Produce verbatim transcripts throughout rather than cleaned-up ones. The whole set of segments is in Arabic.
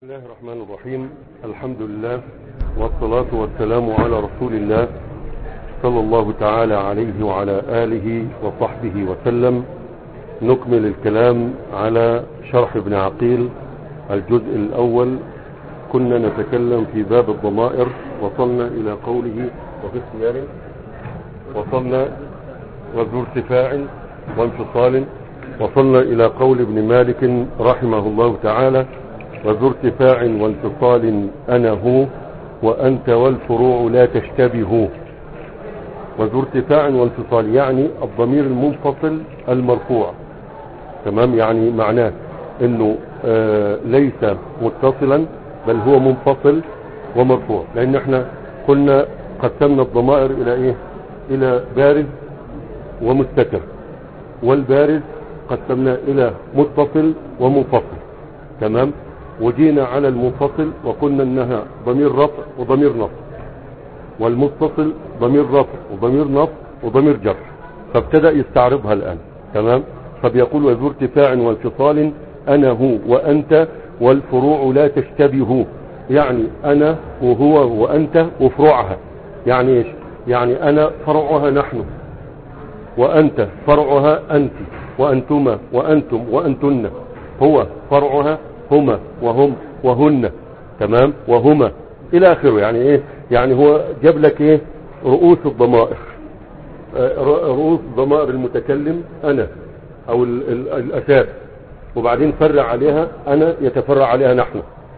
بسم الله الرحمن الرحيم. الحمد لله والصلاة والسلام على رسول الله صلى الله تعالى عليه وعلى آله وصحبه وسلم. نكمل الكلام على شرح ابن عقيل الجزء الأول. كنا نتكلم في باب الضمائر، وصلنا إلى قوله وفي اختيار، وصلنا وذو ارتفاع وانفصال، وصلنا إلى قول ابن مالك رحمه الله تعالى: وذو ارتفاع وانفصال أنا هو وأنت والفروع لا تشتبه. وذو ارتفاع وانفصال يعني الضمير المنفصل المرفوع، تمام؟ يعني معناه انه آه ليس متصلا بل هو منفصل ومرفوع، لان احنا قلنا قسمنا الضمائر الى ايه؟ الى بارز ومستتر، والبارز قسمناه الى متصل ومنفصل، تمام؟ وجينا على المنفصل وقلنا انها ضمير رفع وضمير نصب، والمتصل ضمير رفع وضمير نصب وضمير جر، فابتدأ يستعرضها الآن، تمام؟ فبيقول: وذو ارتفاع وانفصال أنا هو وأنت والفروع لا تشتبه. يعني أنا وهو وأنت وفروعها. يعني إيش؟ يعني أنا فرعها نحن، وأنت فرعها أنت، وأنتما وأنتم وأنتن. هو فرعها هما وهم وهن، تمام؟ وهما إلى آخره. يعني إيه؟ يعني هو جاب لك إيه؟ رؤوس الضمائر، رؤوس ضمائر المتكلم أنا أو الأساس، وبعدين فرع عليها أنا يتفرع عليها نحن.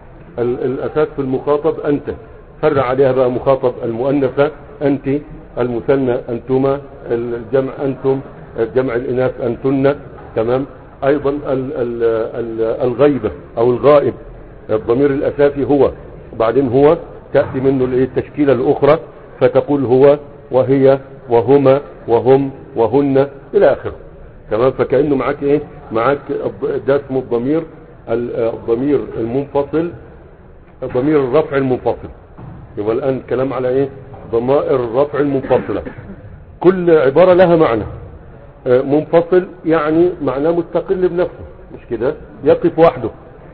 الأساس في المخاطب أنت، فرع عليها بقى مخاطب المؤنثة أنت، المثنى أنتما، الجمع أنتم، الجمع الإناث أنتن، تمام؟ أيضا ال ال ال الغيبة أو الغائب الضمير الأساسي هو، وبعدين هو تأتي منه التشكيلة الأخرى فتقول هو وهي وهما وهم وهن إلى آخره، تمام؟ فكأنه معاك إيه؟ معاك ده اسمه الضمير الضمير المنفصل، ضمير الرفع المنفصل. يبقى الآن كلام على إيه؟ ضمائر الرفع المنفصلة. كل عبارة لها معنى. منفصل يعني معناه مستقل بنفسه، مش كده؟ يقف وحده.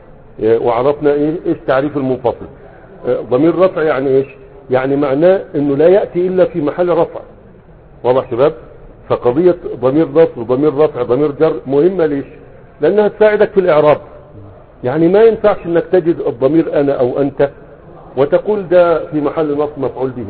وعرفنا ايه ايش تعريف المنفصل. ضمير رفع يعني ايش؟ يعني معناه انه لا يأتي الا في محل رفع. واضح شباب؟ فقضية ضمير نصب ضمير رفع ضمير جر مهمة. ليش؟ لانها تساعدك في الاعراب. يعني ما ينفعش انك تجد الضمير انا او انت وتقول ده في محل نصب مفعول به،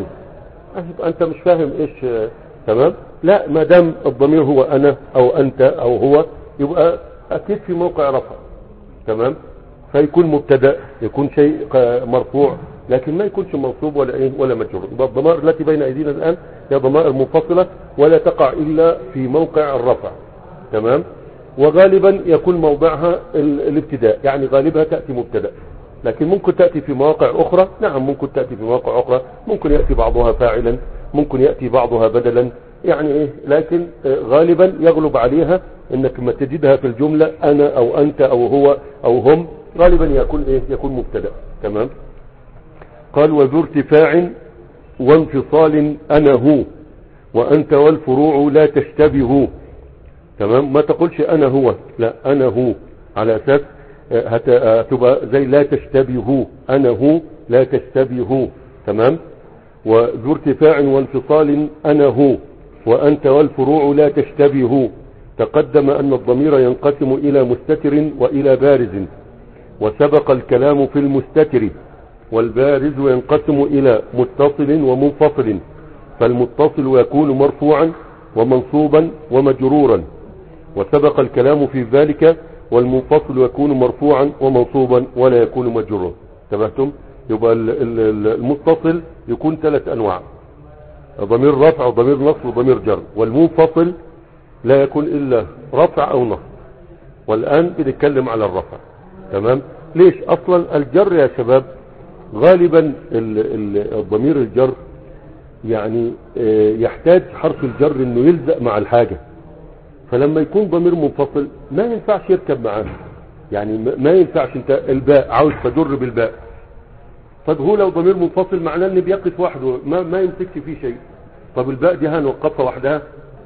انت مش فاهم ايش، تمام؟ لا، ما دام الضمير هو انا او انت او هو يبقى اكيد في موقع رفع، تمام؟ فيكون مبتدا، يكون شيء مرفوع، لكن ما يكونش منصوب ولا ايه ولا مجرور. يبقى الضمائر التي بين ايدينا الان هي ضمائر منفصله ولا تقع الا في موقع الرفع، تمام؟ وغالبا يكون موضعها الابتداء، يعني غالبها تاتي مبتدا، لكن ممكن تاتي في مواقع اخرى. نعم ممكن تاتي في مواقع اخرى، ممكن ياتي بعضها فاعلا، ممكن ياتي بعضها بدلا، يعني ايه، لكن غالبا يغلب عليها انك ما تجدها في الجملة انا او انت او هو او هم، غالبا يكون ايه؟ يكون مبتدا، تمام؟ قال: وذو ارتفاع وانفصال انا هو وانت والفروع لا تشتبه. تمام؟ ما تقولش انا هو، لا، انا هو، على اساس هتبقى زي لا تشتبه، انا هو لا تشتبه، تمام؟ وذو ارتفاع وانفصال انا هو وأنت والفروع لا تشتبه. تقدم أن الضمير ينقسم إلى مستتر وإلى بارز، وسبق الكلام في المستتر. والبارز ينقسم إلى متصل ومنفصل، فالمتصل يكون مرفوعا ومنصوبا ومجرورا، وسبق الكلام في ذلك. والمنفصل يكون مرفوعا ومنصوبا ولا يكون مجرورا. انتبهتم؟ يبقى المتصل يكون ثلاث أنواع: ضمير رفع وضمير نصب وضمير جر. والمنفصل لا يكون الا رفع او نصب، والان بنتكلم على الرفع، تمام؟ ليش؟ اصلا الجر يا شباب غالبا الضمير الجر يعني يحتاج حرف الجر انه يلزق مع الحاجة، فلما يكون ضمير منفصل ما ينفعش يركب معاه. يعني ما ينفعش انت الباء عاوز تجر بالباء، طب هو لو ضمير منفصل معناه ان بيقف وحده، ما ما يمسكش فيه شيء. طب الباء دي هنوقفها وحدها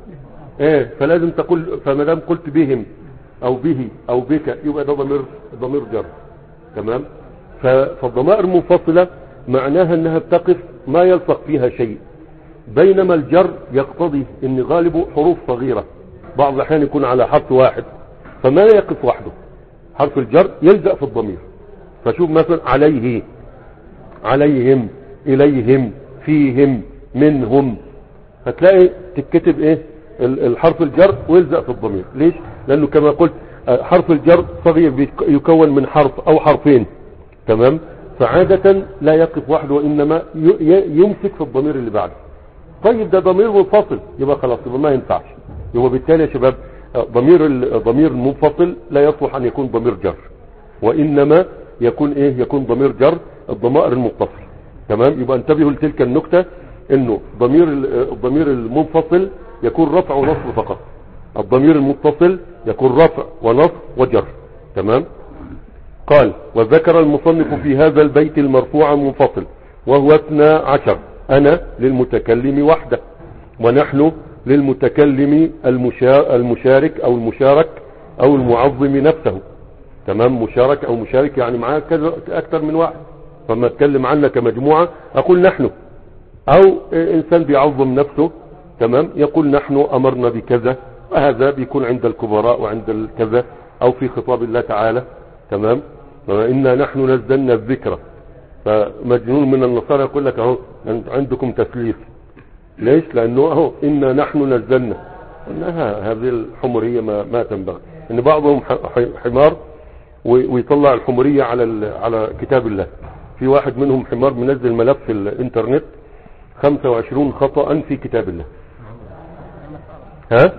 ايه؟ فلازم تقول، فما دام قلت بهم او به او بك يبقى ده ضمير ضمير جر، تمام؟ فالضمائر المنفصلة معناها انها بتقف ما يلصق فيها شيء، بينما الجر يقتضي ان غالبه حروف صغيرة، بعض الاحيان يكون على حرف واحد فما يقف وحده، حرف الجر يلزق في الضمير. فشوف مثلا عليه، عليهم، اليهم، فيهم، منهم، هتلاقي تتكتب ايه الحرف الجر ويلزق في الضمير. ليش؟ لانه كما قلت حرف الجر صغير يكون من حرف او حرفين، تمام؟ فعادة لا يقف وحده وانما يمسك في الضمير اللي بعده. طيب ده ضمير منفصل، يبقى خلاص يبقى ما ينفعش. يبقى بالتالي يا شباب ضمير الضمير المنفصل لا يصلح ان يكون ضمير جر، وانما يكون ايه؟ يكون ضمير جر الضمائر المتصل. تمام؟ يبقى انتبهوا لتلك النكتة، انه ضمير الضمير المنفصل يكون رفع ونصب فقط، الضمير المتصل يكون رفع ونصب وجر. تمام؟ قال وذكر المصنف في هذا البيت المرفوع منفصل وهو اثنا عشر، انا للمتكلم وحده، ونحن للمتكلم المشارك او المشارك او المعظم نفسه. تمام؟ مشارك او مشارك يعني معاه كذا اكثر من واحد، فما اتكلم عنه كمجموعة اقول نحن، او انسان بيعظم نفسه، تمام، يقول نحن امرنا بكذا، وهذا بيكون عند الكبراء وعند الكذا او في خطاب الله تعالى. تمام؟ إنا نحن نزلنا الذكر، فمجنون من النصارى يقول لك اهو عندكم تسليف. ليش؟ لانه اهو إنا نحن نزلنا، انها هذه الحمورية ما, ما تنبغي. ان بعضهم حمار ويطلع الحمورية على على كتاب الله. في واحد منهم حمار منزل ملف في الانترنت خمسة وعشرين خطأ في كتاب الله. ها؟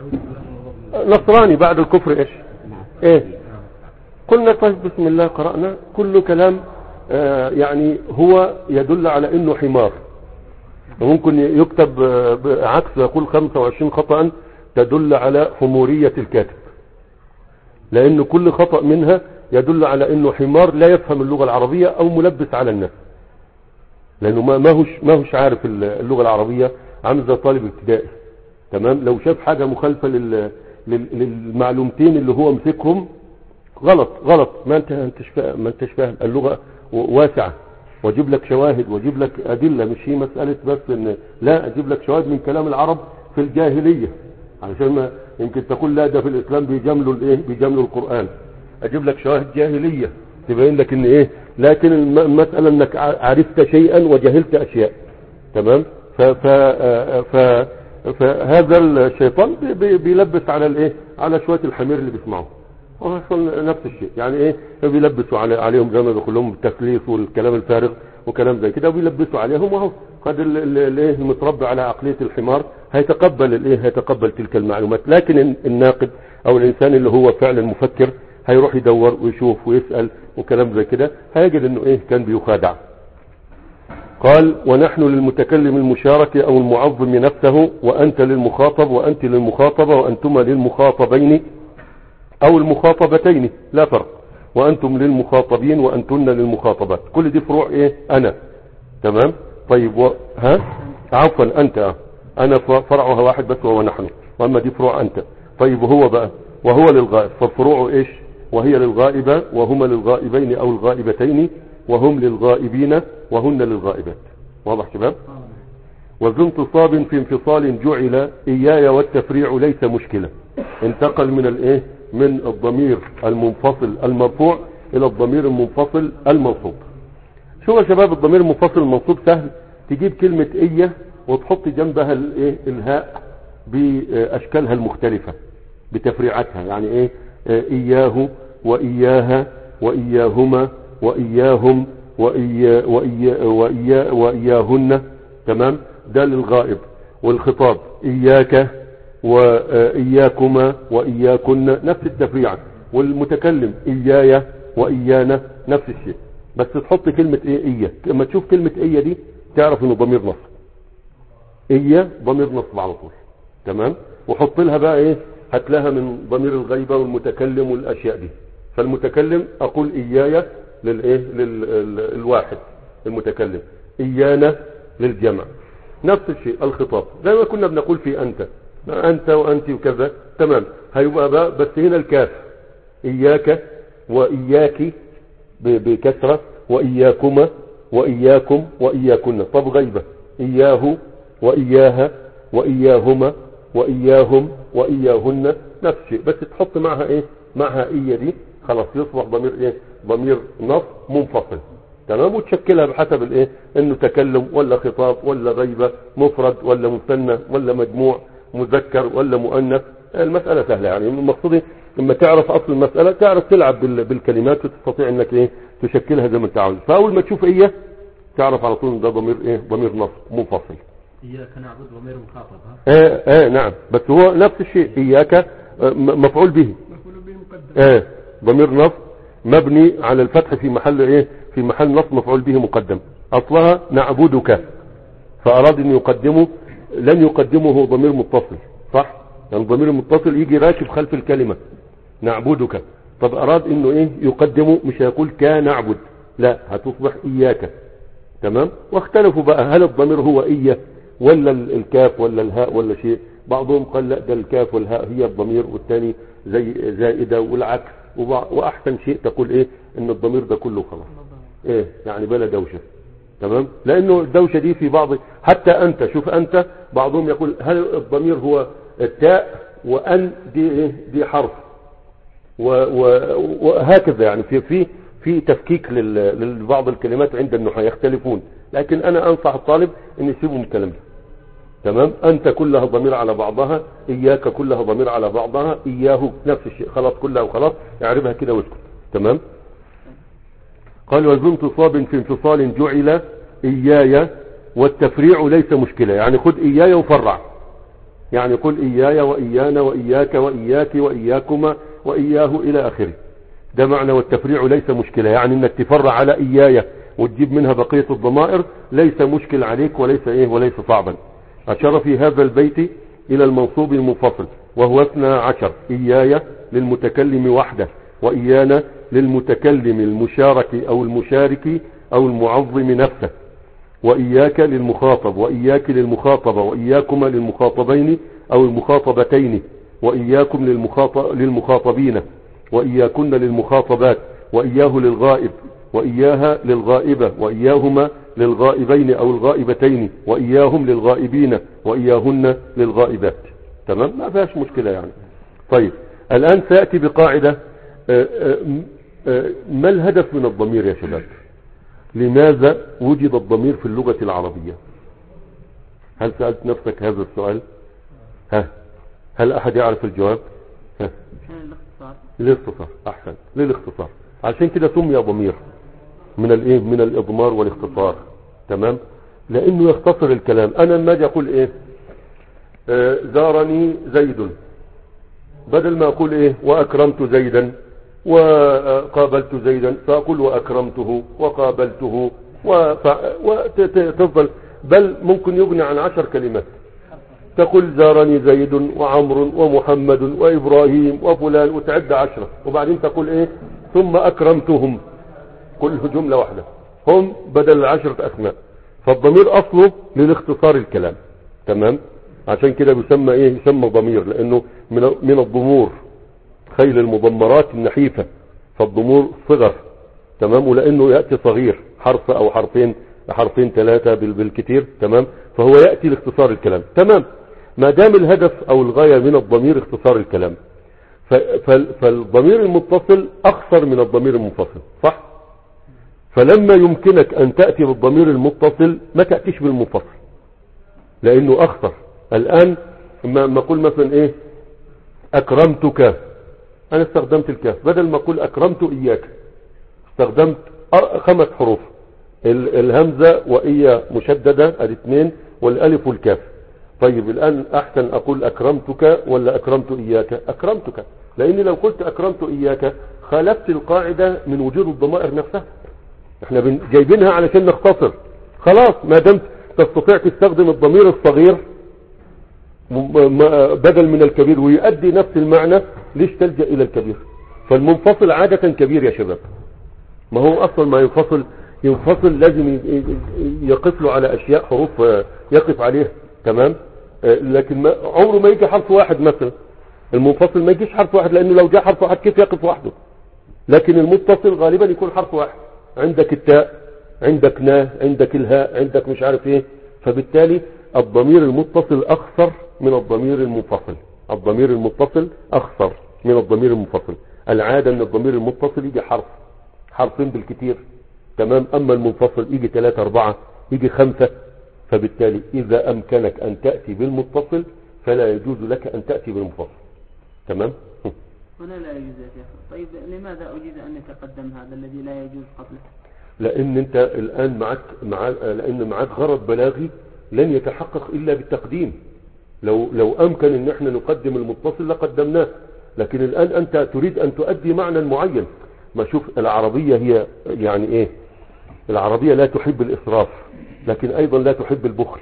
نصراني بعد الكفر ايش؟ ايه؟ قلنا طيب بسم الله قرأنا كل كلام آه يعني هو يدل على انه حمار، وممكن يكتب آه عكس، يقول خمسة وعشرين خطأ تدل على حمورية الكاتب، لان كل خطأ منها يدل على انه حمار لا يفهم اللغة العربية او ملبس على الناس، لانه ما هوش ما هوش عارف اللغة العربية، عامل زي طالب ابتدائي. تمام؟ لو شاف حاجة مخالفة لل... للمعلومتين اللي هو مسكهم غلط غلط، ما انت انتش فاهم، ما انتش فاهم اللغة واسعة، واجيب لك شواهد واجيب لك ادلة، مش هي مسألة بس ان لا اجيب لك شواهد من كلام العرب في الجاهلية، علشان ما يمكن تقول لا ده في الاسلام بيجاملوا الايه، بيجاملوا القرآن. اجيب لك شواهد جاهلية تبين لك ان ايه، لكن المسألة انك عرفت شيئا وجهلت اشياء. تمام؟ ف ف ف فهذا الشيطان بي بيلبس على الايه، على شوية الحمير اللي بيسمعوه، نفس الشيء يعني ايه، بيلبسوا علي عليهم زي ما بيقول لهم التكليف والكلام الفارغ وكلام زي كده، وبيلبسوا عليهم، وهو قد الايه المتربى على عقلية الحمار هيتقبل الايه، هيتقبل تلك المعلومات. لكن الناقد او الانسان اللي هو فعلا مفكر هيروح يدور ويشوف ويسأل وكلام زي كده، هيجد انه ايه كان بيخادع. قال ونحن للمتكلم المشارك او المعظم نفسه، وانت للمخاطب وانت للمخاطبة وانتما للمخاطبين او المخاطبتين لا فرق، وانتم للمخاطبين وانتن للمخاطبات، كل دي فروع ايه انا. تمام؟ طيب و... ها عفوا انت، انا فرعها واحد بس وهو نحن، واما دي فروع انت. طيب هو بقى وهو للغائب، فالفروع ايش؟ وهي للغائبة وهما للغائبين او الغائبتين، وهم للغائبين وهن للغائبات. واضح شباب؟ وذو انتصاب في انفصال جعل اياي والتفريع ليس مشكلة. انتقل من الايه، من الضمير المنفصل المرفوع الى الضمير المنفصل المنصوب. شو يا شباب الضمير المنفصل المنصوب؟ سهل، تجيب كلمة ايه وتحط جنبها الايه الهاء باشكالها المختلفة بتفريعاتها، يعني ايه اياه واياها واياهما واياهم وإيا وإيا وإيا وإياهن. تمام؟ ده للغائب. والخطاب اياك واياكما واياكن نفس التفريعة. والمتكلم ايايا وايانا نفس الشيء، بس تحط كلمة ايه ايه، لما تشوف كلمة ايه دي تعرف انه ضمير نصب، ايه ضمير نصب على طول. تمام؟ وحط لها بقى ايه، هتلاها من ضمير الغيبة والمتكلم والاشياء دي. فالمتكلم اقول ايايا للايه للواحد المتكلم، ايانا للجمع، نفس الشيء. الخطاب زي ما كنا بنقول في انت، انت وانت وكذا. تمام؟ هيبقى بقى بس هنا الكاف اياك واياك بكسرة، وإياكما وإياكم وإياكن. طب غيبة إياه وإياها وإياهما وإياهم وإياهن نفس الشيء، بس تحط معها إيه؟ معها إيا دي خلاص يصبح ضمير إيه؟ ضمير نص منفصل. تمام. وتشكلها بحسب الإيه؟ إنه تكلم ولا خطاب ولا غيبة، مفرد ولا مثنى ولا مجموع، مذكر ولا مؤنث. المسألة سهلة يعني. المقصود لما تعرف أصل المسألة تعرف تلعب بالكلمات وتستطيع إنك إيه؟ تشكلها زي ما أنت عاوز. فأول ما تشوف إياه تعرف على طول ده ضمير إيه؟ ضمير نص منفصل. إياك نعبد ضمير مخاطب. آه آه نعم، بس هو نفس الشيء. إياك آه مفعول به. مفعول به مقدم. آه ضمير نص مبني على الفتح في محل إيه؟ في محل نص مفعول به مقدم. أصلها نعبدك، فأراد أن يقدمه لن يقدمه ضمير متصل، صح؟ يعني الضمير المتصل يجي راكب خلف الكلمة نعبدك. طب أراد أنه إيه؟ يقدمه، مش هيقول كنعبد، لا، هتصبح إياك. تمام. واختلفوا بقى هل الضمير هو إياه ولا الكاف ولا الهاء ولا شيء. بعضهم قال لا، ده الكاف والهاء هي الضمير، والثاني زي زائدة والعكس. وأحسن شيء تقول إيه؟ إن الضمير ده كله خلاص إيه؟ يعني بلا دوشة. تمام. لأنه الدوشة دي في بعض، حتى أنت شوف أنت بعضهم يقول هل الضمير هو التاء وأن دي إيه؟ دي حرف وهكذا. يعني في في في تفكيك لبعض الكلمات عند النحاة يختلفون، لكن أنا أنصح الطالب أن يسيبهم الكلام ده. تمام. أنت كلها ضمير على بعضها، إياك كلها ضمير على بعضها، إياه نفس الشيء، خلاص كلها وخلاص اعربها كده واسكت. تمام. قال وذو انتصاب في انفصال جعل إياي، والتفريع ليس مشكلة. يعني خد إياي وفرع، يعني قل إياي وإيانا وإياك وإياك وإياكما وإياه إلى آخره. ده معنى والتفريع ليس مشكلة، يعني انك تفرع على إياي وتجيب منها بقية الضمائر ليس مشكل عليك وليس ايه وليس صعبا. أشار في هذا البيت إلى المنصوب المنفصل وهو اثنى عشر. إياي للمتكلم وحده، وإيانا للمتكلم المشارك أو المشارك أو المعظم نفسه، وإياك للمخاطب، وإياك للمخاطبة، وإياكما للمخاطبين أو المخاطبتين، وإياكم للمخاطب للمخاطبين، وإياكن للمخاطبات، وإياه للغائب، وإياها للغائبة، وإياهما للغائبين أو الغائبتين، وإياهم للغائبين، وإياهن للغائبات. تمام. ما فيهاش مشكلة يعني. طيب الآن سيأتي بقاعدة. ما الهدف من الضمير يا شباب؟ لماذا وجد الضمير في اللغة العربية؟ هل سألت نفسك هذا السؤال؟ ها هل أحد يعرف الجواب؟ ها للاختصار. أحسن، للاختصار. عشان كده سمي ضمير من الايه من الإضمار والاختصار. تمام. لأنه يختصر الكلام. أنا لما أجي أقول إيه؟ آه زارني زيد، بدل ما أقول إيه وأكرمت زيدا وقابلت زيدا، فأقول وأكرمته وقابلته وتفضل. بل ممكن يغني عن عشر كلمات. تقول زارني زيد وعمر ومحمد وإبراهيم وفلان وتعد عشرة، وبعدين تقول إيه ثم أكرمتهم، كل جملة واحدة، هم بدل عشرة أسماء. فالضمير أصله للاختصار الكلام. تمام. عشان كده بيسمى إيه؟ يسمى ضمير، لأنه من من الضمور، خيل المضمرات النحيفة، فالضمور صغر. تمام. ولأنه يأتي صغير حرف أو حرفين حرفين ثلاثة بالكثير. تمام. فهو يأتي لاختصار الكلام. تمام. ما دام الهدف أو الغاية من الضمير اختصار الكلام، فالضمير المتصل أخصر من الضمير المنفصل، صح؟ فلما يمكنك أن تأتي بالضمير المتصل ما تأتيش بالمنفصل لأنه أخصر. الآن ما أقول مثلا إيه أكرمتك، أنا استخدمت الكاف، بدل ما أقول أكرمت إياك استخدمت خمس حروف، الهمزة وإيا مشددة الاثنين والألف والكاف. طيب الآن أحسن أقول أكرمتك ولا أكرمت إياك؟ أكرمتك، لأني لو قلت أكرمت إياك خالفت القاعدة من وجود الضمائر نفسها. احنا جايبينها علشان نختصر. خلاص ما دمت تستطيع تستخدم الضمير الصغير بدل من الكبير ويؤدي نفس المعنى، ليش تلجأ إلى الكبير؟ فالمنفصل عادة كبير يا شباب. ما هو أصلا ما ينفصل ينفصل لازم يقف له على أشياء حروف يقف عليها. تمام. لكن ما عمره ما يجي حرف واحد مثلا. المنفصل ما يجيش حرف واحد، لأنه لو جاء حرف واحد كيف يقف وحده؟ لكن المتصل غالبا يكون حرف واحد. عندك التاء، عندك نا، عندك الهاء، عندك مش عارف ايه. فبالتالي الضمير المتصل اخصر من الضمير المنفصل. الضمير المتصل اخصر من الضمير المنفصل. العادة ان الضمير المتصل يجي حرف، حرفين بالكتير، تمام. اما المنفصل يجي ثلاثة اربعة، يجي خمسة. فبالتالي اذا امكنك ان تأتي بالمتصل فلا يجوز لك ان تأتي بالمنفصل، تمام. هنا لا يجوز يا شيخ. طيب لماذا أجيز أن يتقدم هذا الذي لا يجوز قبله؟ لان انت الان معك مع لان معك غرض بلاغي لن يتحقق الا بالتقديم. لو لو امكن ان احنا نقدم المتصل لقدمناه، لكن الان انت تريد ان تؤدي معنى معين. ما شوف العربية هي يعني ايه، العربية لا تحب الاسراف لكن ايضا لا تحب البخل،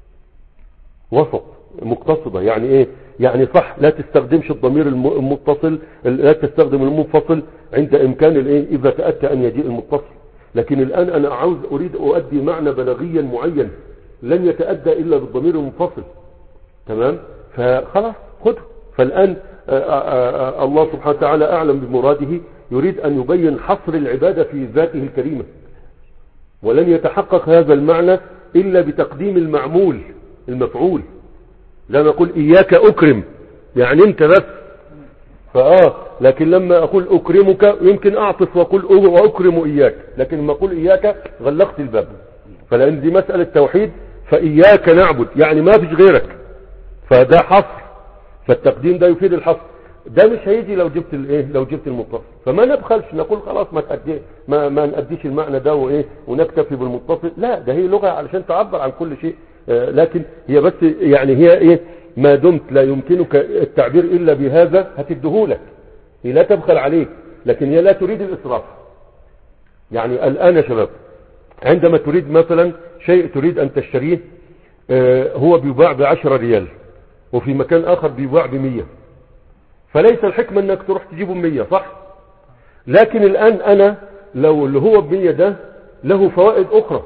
وسط مقتصدة. يعني ايه؟ يعني صح لا تستخدمش الضمير المتصل، لا تستخدم المنفصل عند امكان الايه اذا تأتى ان يجيء المتصل. لكن الان انا عاوز اريد اؤدي معنى بلاغيا معين لن يتأدى الا بالضمير المنفصل، تمام. فخلاص خذه. فالان آآ آآ الله سبحانه وتعالى اعلم بمراده، يريد ان يبين حصر العبادة في ذاته الكريمة، ولن يتحقق هذا المعنى الا بتقديم المعمول المفعول. لا نقول اياك اكرم يعني انت بس فاه، لكن لما اقول اكرمك يمكن اعطف واقول واكرم اياك، لكن لما اقول اياك غلقت الباب. فلان دي مسألة توحيد، فاياك نعبد يعني ما فيش غيرك، فده حصر. فالتقديم ده يفيد الحصر. ده مش هيجي لو جبت الايه لو جبت المتصل. فما نبخلش نقول خلاص ما تأدي ما, ما نأديش المعنى ده وايه ونكتفي بالمتصل. لا، ده هي لغة علشان تعبر عن كل شيء. آه لكن هي بس يعني هي ايه، ما دمت لا يمكنك التعبير الا بهذا هتديهولك، هي لا تبخل عليك، لكن هي لا تريد الاسراف. يعني الان يا شباب عندما تريد مثلا شيء تريد ان تشتريه، آه هو بيباع بعشرة ريال وفي مكان اخر بيباع بمية، فليس الحكمة انك تروح تجيبه بمية، صح؟ لكن الان انا لو اللي هو بمية ده له فوائد اخرى،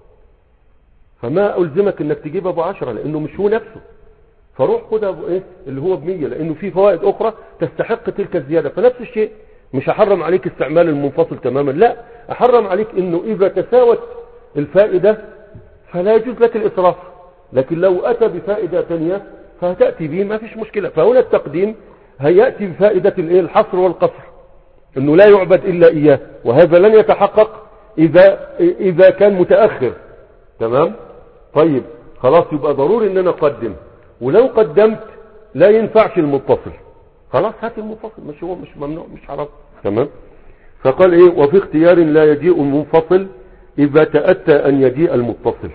فما الزمك انك تجيبه بعشرة لانه مش هو نفسه، فروح خدها ايه اللي هو بمية لانه في فوائد اخرى تستحق تلك الزيادة. فنفس الشيء مش احرم عليك استعمال المنفصل تماما، لا، احرم عليك انه اذا تساوت الفائدة فلا يجوز لك الاسراف. لكن لو اتى بفائدة تانية فهتأتي به ما فيش مشكلة. فهنا التقديم هيأتي بفائدة الايه الحصر والقصر، انه لا يعبد الا اياه، وهذا لن يتحقق اذا اذا كان متأخر، تمام. طيب خلاص، يبقى ضروري ان انا اقدم، ولو قدمت لا ينفعش المتصل، خلاص هات المنفصل، مش هو مش ممنوع مش حرام، تمام. فقال ايه، وفي اختيار لا يجيء المنفصل اذا تأتى ان يجيء المتصل.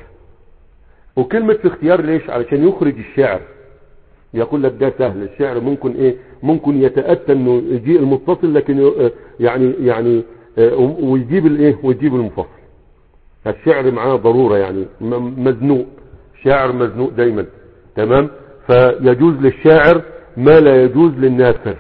وكلمة في اختيار ليش؟ علشان يخرج الشعر، يقول لك ده سهل، الشعر ممكن ايه ممكن يتأتى انه يجيء المتصل لكن يعني يعني ويجيب الايه ويجيب المنفصل. الشعر معاه ضرورة، يعني مزنوق، شاعر مزنوق دايما، تمام. فيجوز للشاعر ما لا يجوز للناثر،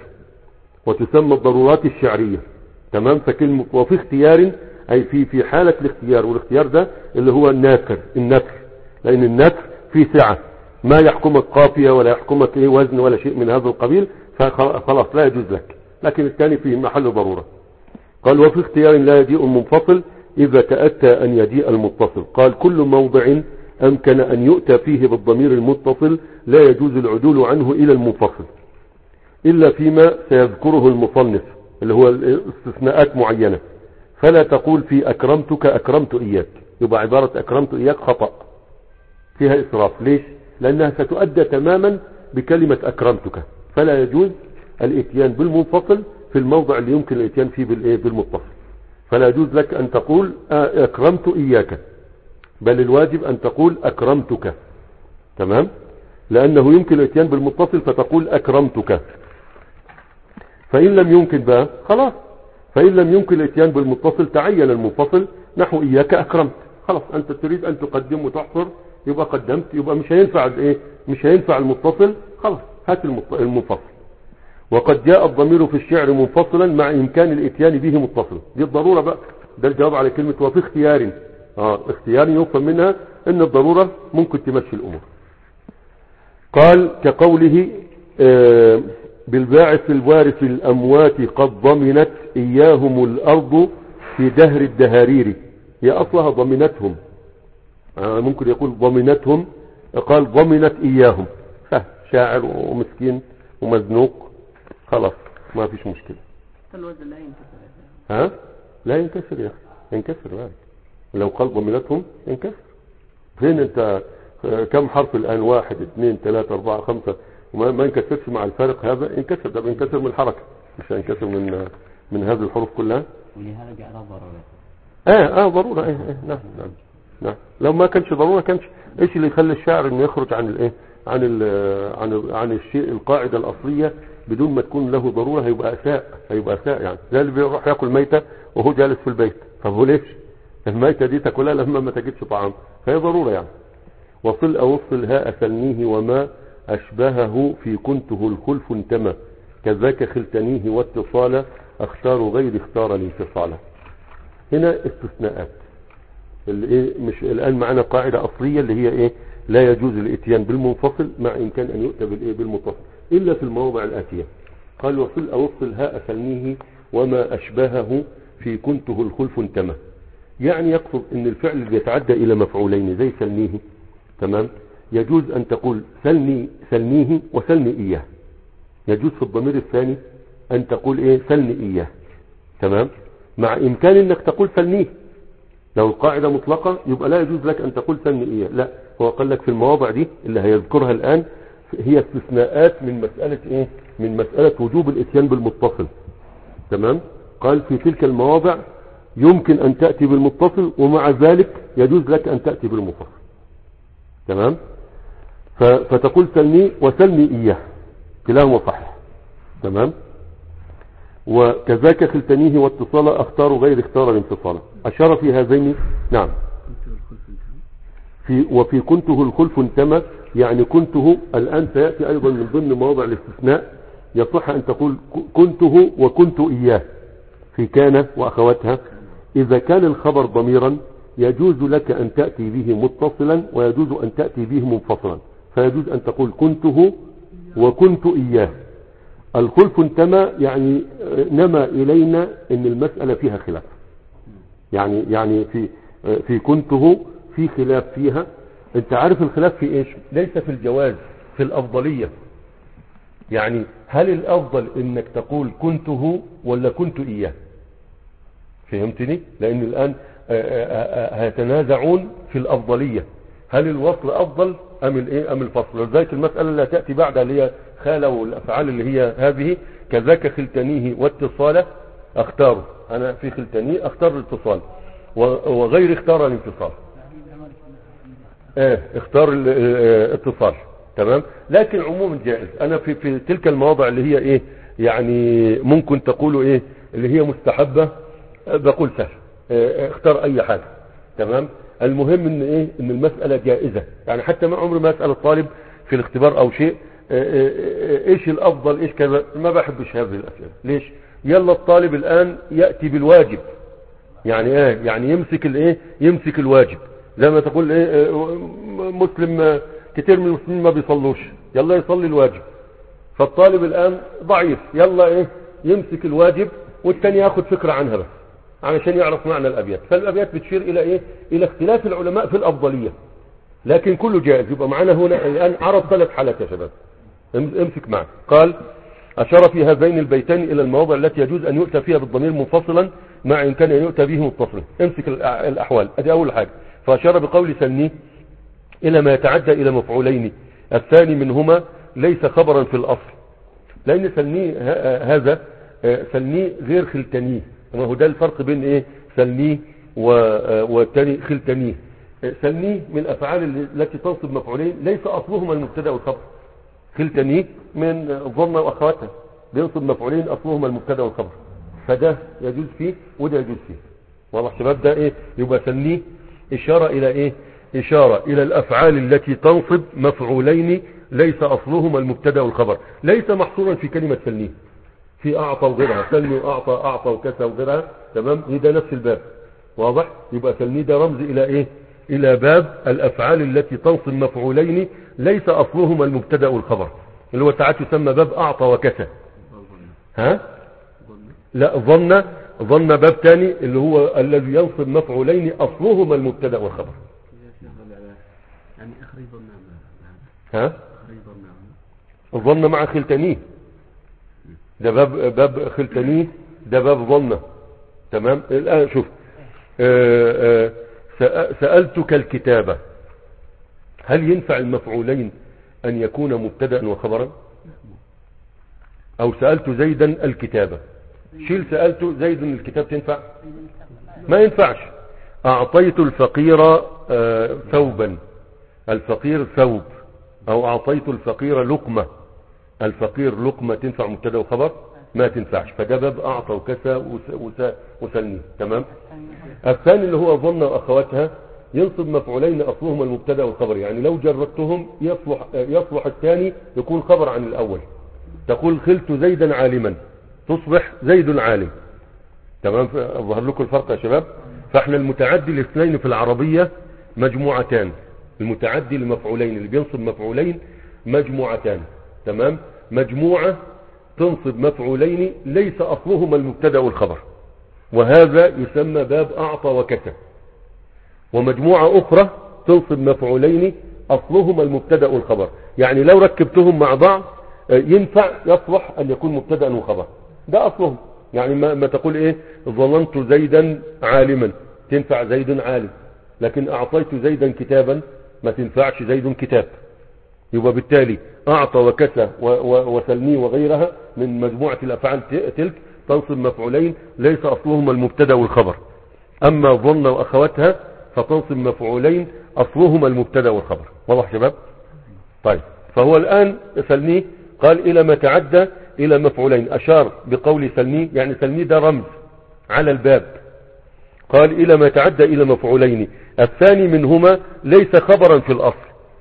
وتسمى الضرورات الشعرية، تمام. فكلمة وفي اختيار اي في في حالة الاختيار، والاختيار ده اللي هو الناثر النثر، لان النثر فيه سعة، ما يحكمك قافية ولا يحكمك ايه وزن ولا شيء من هذا القبيل، فخلاص لا يجوز لك. لكن الثاني فيه محل ضرورة. قال وفي اختيار لا يجيء المنفصل اذا تأتى ان يجيء المتصل. قال كل موضع امكن ان يؤتى فيه بالضمير المتصل لا يجوز العدول عنه الى المنفصل الا فيما سيذكره المصنف اللي هو استثناءات معينة. فلا تقول في اكرمتك اكرمت اياك، يبقى عبارة اكرمت اياك خطأ، فيها اسراف. ليش؟ لانها ستؤدى تماما بكلمة اكرمتك، فلا يجوز الاتيان بالمنفصل في الموضع اللي يمكن الاتيان فيه بالايه بالمتصل. فلا يجوز لك ان تقول اكرمت اياك، بل الواجب ان تقول اكرمتك، تمام، لانه يمكن الاتيان بالمتصل فتقول اكرمتك. فان لم يمكن بقى خلاص، فان لم يمكن الاتيان بالمتصل تعين المنفصل، نحو اياك اكرمت، خلاص انت تريد ان تقدم وتحصر يبقى قدمت، يبقى مش هينفع الايه مش هينفع المتصل، خلاص هات المنفصل. وقد جاء الضمير في الشعر منفصلا مع امكان الاتيان به متصلا، دي الضرورة بقى، ده الجواب على كلمة وفي اختيار. اه اختيار يفهم منها ان الضرورة ممكن تمشي الامور. قال كقوله آه بالباعث الوارث الاموات قد ضمنت اياهم الارض في دهر الدهارير، هي أصلها ضمنتهم، ممكن يقول ضمنتهم، قال ضمنت إياهم، شاعر ومسكين ومزنوق، خلاص ما فيش مشكلة. الوزن لا ينكسر. ها لا ينكسر يا أخي، ينكسر مالك لو قال ضمنتهم ينكسر. فين انت كم حرف الآن؟ واحد اثنين ثلاثة أربعة خمسة، وما ما ينكسرش مع الفارق هذا، ينكسر. ده بينكسر من الحركة، مش هينكسر من من هذه الحروف كلها. ولهذا جعلها ضرورة. اه اه ضرورة. اه اه نعم نعم نعم. لو ما كانش ضرورة كانش ايش اللي يخلي الشاعر انه يخرج عن الايه عن ال عن ال عن الشيء القاعدة الأصلية بدون ما تكون له ضرورة؟ هيبقى أساء، هيبقى أساء يعني زي اللي بيروح ياكل ميتة وهو جالس في البيت. طب هو ليش الميتة دي تاكلها لما ما تجدش طعام؟ فهي ضرورة يعني. وصل أوصل هاء سلنيه وما أشبهه في كنته الخلف انتمى كذاك خلتنيه واتصالا اختار غير اختار الانفصالا. هنا استثناءات اللي ايه مش الآن معنا قاعدة أصلية اللي هي ايه لا يجوز الاتيان بالمنفصل مع إمكان أن يؤتى بالايه بالمتصل إلا في المواضع الآتية. قال وصل أوصل هاء سلنيه وما أشبهه في كنته الخلف انتمى، يعني يقصد ان الفعل اللي يتعدى الى مفعولين زي سلنيه، تمام، يجوز ان تقول سلني سلنيه وسلني اياه. يجوز في الضمير الثاني ان تقول ايه سلني اياه، تمام، مع امكان انك تقول سلنيه. لو القاعدة مطلقة يبقى لا يجوز لك ان تقول سلني اياه، لا، هو قال لك في المواضع دي اللي هيذكرها الان هي استثناءات من مسألة ايه من مسألة وجوب الاتيان بالمتصل، تمام. قال في تلك المواضع يمكن ان تأتي بالمتصل ومع ذلك يجوز لك ان تأتي بالمنفصل، تمام. فتقول سلني وسلني اياه كلاهما صحيح، تمام. وكذاك خلتنيه واتصالا اختار غير اختار الانفصال. اشار في هذين نعم في وفي كنته الخلف انتمى، يعني كنته الان سيأتي ايضا من ضمن مواضع الاستثناء. يصح ان تقول كنته وكنت اياه في كان واخواتها. اذا كان الخبر ضميرا يجوز لك ان تأتي به متصلا ويجوز ان تأتي به منفصلا، فيجوز ان تقول كنته وكنت اياه. الخلف انتمى يعني نما الينا ان المسألة فيها خلاف، يعني يعني في في كنته في خلاف فيها. انت عارف الخلاف في ايش؟ ليس في الجواز، في الافضلية. يعني هل الافضل انك تقول كنته ولا كنت اياه؟ فهمتني؟ لان الان هيتنازعون في الافضلية، هل الوصل افضل ام الايه ام الفصل. ولذلك المسألة اللي تأتي بعدها اللي هي خاله والافعال اللي هي هذه كذاك خلتنيه واتصاله اختاره. انا في خلتنيه اختار الاتصال وغير اختار الانفصال. اه اختار الاتصال، تمام. لكن عموما جائز. انا في في تلك المواضع اللي هي ايه يعني ممكن تقولوا ايه اللي هي مستحبة بقول سهل، اه اختار اي حاجة، تمام. المهم ان ايه ان المسألة جائزة. يعني حتى ما عمري ما اسأل الطالب في الاختبار او شيء ايش الافضل ايش كذا، ما بحبش هذه الاسئله. ليش؟ يلا الطالب الان ياتي بالواجب، يعني ايه يعني يمسك الايه يمسك الواجب. زي ما تقول ايه مسلم كتير من المسلمين ما بيصلوش، يلا يصلي الواجب. فالطالب الان ضعيف، يلا ايه يمسك الواجب والثاني ياخذ فكره عنها بس علشان يعرف معنى الابيات. فالابيات بتشير الى ايه الى اختلاف العلماء في الافضليه، لكن كله جائز. يبقى معنا هنا الان عرض ثلاث حالات يا شباب، امسك معك. قال أشار في هذين البيتين إلى المواضع التي يجوز أن يؤتى فيها بالضمير منفصلا مع إن كان يؤتى به متصلا. امسك الأحوال. أدي أول حاجة. فأشار بقول سلني إلى ما يتعدى إلى مفعولين، الثاني منهما ليس خبرا في الأصل، لأن سلني هذا سلني غير خلتنيه. وهو ده الفرق بين إيه سلني والثاني خلتنيه. سلني من الأفعال التي تنصب مفعولين ليس أصلهما المبتدا والخبر. خلتني من ظن واخواتها بينصب مفعولين اصلهما المبتدا والخبر، فده يجوز فيه وده يجوز فيه. واضح شباب؟ ده ايه يبقى سلني اشاره الى ايه اشاره الى الافعال التي تنصب مفعولين ليس اصلهما المبتدا والخبر، ليس محصورا في كلمه سلني في اعطى وغيرها. سلني واعطى اعطى وكسى وغيرها، تمام، ده نفس الباب. واضح؟ يبقى سلني ده رمز الى ايه الى باب الافعال التي تنصب مفعولين ليس اصلهما المبتدا والخبر، اللي هو ساعات يسمى باب اعطى وكسى. ها لا ظن ظن باب تاني اللي هو الذي ينصب مفعولين اصلهما المبتدا والخبر. يعني اخرج ظن ها اخرج ظن ظن مع خلتانيه، ده باب باب خلتانيه، ده باب ظن. تمام. الان شوف آآ آآ سألتك الكتابة، هل ينفع المفعولين ان يكون مبتدا وخبرا؟ او سألت زيدا الكتابة، شيل سألت زيد الكتاب تنفع؟ ما ينفعش. اعطيت الفقير ثوبا، الفقير ثوب، او اعطيت الفقير لقمة، الفقير لقمة، تنفع مبتدا وخبر؟ ما تنفعش. فده باب اعطى وكسى وسلني. تمام. الثاني اللي هو ظن واخواتها ينصب مفعولين اصلهما المبتدا والخبر، يعني لو جردتهم يصلح يصلح الثاني يكون خبر عن الاول. تقول خلت زيدا عالما، تصبح زيد عالم. تمام. اظهر لكم الفرق يا شباب. فاحنا المتعدي الاثنين في العربية مجموعتان، المتعدي لمفعولين اللي بينصب مفعولين مجموعتان. تمام. مجموعة تنصب مفعولين ليس اصلهما المبتدا والخبر، وهذا يسمى باب اعطى وكسى. ومجموعة اخرى تنصب مفعولين اصلهما المبتدا والخبر، يعني لو ركبتهم مع بعض ينفع يصلح ان يكون مبتدا وخبر، ده اصلهم. يعني ما, ما تقول ايه ظننت زيدا عالما، تنفع زيد عالم. لكن اعطيت زيدا كتابا ما تنفعش زيد كتاب. يبقى بالتالي اعطى وكسى وسلمي وغيرها من مجموعة الافعال تلك تنصب مفعولين ليس اصلهما المبتدا والخبر. اما ظن واخواتها فتنصب مفعولين اصلهما المبتدا والخبر. واضح شباب؟ طيب. فهو الان سلمي قال الى ما تعدى الى مفعولين، اشار بقول سلمي، يعني سلمي ده رمز على الباب. قال الى ما تعدى الى مفعولين، الثاني منهما ليس خبرا في الاصل.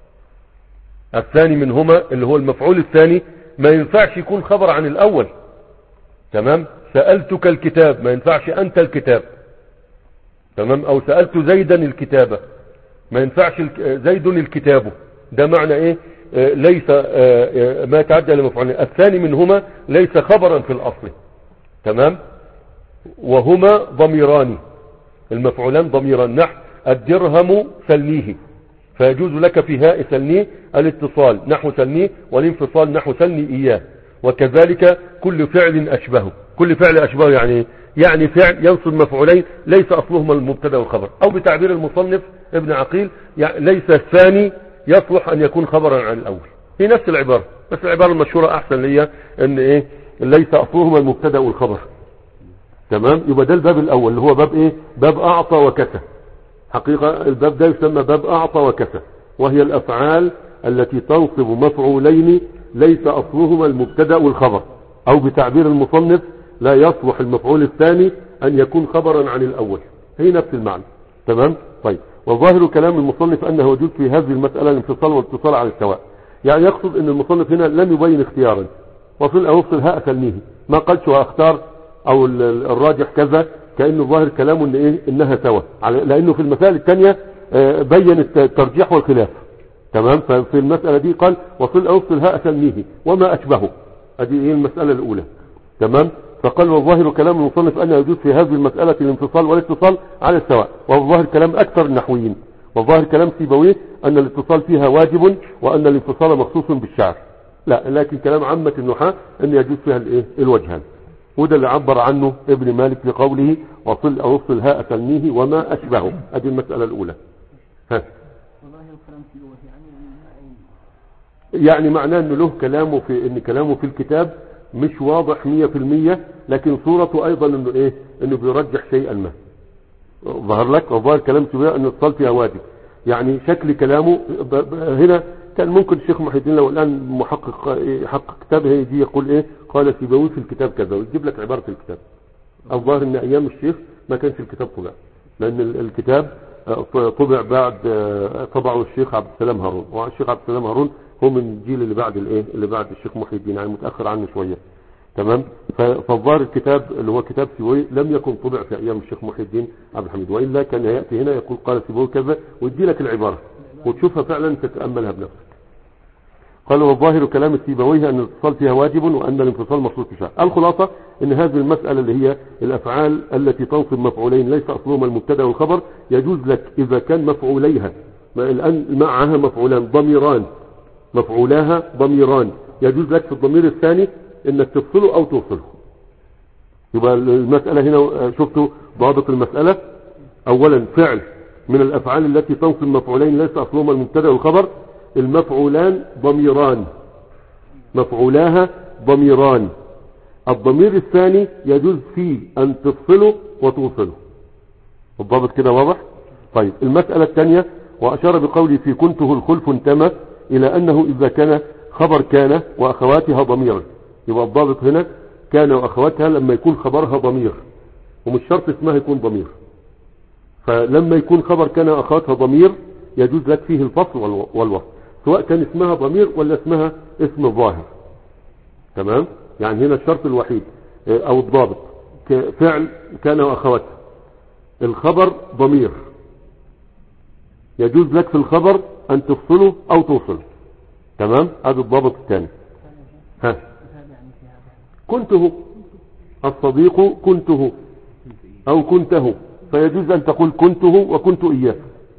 الثاني منهما اللي هو المفعول الثاني ما ينفعش يكون خبر عن الاول. تمام. سألتك الكتاب ما ينفعش انت الكتاب. تمام. او سألت زيدا الكتابة ما ينفعش زيد الكتاب. ده معنى ايه؟ آه ليس آه ما تعدى لمفعولين، الثاني منهما ليس خبرا في الاصل. تمام. وهما ضميران، المفعولان ضميران. نحو الدرهم سلنيه، فيجوز لك في هاء سلنيه الاتصال نحو سلنيه، والانفصال نحو سلني اياه. وكذلك كل فعل اشبهه، كل فعل اشبهه يعني يعني فعل ينصب مفعولين ليس اصلهما المبتدا والخبر، او بتعبير المصنف ابن عقيل يعني ليس الثاني يصلح ان يكون خبرا عن الاول. هي نفس العبارة، بس العبارة المشهورة احسن ليا ان ايه ليس اصلهما المبتدا والخبر. تمام. يبقى ده الباب الاول اللي هو باب ايه؟ باب اعطى وكسى. حقيقة الباب ده يسمى باب اعطى وكسى، وهي الافعال التي تنصب مفعولين ليس اصلهما المبتدا والخبر، او بتعبير المصنف لا يصلح المفعول الثاني ان يكون خبرا عن الاول. هي نفس المعنى. تمام. طيب. وظاهر كلام المصنف انه وجود في هذه المسألة الانفصال والاتصال على السواء، يعني يقصد ان المصنف هنا لم يبين اختيارا، وصل او وصل هاء سلميه، ما قالش واختار او الراجح كذا، كأنه ظاهر كلامه ان ايه انها سوا، لانه في المسائل الثانية بين الترجيح والخلاف. تمام. ففي المسألة دي قال وصل او وصل هاء سلميه وما اشبهه، ادي ايه المسألة الاولى. تمام. فقال وظاهر كلام المصنف أن يجوز في هذه المسألة الانفصال والاتصال على السواء، وظاهر كلام أكثر النحويين، وظاهر كلام سيبويه أن الاتصال فيها واجب وأن الانفصال مخصوص بالشعر. لا، لكن كلام عامة النحاة أن يجوز فيها الايه الوجهان، وده اللي عبر عنه ابن مالك بقوله وصل أو وصل هاء سلميه وما أشبهه. هذه المسألة الأولى. ها. يعني معناه أنه له كلامه في أن كلامه في الكتاب مش واضح مية في المية، لكن صورته ايضا انه ايه انه بيرجح شيئا ما. ظهر لك وظهر كلام سبيع ان اتصال فيها واجب، يعني شكل كلامه هنا كان ممكن الشيخ محي الدين لو الان محقق يحقق كتاب يجي يقول ايه قال سيبوي في الكتاب كذا ويجيب لك عبارة الكتاب. الظاهر ان ايام الشيخ ما كانش الكتاب طبع، لان الكتاب طبع بعد طبعه الشيخ عبد السلام هارون، والشيخ عبد السلام هارون هو من الجيل اللي بعد الايه اللي بعد الشيخ محي الدين، يعني متاخر عنه شويه. تمام. فالظاهر الكتاب اللي هو كتاب سيبوي لم يكن طبع في ايام الشيخ محي الدين عبد الحميد، والا كان ياتي هنا يقول قال سيبوي كذا ويدي لك العباره وتشوفها فعلا تتاملها بنفسك. قال والظاهر كلام السيبويه أن الاتصال فيها واجب وأن الانفصال مشروط في شرع. الخلاصة أن هذه المسألة اللي هي الأفعال التي تنصب مفعولين ليس أصلهما المبتدا والخبر يجوز لك إذا كان مفعوليها الآن معها مفعولان ضميران مفعولاها ضميران يجوز لك في الضمير الثاني انك تفصله او توصله. يبقى المسألة هنا شفتوا ضابط المسألة. اولا فعل من الافعال التي تنصب مفعولين ليس اصلهما المبتدا والخبر المفعولان ضميران مفعولاها ضميران. الضمير الثاني يجوز فيه ان تفصله وتوصله. الضابط كده واضح. طيب المسألة الثانية واشار بقولي في كنته الخلف انتمى الى انه اذا كان خبر كان واخواتها ضميرا. يبقى الضابط هنا كان واخواتها لما يكون خبرها ضمير ومش شرط اسمها يكون ضمير. فلما يكون خبر كان واخواتها ضمير يجوز لك فيه الفصل والوصل سواء كان اسمها ضمير ولا اسمها اسم ظاهر. تمام. يعني هنا الشرط الوحيد او الضابط فعل كان واخواتها الخبر ضمير يجوز لك في الخبر ان تفصله او توصله. تمام. هذا الضابط الثاني. ها كنته الصديق كنته او كنته فيجوز ان تقول كنته وكنت اياه.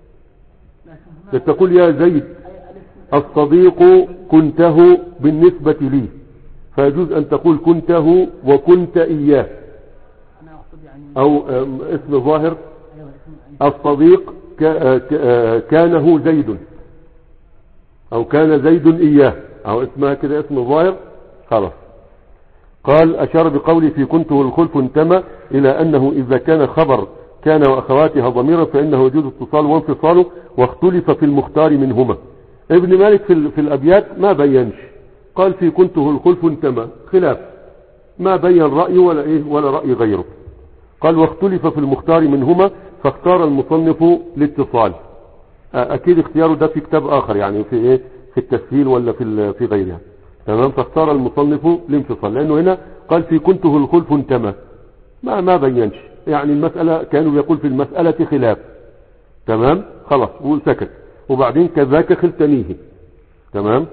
تقول يا زيد الصديق كنته بالنسبة لي فيجوز ان تقول كنته وكنت اياه. او اسم ظاهر الصديق كانه زيد او كان زيد اياه او اسمها كده اسم ظاهر خلاص. قال اشار بقولي في كنته الخلف انتمى الى انه اذا كان خبر كان واخواتها ضميرا فانه يجوز اتصال وانفصاله واختلف في المختار منهما. ابن مالك في, في الابيات ما بينش قال في كنته الخلف انتمى خلاف ما بين رأي ولا ايه ولا رأي غيره. قال واختلف في المختار منهما فاختار المصنف الاتصال. اكيد اختياره ده في كتاب اخر يعني في ايه في التسهيل ولا في في غيرها. تمام. فاختار المصنف الانفصال لانه هنا قال في كنته الخلف انتمى ما ما بينش يعني المسألة كانوا يقول في المسألة خلاف. تمام. خلاص وسكت وبعدين كذاك خلتنيه. تمام.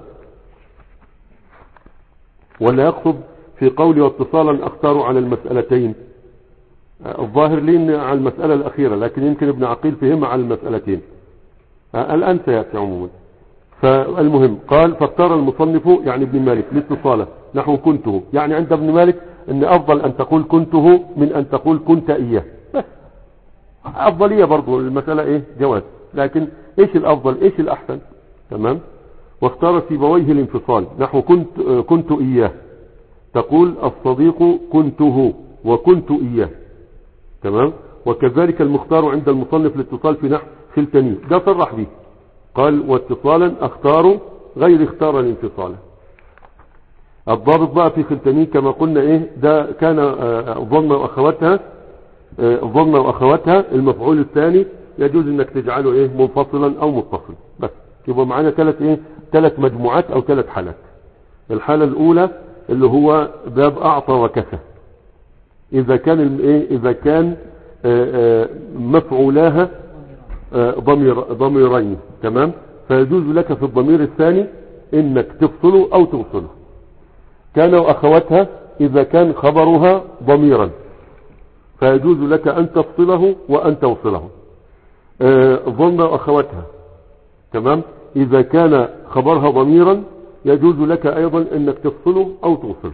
ولا يقصد في قولي واتصالا اختاروا على المسألتين. الظاهر لي على المسألة الأخيرة لكن يمكن ابن عقيل فهم على المسألتين. الآن سيأتي عموما. فالمهم قال فاختار المصنف يعني ابن مالك الاتصال نحو كنته يعني عند ابن مالك ان افضل ان تقول كنته من ان تقول كنت اياه بس افضلية برضو المسألة ايه جواز لكن ايش الافضل ايش الاحسن. تمام. واختار سيبويه الانفصال نحو كنت كنت اياه تقول الصديق كنته وكنت اياه. تمام. وكذلك المختار عند المصنف الاتصال في نحو خلتني ده صرح به قال واتصالا اختار غير اختار الانفصال. الضابط بقى في خلتني كما قلنا ايه ده كان ظن واخواتها ظن واخواتها المفعول الثاني يجوز انك تجعله ايه منفصلا او متصل بس. يبقى معانا ثلاث ايه ثلاث مجموعات او ثلاث حالات. الحالة الاولى اللي هو باب اعطى وكفى اذا كان ايه اذا كان مفعولاها ضمير ضميرين. تمام. فيجوز لك في الضمير الثاني انك تفصله او توصله. كان واخواتها اذا كان خبرها ضميرا فيجوز لك ان تفصله وان توصله. ظن واخواتها. تمام. اذا كان خبرها ضميرا يجوز لك ايضا انك تفصله او توصله.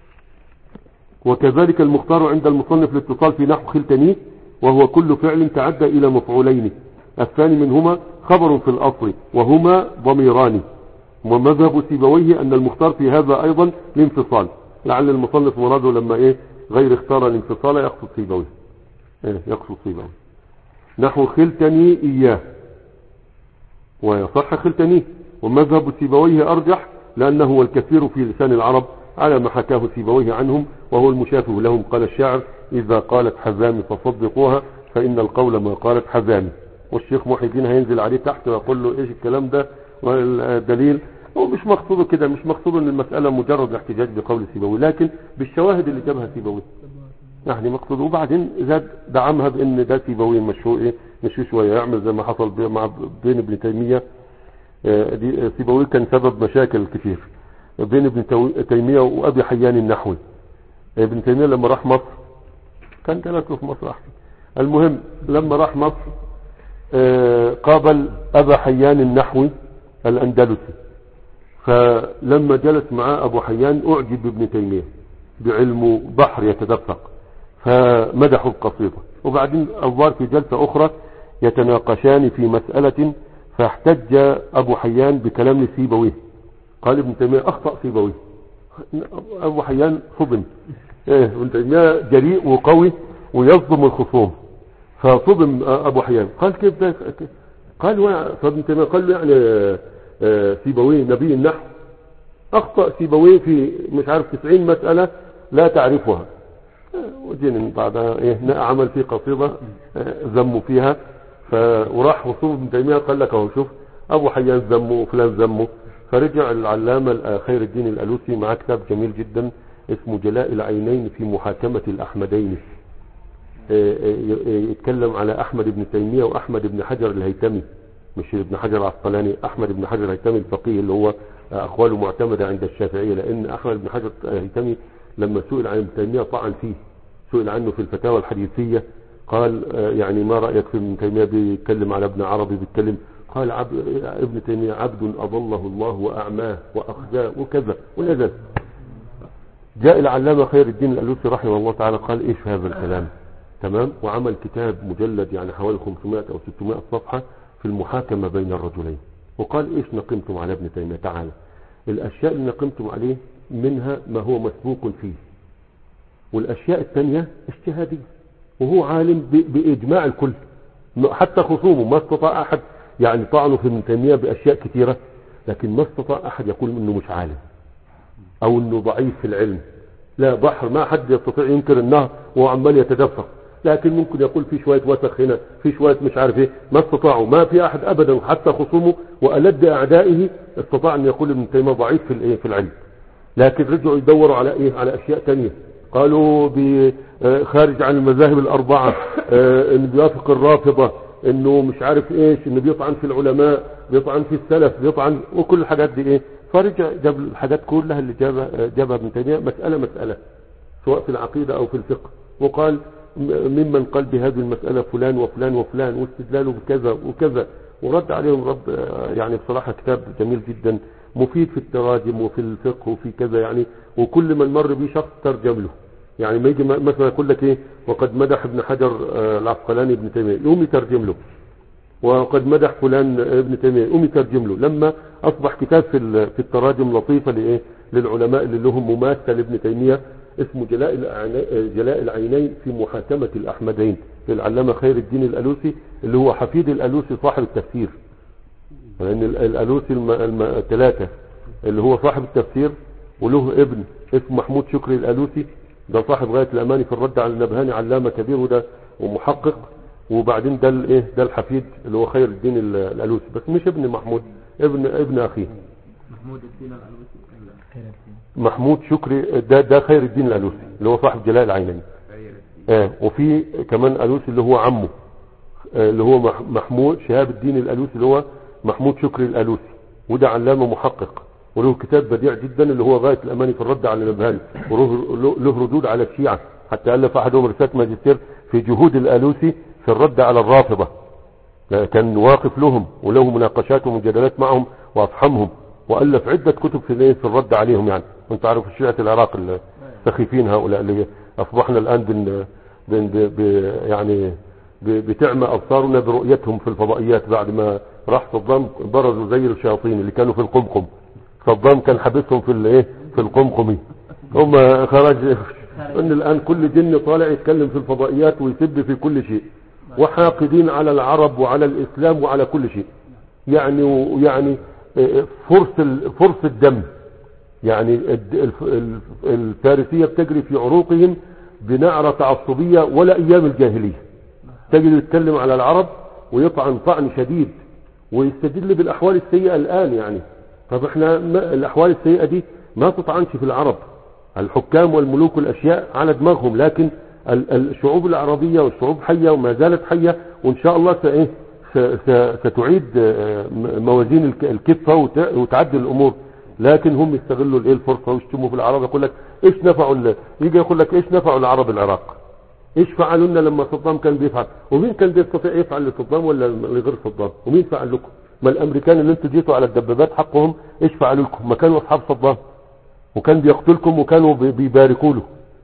وكذلك المختار عند المصنف الاتصال في نحو خلتني وهو كل فعل تعدى الى مفعولين الثاني منهما خبر في الاصل وهما ضميران. ومذهب سيبويه ان المختار في هذا ايضا الانفصال لعل المصنف مراده لما ايه غير اختار الانفصال يقصد سيبويه ايه يقصد سيبويه نحو خلتني اياه ويصح خلتني. ومذهب سيبويه ارجح لانه هو الكثير في لسان العرب على ما حكاه سيبويه عنهم وهو المشافه لهم. قال الشاعر اذا قالت حزامي فصدقوها فان القول ما قالت حزامي. والشيخ محي الدين هينزل عليه تحت ويقول له ايش الكلام ده والدليل. هو مش مقصوده كده مش مقصوده ان المسألة مجرد الاحتجاج بقول سيبويه لكن بالشواهد اللي جابها سيبويه يعني مقصود. وبعدين زاد دعمها بان ده سيبويه مشهور ايه مش شوية يعمل زي ما حصل مع بين ابن تيمية آه، دي سيبويه كان سبب مشاكل كتير بين ابن تو- تيمية وابي حيان النحوي. ابن تيمية لما راح مصر كان جلسه في مصر احسن. المهم لما راح مصر آه، قابل ابا حيان النحوي الاندلسي، فلما جلس معاه ابو حيان اعجب بابن تيمية بعلمه بحر يتدفق، فمدحوا القصيدة. وبعدين الظاهر في جلسة اخرى يتناقشان في مسألة، فاحتج ابو حيان بكلام سيبويه، قال ابن تيمية اخطأ سيبويه. ابو حيان صدم، ايه ابن تيمية جريء وقوي ويصدم الخصوم، فصدم ابو حيان قال كيف ده؟ قال و- فابن تيمية قال له يعني آه، سيبويه نبي النحو، اخطأ سيبويه في مش عارف تسعين مسألة لا تعرفها. وجين بعدها ايه عمل فيه قصيدة آه، ذموا فيها. ف وراح وصول ابن تيمية قال لك اهو شوف ابو حيان ذمه وفلان ذمه. فرجع العلامة خير الدين الألوسي مع كتاب جميل جدا اسمه جلاء العينين في محاكمة الأحمدين، آه، آه، يتكلم على أحمد بن تيمية وأحمد بن حجر الهيتمي، مش ابن حجر العسقلاني، أحمد بن حجر الهيتمي الفقيه اللي هو آه، أقواله معتمدة عند الشافعية، لأن أحمد بن حجر الهيتمي لما سئل عن ابن تيمية طعن فيه، سئل عنه في الفتاوى الحديثية قال آه، يعني ما رأيك في ابن تيمية بيتكلم على ابن عربي بيتكلم، قال عبد ابن تيمية عبد أضله الله وأعماه وأخزاه وكذا ونزل. جاء العلامة خير الدين الألوسي رحمه الله تعالى قال ايش هذا الكلام، تمام، وعمل كتاب مجلد يعني حوالي خمسمائة أو ستمائة صفحة في المحاكمة بين الرجلين، وقال ايش نقمتم على ابن تيمية، تعالى الأشياء اللي نقمتم عليه منها ما هو مسبوق فيه، والأشياء الثانية اجتهادية، وهو عالم ب- بإجماع الكل، حتى خصومه ما استطاع أحد يعني طعنه في ابن تيمية بأشياء كثيرة، لكن ما استطاع أحد يقول إنه مش عالم أو إنه ضعيف في العلم. لا، بحر ما حد يستطيع ينكر النهر وهو عمال يتدفق، لكن ممكن يقول في شوية وسخ هنا في شوية مش عارف ايه، ما استطاعوا، ما في أحد أبدا حتى خصومه وألد أعدائه استطاع أن يقول ابن تيمية ضعيف في الايه في العلم. لكن رجعوا يدوروا على ايه على أشياء تانية، قالوا خارج عن المذاهب الأربعة، آه، انه بيوافق الرافضة، انه مش عارف ايش، انه بيطعن في العلماء، بيطعن في السلف، بيطعن، وكل الحاجات دي ايه. فرجع جاب الحاجات كلها اللي جابها جابها ابن تيمية مسألة مسألة سواء في العقيدة او في الفقه، وقال ممن قال بهذه المسألة فلان وفلان وفلان واستدلاله بكذا وكذا، ورد عليهم رد آه، يعني بصراحة كتاب جميل جدا مفيد في التراجم وفي الفقه وفي كذا يعني، وكل من مر به شخص ترجم له. يعني ما يجي مثلا يقول لك ايه وقد مدح ابن حجر آه، العسقلاني ابن تيمية يقوم يترجم له، وقد مدح فلان ابن تيمية يقوم يترجم له. لما اصبح كتاب في ال- في التراجم لطيفة لايه للعلماء اللي لهم مماثل لابن تيمية اسمه جلاء الأعنا- جلاء العينين في محاكمة الأحمدين للعلامة خير الدين الألوسي اللي هو حفيد الألوسي صاحب التفسير، لأن ال- الألوسي الم- الم- الثلاثة اللي هو صاحب التفسير وله ابن اسمه محمود شكري الألوسي، ده صاحب غاية الأماني في الرد على النبهاني، علامة كبير وده ومحقق، وبعدين ده الايه ده الحفيد اللي هو خير الدين ال- الألوسي، بس مش ابن محمود، ابن ابن أخيه محمود الدين الألوسي ولا خير الدين؟ محمود شكري، ده ده خير الدين الألوسي اللي هو صاحب جلاء العينين. خير الدين. آه وفي كمان ألوسي اللي هو عمه آه اللي هو مح- محمود شهاب الدين الألوسي اللي هو محمود شكري الألوسي، وده علامة محقق وله كتاب بديع جدا اللي هو غاية الأماني في الرد على النبهاني، وله له- له ردود على الشيعة، حتى ألف أحدهم رسالة ماجستير في جهود الألوسي في الرد على الرافضة، كان واقف لهم وله مناقشات ومجادلات معهم وأفحمهم، وألف عدة كتب في الايه في الرد عليهم يعني. وانت عارف الشيعة العراق السخيفين هؤلاء اللي أصبحنا الآن بن بن ب ب يعني ب بتعمى أبصارنا برؤيتهم في الفضائيات بعد ما راح صدام برزوا زي الشياطين اللي كانوا في القمقم. صدام كان حبسهم في الايه في القمقمي، هم خرج ان الآن كل جن طالع يتكلم في الفضائيات ويسب في كل شيء، وحاقدين على العرب وعلى الإسلام وعلى كل شيء يعني، ويعني فرس ال- فرس الدم يعني الد- الف- الف- الفارسية بتجري في عروقهم بنعرة تعصبية ولا أيام الجاهلية. تجد يتكلم على العرب ويطعن طعن شديد ويستدل بالأحوال السيئة الآن يعني. طب احنا ما الأحوال السيئة دي ما تطعنش في العرب، الحكام والملوك والأشياء على دماغهم، لكن ال- الشعوب العربية والشعوب حية وما زالت حية، وإن شاء الله سإيه ستعيد موازين الكفة وتعدل الامور، لكن هم يستغلوا الايه الفرصة ويشتموا في العرب. يقول لك ايش نفعوا، يجي يقول لك ايش نفعوا العرب العراق، ايش فعلوا لنا لما صدام كان بيفعل، ومين كان بيستطيع يفعل لصدام ولا لغير صدام، ومين فعل لكم؟ ما الامريكان اللي انتوا جيتوا على الدبابات حقهم ايش فعلوا لكم؟ ما كانوا اصحاب صدام وكان بيقتلكم وكانوا بيباركوا له.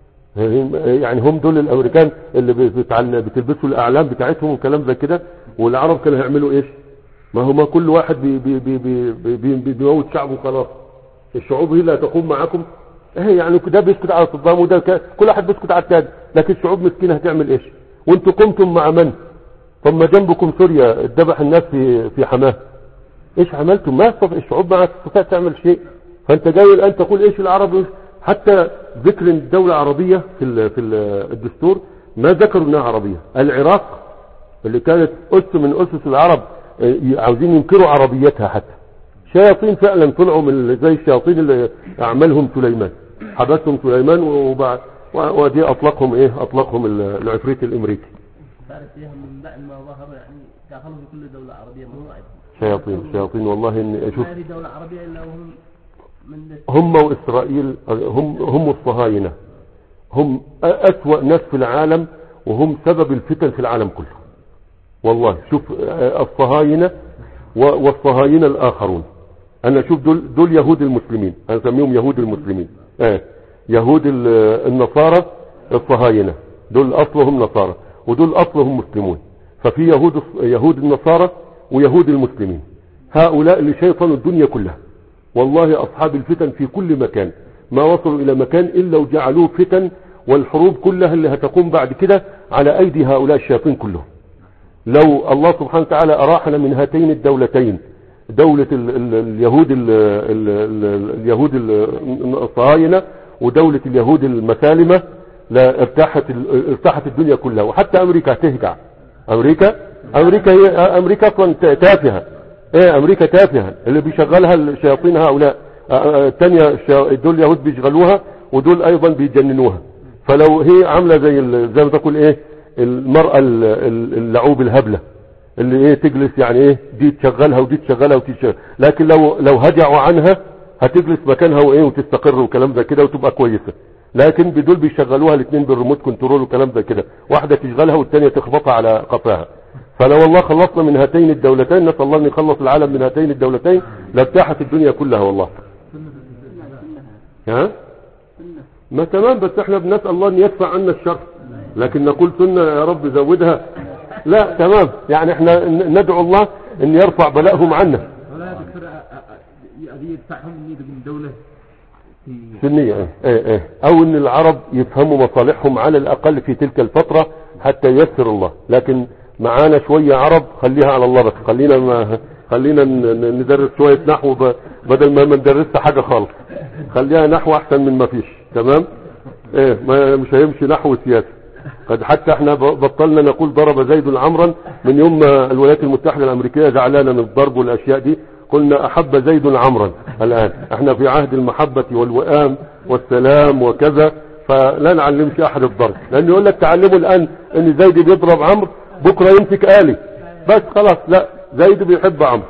يعني هم دول الامريكان اللي بتلبسوا الاعلام بتاعتهم وكلام زي كده، والعرب كانوا هيعملوا ايش؟ ما هو ما كل واحد بي بي بي بي بي بي بيموت شعبه خلاص. الشعوب هي اللي هتقوم معاكم، ايه يعني ده بيسكت على صدام وده كل واحد بيسكت على الثاني، لكن الشعوب مسكينه هتعمل ايش؟ وانتوا قمتم مع من؟ ثم جنبكم سوريا اتذبح الناس في في حماه، ايش عملتم؟ ما استطاع الشعوب ما تستطيع تعمل شيء. فانت جاي الان تقول ايش العرب؟ حتى ذكر الدولة عربية في في الدستور ما ذكروا انها عربية. العراق اللي كانت أس من أسس العرب عاوزين ينكروا عربيتها، حتى شياطين فعلا طلعوا من زي الشياطين اللي اعملهم سليمان، حبسهم سليمان وبعد ودي اطلقهم ايه اطلقهم العفريت الامريكي. صارت فيها من بعد ما ظهروا يعني دخلوا في كل دولة عربية مصاعب. شياطين شياطين والله اني اشوف ما في دولة عربية الا وهم من هم واسرائيل، هم هم الصهاينة، هم اسوأ ناس في العالم وهم سبب الفتن في العالم كله. والله شوف الصهاينة والصهاينة الاخرون، انا شوف دول دول يهود المسلمين، انا اسميهم يهود المسلمين، اه يهود النصارى الصهاينة، دول اصلهم نصارى ودول اصلهم مسلمون. ففي يهود يهود النصارى ويهود المسلمين، هؤلاء اللي شيطنوا الدنيا كلها. والله اصحاب الفتن في كل مكان، ما وصلوا الى مكان الا وجعلوه فتن، والحروب كلها اللي هتقوم بعد كده على ايدي هؤلاء الشياطين كلهم. لو الله سبحانه وتعالى اراحنا من هاتين الدولتين، دولة ال ال اليهود ال ال ال اليهود الصهاينة ودولة اليهود المسالمة، لا ارتاحت ارتاحت الدنيا كلها، وحتى امريكا تهجع. امريكا امريكا هي امريكا اصلا تافهة، ايه امريكا تافهة اللي بيشغلها الشياطين هؤلاء. الثانية دول اليهود بيشغلوها ودول ايضا بيجننوها. فلو هي عاملة زي زي ما تقول ايه المرأة اللعوب الهبلة اللي ايه تجلس يعني ايه دي تشغلها ودي تشغلها ودي تشغلها، لكن لو لو هجعوا عنها هتجلس مكانها وايه وتستقر وكلام زي كده وتبقى كويسة. لكن بدول بيشغلوها الاثنين بالريموت كنترول وكلام زي كده، واحدة تشغلها والثانية تخبطها على قفاها. فلو والله خلصنا من هاتين الدولتين، نسأل الله ان يخلص العالم من هاتين الدولتين لارتاحت الدنيا كلها والله. ها ما تمام، بس احنا بنسأل الله ان يدفع عنا الشر، لكن نقول سنة يا رب زودها لا. تمام، يعني احنا ندعو الله ان يرفع بلاءهم عنا. ولا دكتور يدفعهم من دولة سنية ايه ايه ايه او ان العرب يفهموا مصالحهم على الاقل في تلك الفترة حتى ييسر الله. لكن معانا شوية عرب خليها على الله، بس خلينا ما خلينا ندرس شوية نحو بدل ما ما ندرسها حاجة خالص، خليها نحو احسن من ما فيش. تمام ايه ما مش هيمشي نحو سياسي. قد حتى احنا بطلنا نقول ضرب زيد عمرا من يوم ما الولايات المتحدة الامريكية زعلانة من الضرب والاشياء دي، قلنا احب زيد عمرا. الان احنا في عهد المحبة والوئام والسلام وكذا، فلا نعلمش احد الضرب، لان يقول لك تعلموا الان ان زيد بيضرب عمرو بكرة يمسك آلي بس خلاص. لا، زيد بيحب عمرو.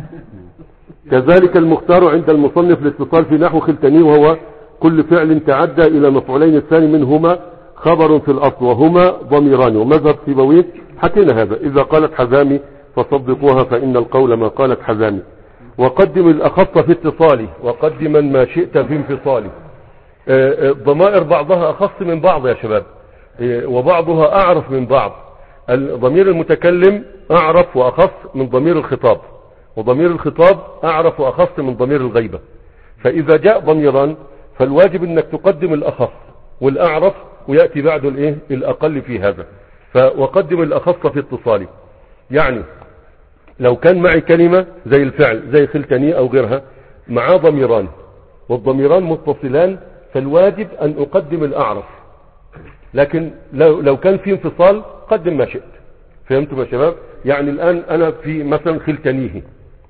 كذلك المختار عند المصنف الاتصال في نحو خلتني، وهو كل فعل تعدى الى مفعولين الثاني منهما خبر في الاصل وهما ضميران. ومذهب سيبويه حكينا هذا، اذا قالت حزامي فصدقوها فان القول ما قالت حزامي. وقدم الاخص في اتصالي وقدما ما شئت في انفصالي. الضمائر بعضها اخص من بعض يا شباب، وبعضها اعرف من بعض. الضمير المتكلم اعرف واخص من ضمير الخطاب، وضمير الخطاب اعرف واخص من ضمير الغيبة. فاذا جاء ضميران فالواجب انك تقدم الاخص والاعرف ويأتي بعد الايه الاقل في هذا. فوقدم الاخص في اتصالي، يعني لو كان معي كلمة زي الفعل زي خلتني او غيرها مع ضميران والضميران متصلان، فالواجب ان اقدم الاعرف. لكن لو, لو كان في انفصال قدم ما شئت. فهمتم يا شباب؟ يعني الان انا في مثلا خلتنيه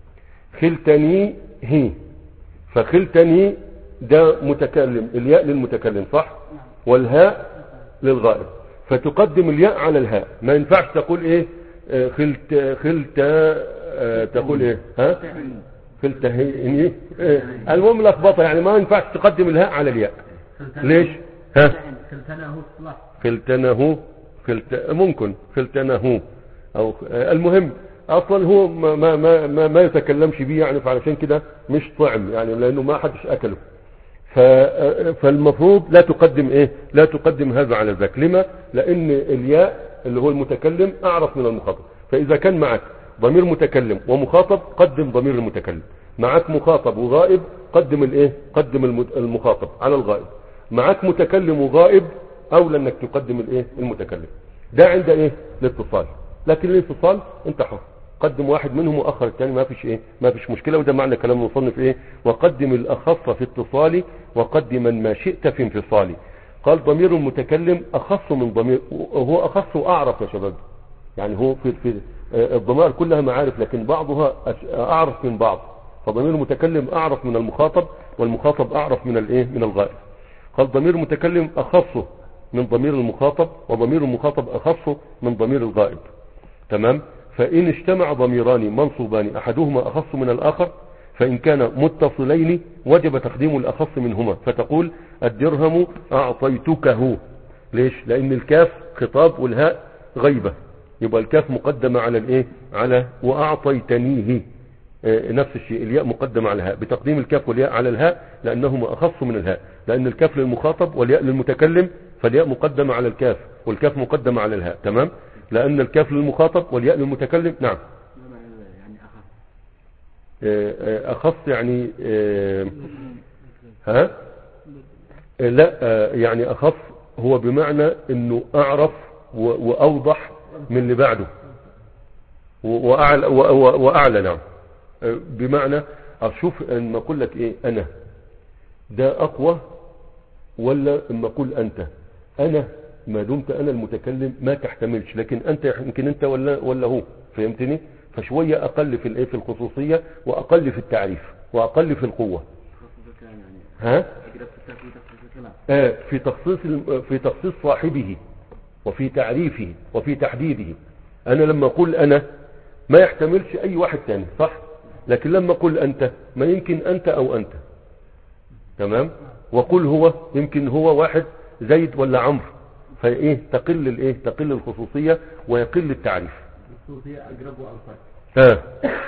خلتني هي، فخلتني ده متكلم، الياء للمتكلم صح، والهاء للغائب، فتقدم الياء على الهاء. ما ينفعش تقول ايه آه، خلت خلت آه، تقول ايه ها خلت هي آه، المهم لخبطه يعني ما ينفعش تقدم الهاء على الياء. ليش ها خلتناه صلاح خلتنه خلت ممكن خلتنه او آه، المهم اصلا هو ما ما ما, ما, ما يتكلمش بيه يعني، فعلشان كده مش طعم يعني لانه ما حدش اكله. ف- فالمفروض لا تقدم ايه لا تقدم هذا على ذاك. لما؟ لان الياء اللي هو المتكلم اعرف من المخاطب. فاذا كان معك ضمير متكلم ومخاطب قدم ضمير المتكلم، معك مخاطب وغائب قدم الايه قدم الم- المخاطب على الغائب، معك متكلم وغائب اولى انك تقدم الايه المتكلم. ده عند ايه الاتصال. لكن الانفصال انت حر، قدم واحد منهم واخر الثاني ما فيش ايه ما فيش مشكله. وده معنى كلام المصنف ايه وقدم الاخص في اتصالي وقدما ما شئت في انفصالي. قال ضمير المتكلم اخص من ضمير، هو اخص واعرف يا شباب. يعني هو في, في آه، الضمائر كلها معارف لكن بعضها أش- اعرف من بعض. فضمير المتكلم اعرف من المخاطب والمخاطب اعرف من الايه من الغائب. قال ضمير المتكلم اخص من ضمير المخاطب وضمير المخاطب اخص من ضمير الغائب. تمام. فإن اجتمع ضميران منصوبان أحدهما أخص من الآخر فإن كان متصلين وجب تقديم الأخص منهما، فتقول الدرهم أعطيتكه. ليش؟ لأن الكاف خطاب والهاء غيبة، يبقى الكاف مقدمة على الإيه على وأعطيتنيه. آه، نفس الشيء الياء مقدمة على الهاء بتقديم الكاف والياء على الهاء لأنهما أخص من الهاء، لأن الكاف للمخاطب والياء للمتكلم، فالياء مقدمة على الكاف والكاف مقدمة على الهاء. تمام. لأن الكاف للمخاطب والياء للمتكلم. نعم. يعني أخف آه، آه، أخص يعني آه، ها آه، لا آه، يعني أخص هو بمعنى أنه أعرف و- وأوضح من اللي بعده و- وأعلى, و- و- وأعلى. نعم. آه، بمعنى أشوف أن ما أقول لك إيه أنا ده أقوى ولا اما أقول أنت. أنا ما دمت أنا المتكلم ما تحتملش، لكن أنت يمكن أنت ولا ولا هو. فهمتني؟ فشوية أقل في الإيه في الخصوصية وأقل في التعريف وأقل في القوة. ها؟ آه في تخصيص الم- في تخصيص صاحبه وفي تعريفه وفي تحديده. أنا لما أقول أنا ما يحتملش أي واحد تاني، صح؟ لكن لما أقول أنت ما يمكن أنت أو أنت. تمام. وقل هو يمكن هو واحد زيد ولا عمرو. فايه تقل الايه تقل الخصوصيه ويقل التعريف. الصوفية أقرب وأنصر. ها.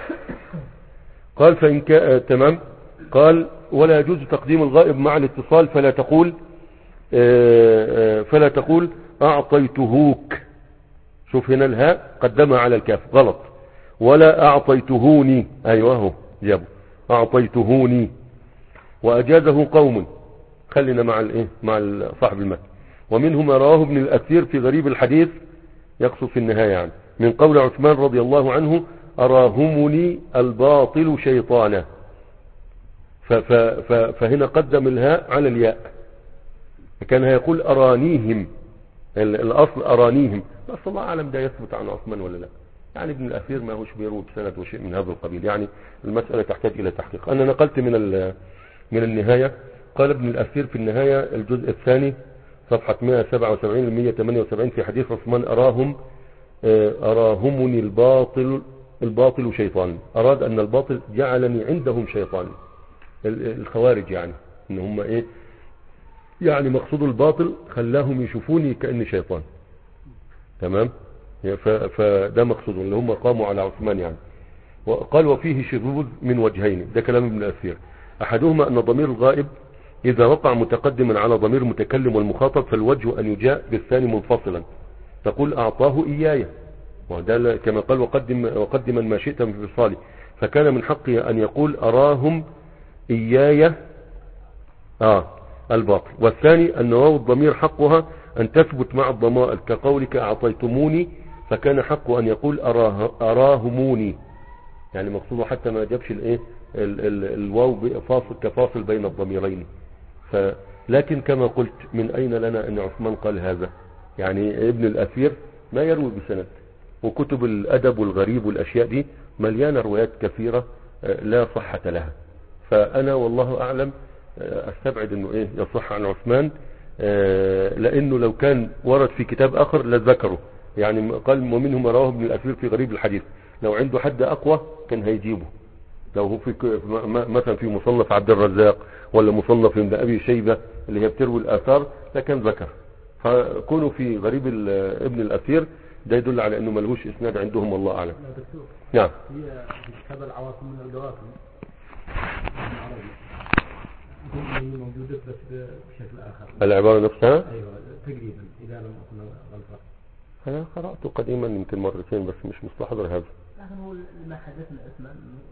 قال فإن كان آه تمام. قال ولا يجوز تقديم الغائب مع الاتصال فلا تقول آه آه فلا تقول أعطيتهوك. شوف هنا الهاء قدمها على الكاف غلط. ولا أعطيتهوني. أيوه هو جابوا أعطيتهوني. وأجازه قوم. خلينا مع الايه مع صاحب المتن. ومنهم ما رواه ابن الأثير في غريب الحديث يقصد في النهاية يعني من قول عثمان رضي الله عنه أراهمني الباطل شيطانا. ف- ف- ف- فهنا قدم الهاء على الياء. كان هيقول أرانيهم. ال- الأصل أرانيهم، بس الله أعلم ده يثبت عن عثمان ولا لا. يعني ابن الأثير ما هوش بيروي بسند وشيء من هذا القبيل. يعني المسألة تحتاج إلى تحقيق. أنا نقلت من ال- من النهاية. قال ابن الأثير في النهاية الجزء الثاني صفحة مئة وسبعة وسبعين ل مئة وثمانية وسبعين في حديث عثمان أراهم أراهمني الباطل الباطل شيطان. أراد أن الباطل جعلني عندهم شيطان. الخوارج يعني إن هم إيه يعني مقصود الباطل خلاهم يشوفوني كأني شيطان. تمام. ف- فده مقصود اللي هم قاموا على عثمان يعني. وقال وفيه شذوذ من وجهين. ده كلام ابن الأثير. أحدهما أن ضمير الغائب إذا وقع متقدما على ضمير المتكلم والمخاطب فالوجه أن يجاء بالثاني منفصلا. تقول أعطاه إياي وده كما قال وقدم وقدما ما شئت من فصالي. فكان من حقه أن يقول أراهم إياي آه الباطل. والثاني أن واو الضمير حقها أن تثبت مع الضمائر كقولك أعطيتموني، فكان حقه أن يقول أراه أراهموني. يعني مقصوده حتى ما جابش الايه ال- ال- الواو فاصل كفاصل بين الضميرين. لكن كما قلت من أين لنا أن عثمان قال هذا؟ يعني ابن الأثير ما يروي بسند، وكتب الأدب والغريب والأشياء دي مليانة روايات كثيرة لا صحة لها. فأنا والله أعلم أستبعد أنه إيه يصح عن عثمان، لأنه لو كان ورد في كتاب آخر لذكره، يعني قال ومنهم ما رواه ابن الأثير في غريب الحديث، لو عنده حد أقوى كان هيجيبه، لو هو في مثلا في مصنف عبد الرزاق ولا مصنف ابن أبي شيبة اللي هي بتروي الآثار لكن ذكر. فكونوا في غريب ابن الأثير ده يدل على أنه ملهوش إسناد عندهم والله أعلم. نعم. هي كتاب العواصم من الجواكم العربي موجودة بس بشكل آخر. العبارة نفسها؟ أيوة تقريبا إذا لم أكن غلطان. أنا قرأته قديما يمكن مرتين بس مش مستحضر هذا. لكن هو ما حدثنا اسمه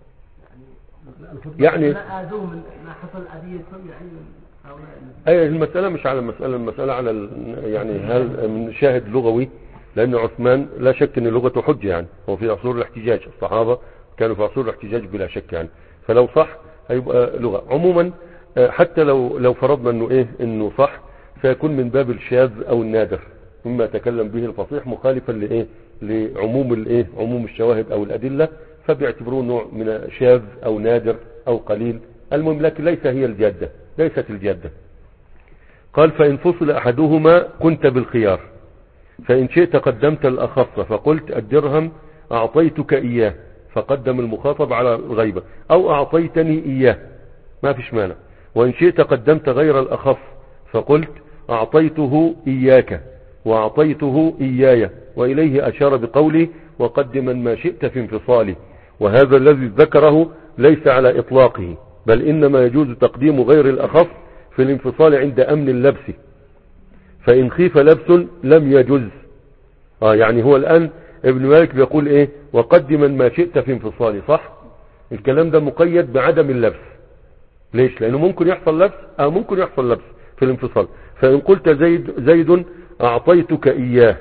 يعني يعني ما آذوه من ما حصل أذيتهم يعني أي المسألة مش على المسألة، المسألة على يعني هل من شاهد لغوي، لأن عثمان لا شك أن لغته حجة يعني، هو في عصور الاحتجاج، الصحابة كانوا في عصور الاحتجاج بلا شك يعني، فلو صح هيبقى لغة. عموما حتى لو لو فرضنا أنه إيه أنه صح فيكون من باب الشاذ أو النادر مما تكلم به الفصيح مخالفا لإيه لعموم الإيه عموم الشواهد أو الأدلة، فبيعتبروه نوع من شاذ أو نادر أو قليل. المهم لكن ليس هي الجادة، ليست الجادة. قال فإن فصل أحدهما كنت بالخيار، فإن شئت قدمت الأخص فقلت الدرهم أعطيتك إياه، فقدم المخاطب على الغيبة، أو أعطيتني إياه ما فيش مانع. وإن شئت قدمت غير الأخص فقلت أعطيته إياك وأعطيته إياي، وإليه أشار بقولي وقدما ما شئت في انفصالي. وهذا الذي ذكره ليس على إطلاقه، بل إنما يجوز تقديم غير الأخص في الانفصال عند أمن اللبس، فإن خيف لبس لم يجوز. آه يعني هو الآن ابن مالك بيقول إيه وقدما ما شئت في انفصالي، صح؟ الكلام ده مقيد بعدم اللبس. ليش؟ لأنه ممكن يحصل لبس أو ممكن يحصل لبس في الانفصال. فإن قلت زيد زيد أعطيتك إياه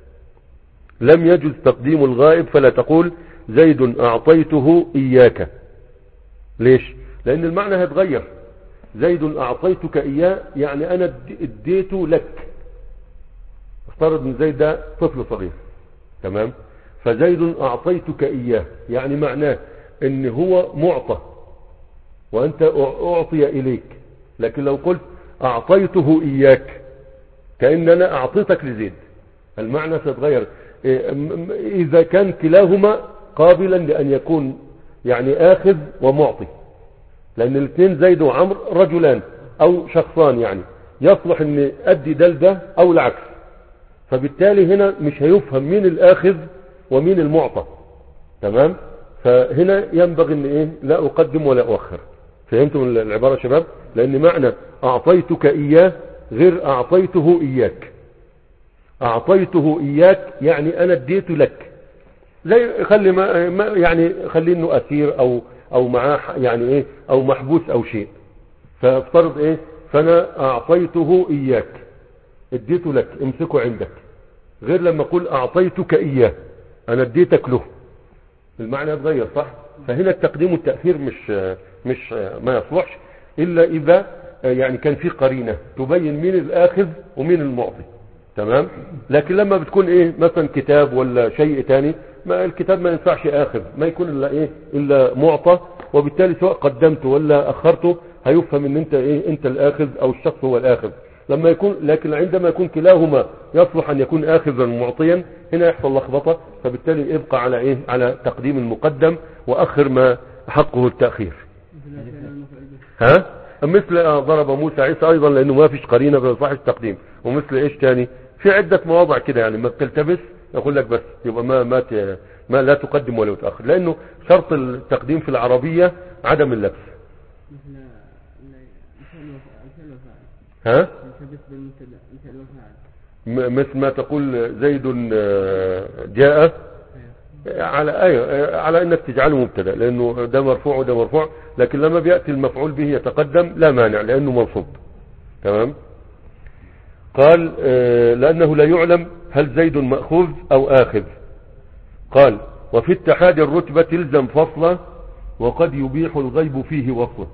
لم يجوز تقديم الغائب، فلا تقول زيد أعطيته إياك. ليش؟ لأن المعنى هيتغير. زيد أعطيتك إياه يعني أنا اديته لك، افترض من زيد ده طفل صغير، تمام؟ فزيد أعطيتك إياه يعني معناه ان هو معطى وأنت أعطي إليك. لكن لو قلت أعطيته إياك كأن أنا أعطيتك لزيد، المعنى سيتغير. إذا كان كلاهما قابلا لأن يكون يعني آخذ ومعطي، لأن الاثنين زيد وعمر رجلان أو شخصان، يعني يصلح أن أدي ده لده أو العكس، فبالتالي هنا مش هيفهم مين الآخذ ومين المعطى، تمام؟ فهنا ينبغي أن إيه لا أقدم ولا أؤخر. فهمتم العبارة شباب؟ لأن معنى أعطيتك إياه غير أعطيته إياك. أعطيته إياك يعني أنا اديته لك، زي خلي ما يعني خلي إنه أسير أو أو معاه يعني إيه أو محبوس أو شيء، فافترض إيه فأنا أعطيته إياك اديته لك امسكه عندك، غير لما أقول أعطيتك إياه أنا اديتك له، المعنى يتغير، صح؟ فهنا التقديم والتأخير مش مش ما يصلحش إلا إذا يعني كان في قرينة تبين مين الآخذ ومين المعطي، تمام؟ لكن لما بتكون إيه مثلا كتاب ولا شيء تاني، ما الكتاب ما ينفعش آخذ، ما يكون إلا إيه إلا معطى، وبالتالي سواء قدمته ولا أخرته هيفهم إن أنت إيه أنت الآخذ أو الشخص هو الآخذ. لما يكون لكن عندما يكون كلاهما يصلح أن يكون آخذا معطيا، هنا يحصل لخبطة، فبالتالي يبقى على إيه على تقديم المقدم وأخر ما حقه التأخير. ها مثل ضرب موسى عيسى أيضا لأنه ما فيش قرينة فيصح التقديم. ومثل إيش تاني في عدة مواضع كده، يعني ما بتلتبس يقول لك بس يبقى ما ما ما لا تقدم ولا تأخر، لأنه شرط التقديم في العربية عدم اللبس. ها مثل ما تقول زيد جاء على أي على انك تجعله مبتدا، لانه ده مرفوع وده مرفوع، لكن لما بياتي المفعول به يتقدم لا مانع لانه منصوب، تمام؟ قال لانه لا يعلم هل زيد ماخوذ او اخذ. قال وفي اتحاد الرتبه تلزم فصله وقد يبيح الغيب فيه وصله.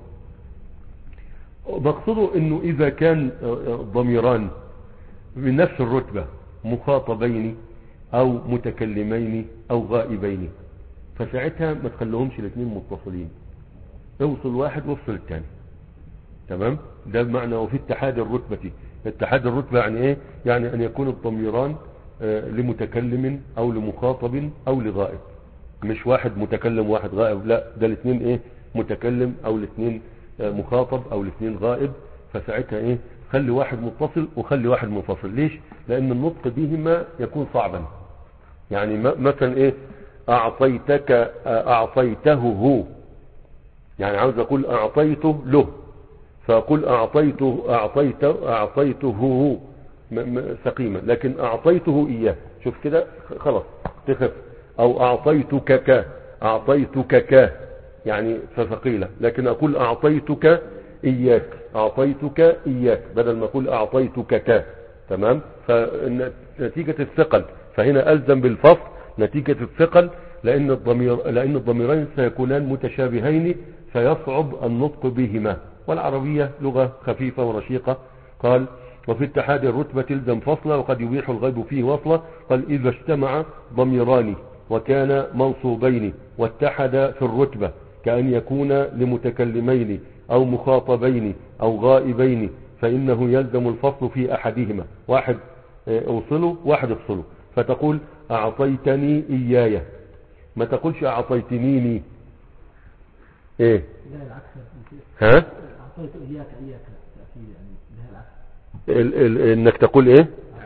مقصده انه اذا كان ضميران من نفس الرتبه مخاطبين او متكلمين او غائبين، فساعتها ما تخليهمش الاثنين متصلين، اوصل واحد وافصل الثاني، تمام؟ ده بمعنى وفي اتحاد الرتبة. اتحاد الرتبة يعني ايه؟ يعني ان يكون الضميران لمتكلم او لمخاطب او لغائب، مش واحد متكلم واحد غائب، لا ده الاثنين ايه متكلم او الاثنين مخاطب او الاثنين غائب. فساعتها ايه خلي واحد متصل وخلي واحد منفصل. ليش؟ لان النطق بهما يكون صعبا. يعني مثلا ايه اعطيتك اعطيته هو، يعني عاوز اقول اعطيته له، فاقول اعطيته اعطيته اعطيته هو سقيمة، لكن اعطيته اياه شوف كده خلاص تخف. او اعطيتك ك اعطيتك ك يعني فثقيلة، لكن اقول اعطيتك اياك اعطيتك اياك بدل ما اقول اعطيتك ك. تمام؟ فنتيجة الثقل، فهنا الزم بالفصل نتيجة الثقل، لان الضمير لان الضميرين سيكونان متشابهين فيصعب النطق بهما. والعربية لغة خفيفة ورشيقة. قال وفي اتحاد الرتبة الزم فصلا وقد يبيح الغيب فيه وصلا. قال إذا اجتمع ضميران وكان منصوبين واتحد في الرتبة كأن يكون لمتكلمين أو مخاطبين أو غائبين فإنه يلزم الفصل في أحدهما، واحد اوصله واحد افصله. فتقول أعطيتني إياي، ما تقولش أعطيتنيني. ايه لا العكس. ها أعطيت إياك إياك تأكيد يعني لها العكس. ال ال انك تقول ايه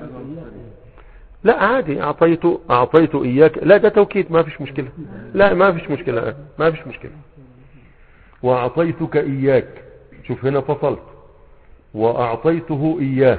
لا عادي اعطيت اعطيت اياك، لا ده توكيد ما فيش مشكلة، لا ما فيش مشكلة ما فيش مشكلة. واعطيتك اياك شوف هنا فصلت، واعطيته اياه.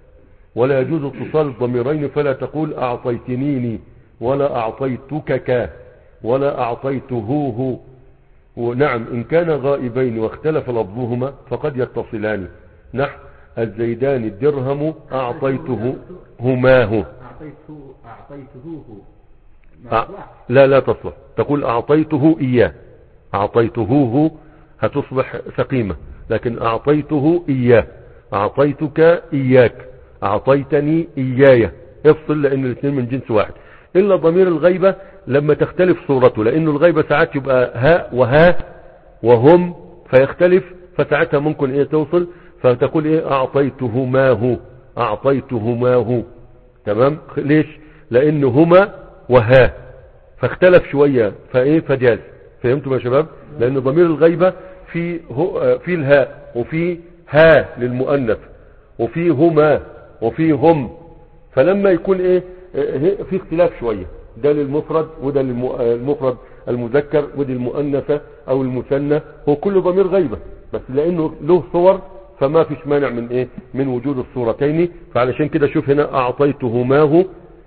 ولا يجوز اتصال الضميرين فلا تقول اعطيتنيني ولا اعطيتك ك ولا اعطيته هو. ونعم إن كان غائبين واختلف لفظهما فقد يتصلان، نحو الزيدان الدرهم أعطيته هماه. أعطيته أعطيته هو أ... لا لا تصلح، تقول أعطيته إياه. أعطيته هو هتصبح ثقيمة، لكن أعطيته إياه أعطيتك إياك أعطيتني إياي افصل، لأن الاثنين من جنس واحد. إلا ضمير الغيبة لما تختلف صورته، لأن الغيبة ساعات يبقى ها وها وهم فيختلف، فساعتها ممكن ايه توصل فتقول ايه اعطيته ما هو اعطيته ما هو. تمام؟ ليش؟ لأن هما وها فاختلف شوية فايه فجاز. فهمتم يا شباب؟ لأن ضمير الغيبة في هو في الهاء وفي ها للمؤنث وفي هما وفي هم، فلما يكون ايه في اختلاف شوية، ده للمفرد وده للمفرد المذكر ودي المؤنثة او المثنى، هو كله ضمير غيبة، بس لانه له صور فما فيش مانع من ايه من وجود الصورتين. فعلشان كده شوف هنا اعطيتهماه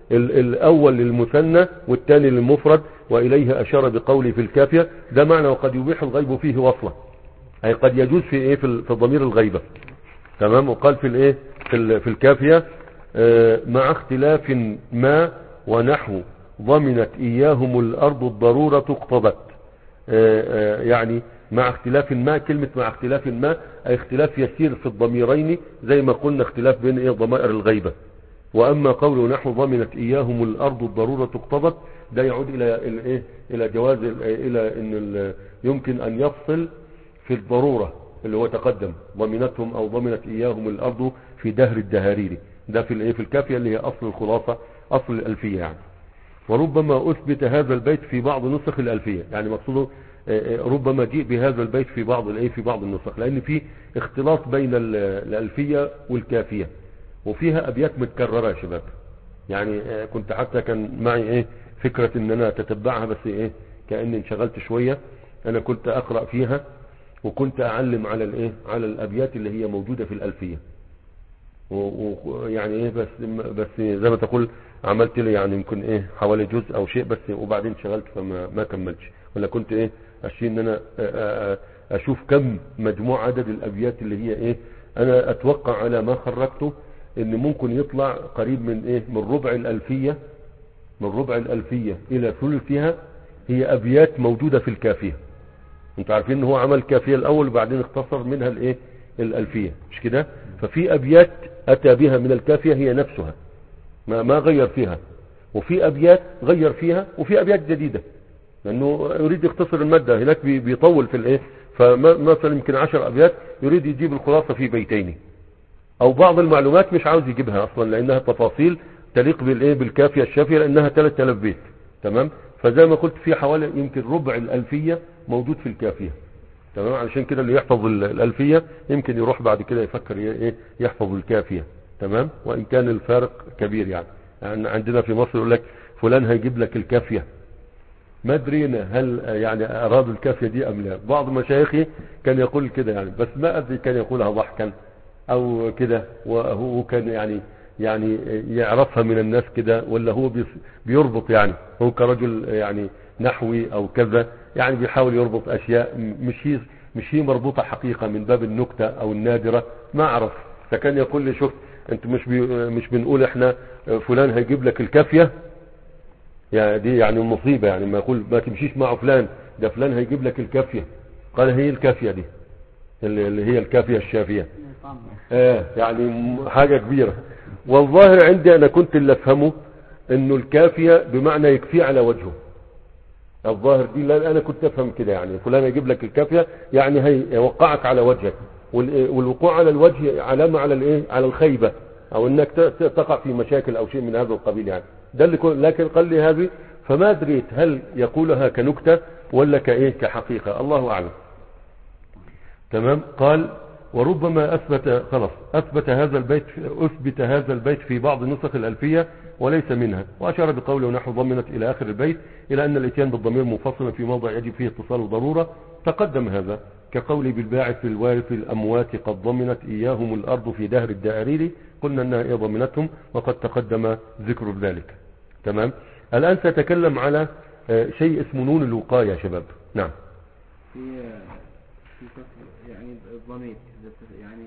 الاول للمثنى والثاني للمفرد، واليه اشار بقوله في الكافية. ده معنى وقد يبيح الغيب فيه وصلا، اي قد يجوز في ايه في ضمير الغيبة. تمام؟ وقال في الايه في, في الكافية اه مع اختلاف ما ونحو ضمنت اياهم الارض الضرورة اقتضت. اه اه يعني مع اختلاف ما، كلمة مع اختلاف ما اي اختلاف يسير في الضميرين زي ما قلنا اختلاف بين ايه ضمائر الغيبة. واما قول نحو ضمنت اياهم الارض الضرورة اقتضت، ده يعود الى الايه الى جواز الى ان يمكن ان يفصل في الضرورة اللي هو تقدم ضمنتهم او ضمنت اياهم الارض في دهر الدهارير. ده في الايه في الكافية اللي هي اصل الخلاصة اصل الالفية يعني. وربما اثبت هذا البيت في بعض نسخ الالفية، يعني مقصوده ربما جيء بهذا البيت في بعض الايه في بعض النسخ، لان في اختلاط بين الالفية والكافية وفيها ابيات متكررة يا شباب. يعني كنت حتى كان معي ايه فكرة ان انا تتبعها، بس ايه كأني انشغلت شوية. انا كنت اقرأ فيها وكنت اعلم على الايه على الابيات اللي هي موجودة في الالفية، ويعني ايه بس بس زي ما تقول عملت لي يعني يمكن ايه حوالي جزء او شيء بس، وبعدين شغلت فما ما كملتش. ولا كنت ايه اشيء ان انا اشوف كم مجموع عدد الابيات اللي هي ايه. انا اتوقع على ما خرجته ان ممكن يطلع قريب من ايه من ربع الالفية من ربع الالفية الى ثلثها هي ابيات موجودة في الكافية. انتوا عارفين ان هو عمل كافية الاول وبعدين اختصر منها الايه الالفية، مش كده؟ ففي ابيات اتى بها من الكافية هي نفسها ما ما غير فيها، وفي ابيات غير فيها، وفي ابيات جديدة لانه يريد يختصر المادة. هناك بيطول في الايه، فمثلا يمكن عشر ابيات يريد يجيب الخلاصة في بيتين، او بعض المعلومات مش عاوز يجيبها اصلا لانها تفاصيل تليق بالايه بالكافية الشافية لانها ثلاثة آلاف بيت. تمام. فزي ما قلت في حوالي يمكن ربع الالفية موجود في الكافية. تمام. علشان كده اللي يحفظ الالفية يمكن يروح بعد كده يفكر ايه يحفظ الكافية. تمام. وان كان الفارق كبير يعني, يعني عندنا في مصر يقول لك فلان هيجيب لك الكافية. ما درينا هل يعني اراد الكافية دي ام لا. بعض مشايخي كان يقول كده يعني, بس ما ادري كان يقولها ضحكا او كده, وهو كان يعني يعني يعرفها من الناس كده, ولا هو بيربط يعني هو كرجل يعني نحوي او كذا يعني بيحاول يربط اشياء مش هي مش هي مربوطة حقيقة من باب النكتة او النادرة, ما اعرف. فكان يقول لي شوف انت مش بي مش بنقول احنا فلان هيجيب لك الكافية يعني دي يعني مصيبة يعني, ما يقول ما تمشيش مع فلان ده فلان هيجيب لك الكافية. قال هي الكافية دي اللي هي الكافية الشافية. اه يعني حاجة كبيرة. والظاهر عندي انا كنت اللي افهمه انه الكافية بمعنى يكفي على وجهه. الظاهر دي لان انا كنت افهم كده يعني فلان يجيب لك الكافية يعني هيوقعك على وجهك, والوقوع على الوجه علامة على الايه على الخيبة او انك تقع في مشاكل او شيء من هذا القبيل يعني. ده اللي كن... لكن قال لي هذه فما دريت هل يقولها كنكتة ولا كايه كحقيقة, الله اعلم. تمام. قال وربما اثبت خلاص اثبت هذا البيت اثبت هذا البيت في بعض نسخ الالفية وليس منها, واشار بقوله نحو ضمنت الى اخر البيت الى ان الاتيان بالضمير منفصلا في موضع يجب فيه اتصال ضرورة. تقدم هذا كقولي بالباعث الوارث الاموات قد ضمنت اياهم الارض في دهر الدائرير, قلنا انها ايه ضمنتهم وقد تقدم ذكر ذلك. تمام. الان سأتكلم على شيء اسمه نون الوقاية يا شباب. نعم. في في يعني الضمير يعني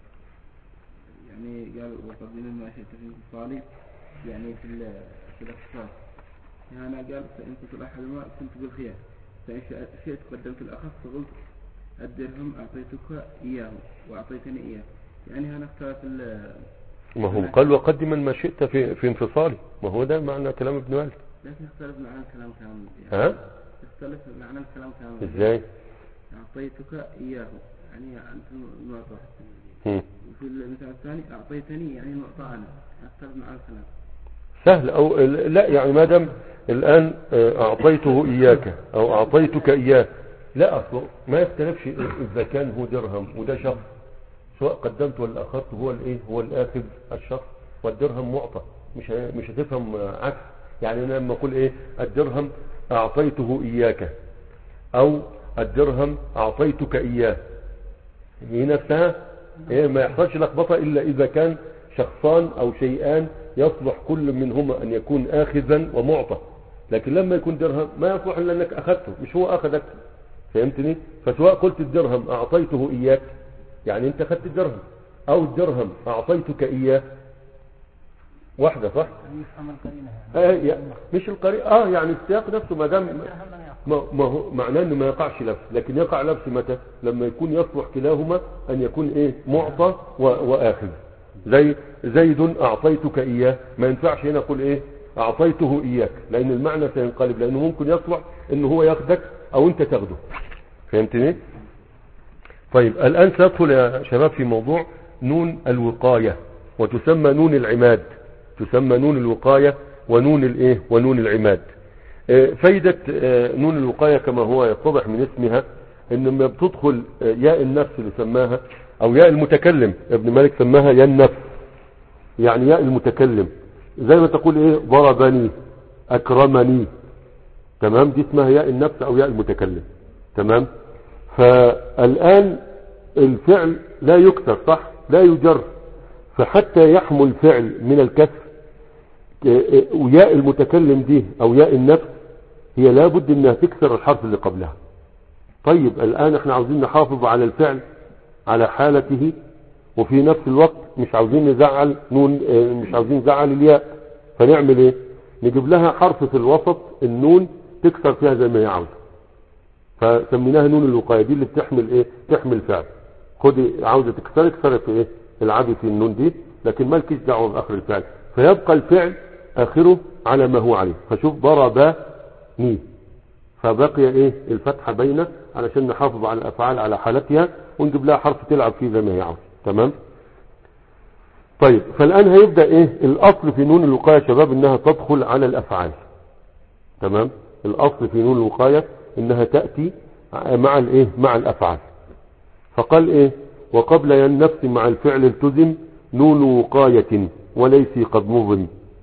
يعني قال وقدم ما شئت في الصالح يعني في في الاختصاص. هنا قال فإن كنت أحد ما كنت بالخيار, فإن شئت قدمت الأخف فقلت الدرهم أعطيتك إياه وأعطيتني إياه. يعني هنا اختلف ال ما هو قال وقدما ما شئت في في انفصالي, ما هو ده معنى كلام ابن مالك. لكن اختلف معنى الكلام كامل يعني. ها اختلف معنى الكلام كامل ازاي؟ أعطيتك إياه يعني أنت المعطى, وفي المثال الثاني أعطيتني يعني المعطى أنا. اختلف معنى الكلام سهل او لا يعني ما دام الان اعطيته اياك او اعطيتك اياه, لا اصلا ما يختلفش اذا كان هو درهم وده شخص, سواء قدمت ولا اخرت هو الايه هو الاخذ الشخص والدرهم معطى, مش مش هتفهم عكس يعني. انا لما اقول ايه الدرهم اعطيته اياك او الدرهم اعطيتك اياه, هي نفسها ايه ما يحصلش لخبطه الا اذا كان شخصان او شيئان يصلح كل منهما ان يكون اخذا ومعطى. لكن لما يكون درهم ما يصلح الا انك اخذته مش هو اخذك. فهمتني؟ فسواء قلت الدرهم اعطيته اياك يعني انت اخذت الدرهم, او الدرهم اعطيتك اياه واحدة صح؟ آه يعني مش القرينة اه يعني السياق نفسه ما دام ما, ما هو معناه انه ما يقعش لبس, لكن يقع لبس متى؟ لما يكون يصلح كلاهما ان يكون ايه معطى واخذ. زي زيد اعطيتك اياه, ما ينفعش هنا اقول ايه اعطيته اياك, لان المعنى سينقلب, لانه ممكن يصلح انه هو ياخدك او انت تاخده. فهمتني؟ طيب الان سأدخل يا شباب في موضوع نون الوقاية, وتسمى نون العماد, تسمى نون الوقاية ونون الايه ونون العماد. فايدة نون الوقاية كما هو يتضح من اسمها ان لما بتدخل ياء النفس اللي سماها او ياء المتكلم, ابن مالك سماها ياء النفس يعني ياء المتكلم, زي ما تقول ايه ضربني اكرمني. تمام. دي اسمها ياء النفس او ياء المتكلم. تمام. فالان الفعل لا يكسر صح, لا يجر, فحتى يحمل فعل من الكسر وياء المتكلم دي او ياء النفس هي لابد انها تكسر الحرف اللي قبلها. طيب الان احنا عاوزين نحافظ على الفعل على حالته, وفي نفس الوقت مش عاوزين نزعل نون, مش عاوزين نزعل الياء, فنعمل ايه؟ نجيب لها حرف في الوسط النون تكسر فيها زي ما هي عاوزه, فسميناها نون الوقاية. دي اللي بتحمل ايه؟ تحمل فعل. خدي عاوزة تكسر اكسر في ايه العبي في النون دي, لكن مالكيش دعوه باخر الفعل, فيبقى الفعل اخره على ما هو عليه. فشوف ضربني, فبقي ايه الفتحة بينه علشان نحافظ على الافعال على حالتها ونجيب لها حرف تلعب فيه زي ما هي عاوزة. تمام. طيب فالآن هيبدأ ايه الاصل في نون الوقاية يا شباب انها تدخل على الافعال. تمام. الاصل في نون الوقاية انها تأتي مع الايه مع الافعال. فقال ايه وقبل النفس مع الفعل التزم نون وقاية وليس قد نظم.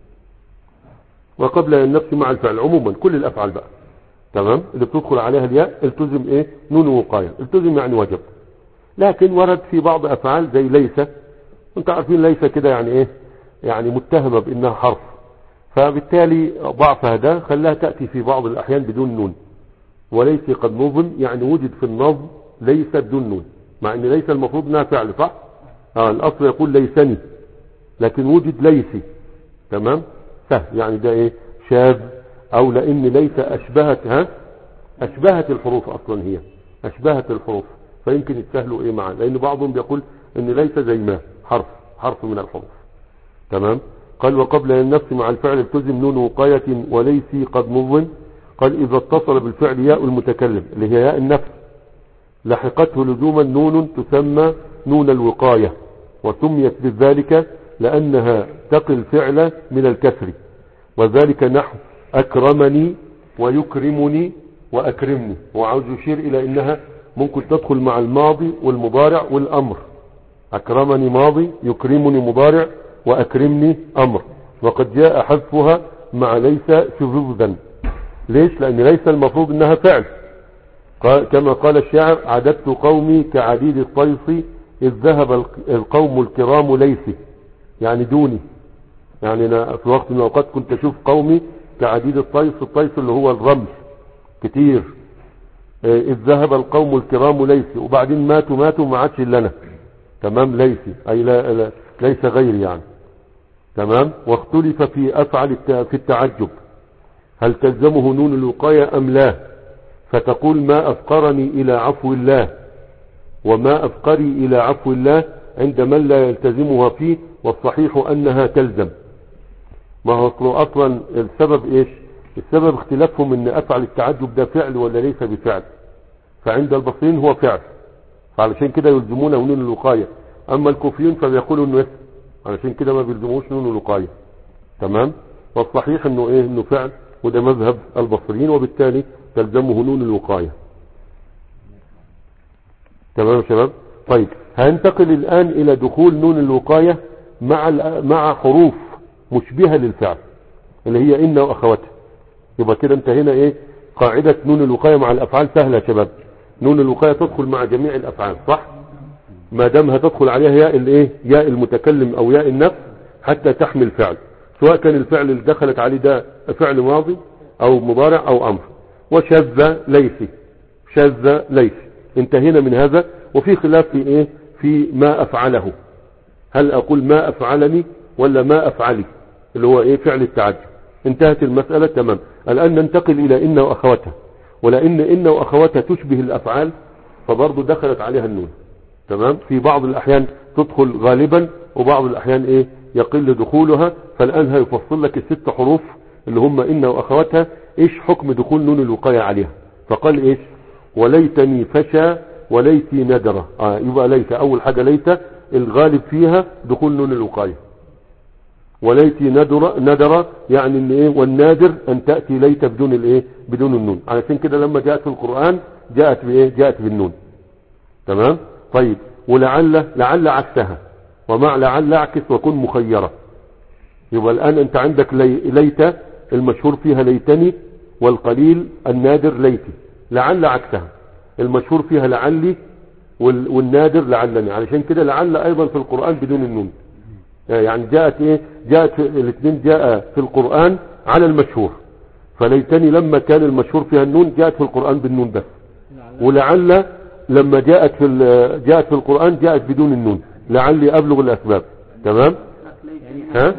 وقبل النفس مع الفعل عموما كل الافعال بقى. تمام. اللي بتدخل عليها الياء التزم ايه نون وقاية. التزم يعني وجب. لكن ورد في بعض افعال زي ليس. انت عارفين ليس كده يعني ايه يعني متهمة بانها حرف، فبالتالي ضعفها ده خلاها تأتي في بعض الاحيان بدون نون. وليس قد نظم يعني وجد في النظم ليس بدون نون، مع ان ليس المفروض انها فعل صح. اه الاصل يقول ليسني لكن وجد ليسي. تمام. سهل يعني ده ايه شاذ، او لان ليس اشبهت ها اشبهت الحروف اصلا، هي اشبهت الحروف فيمكن يتسهلوا ايه معا، لان بعضهم بيقول ان ليس زي ما حرف حرف من الحروف. تمام. قال وقبل النفس مع الفعل التزم نون وقاية وليس قد نظم. قال اذا اتصل بالفعل ياء المتكلم اللي هي ياء النفس لحقته لزوما نون تسمى نون الوقاية، وسميت بذلك لانها تقي الفعل من الكسر، وذلك نحو اكرمني ويكرمني واكرمني. وعاوز يشير الى انها ممكن تدخل مع الماضي والمضارع والامر. اكرمني ماضي، يكرمني مضارع، واكرمني امر. وقد جاء حذفها مع ليس شذوذا. ليش؟ لان ليس المفروض انها فعل. قال كما قال الشاعر عددت قومي كعديد الطيس اذ ذهب القوم الكرام ليسي، يعني دوني. يعني انا في وقت من الاوقات كنت اشوف قومي كعديد الطيس، الطيس اللي هو الرمل كتير. اذ ذهب القوم الكرام ليسي، وبعدين ماتوا ماتوا ما عادش الا انا. تمام. ليسي اي لا, لا ليس غيري يعني. تمام. واختلف في افعل في التعجب هل تلزمه نون الوقاية ام لا، فتقول ما افقرني الى عفو الله، وما افقري الى عفو الله عند من لا يلتزمها فيه، والصحيح انها تلزم. ما هو اصلا السبب ايش؟ السبب اختلافهم ان افعل التعجب ده فعل ولا ليس بفعل. فعند البصريين هو فعل، فعلشان كده يلزمونه نون الوقاية. اما الكوفيين فبيقولوا انه اسم، علشان كده ما بيلزموش نون الوقاية. تمام. والصحيح انه ايه انه فعل، وده مذهب البصريين، وبالتالي تلزمه نون الوقاية. تمام يا شباب. طيب هننتقل الان الى دخول نون الوقاية مع مع حروف مشبهة للفعل اللي هي ان واخواتها. يبقى كده انت هنا ايه قاعدة نون الوقاية مع الافعال سهلة يا شباب. نون الوقاية تدخل مع جميع الافعال صح، ما دام هتدخل عليها ياء الايه ياء المتكلم او ياء النفس حتى تحمل فعل، سواء كان الفعل اللي دخلت عليه ده فعل ماضي او مضارع او امر. وشذ ليسي، شذ ليسي، انتهينا من هذا. وفي خلاف في ايه في ما افعله، هل اقول ما افعلني ولا ما افعلي اللي هو ايه فعل التعجب. انتهت المسألة. تمام. الان ننتقل الى ان واخواتها. ولان ان واخواتها تشبه الافعال فبرضه دخلت عليها النون. تمام. في بعض الاحيان تدخل غالبا، وبعض الاحيان ايه يقل دخولها. فالان هيفصل لك الست حروف اللي هم ان واخواتها ايش حكم دخول نون الوقاية عليها. فقال ايش وليتني فشى وليتي ندرة. آه يبقى ليت اول حاجة، ليت الغالب فيها دخول نون الوقاية. وليتي ندرة ندرة يعني ان ايه والنادر ان تأتي ليت بدون الايه بدون النون. علشان كده لما جاءت في القرآن جاءت بايه جاءت بالنون. تمام. طيب ولعل لعل عكسها، ومع لعل اعكس وكن مخيرة. يبقى الان انت عندك لي ليت المشهور فيها ليتني، والقليل النادر ليتي. لعل عكسها، المشهور فيها لعلي والنادر لعلني. علشان كده لعل ايضا في القرآن بدون النون. يعني جاءت ايه جاءت الاثنين جاء في القرآن على المشهور. فليتني لما كان المشهور فيها النون جاءت في القرآن بالنون بس. ولعل لما جاءت في جاءت في القرآن جاءت بدون النون، لعلي ابلغ الاسباب. تمام. ها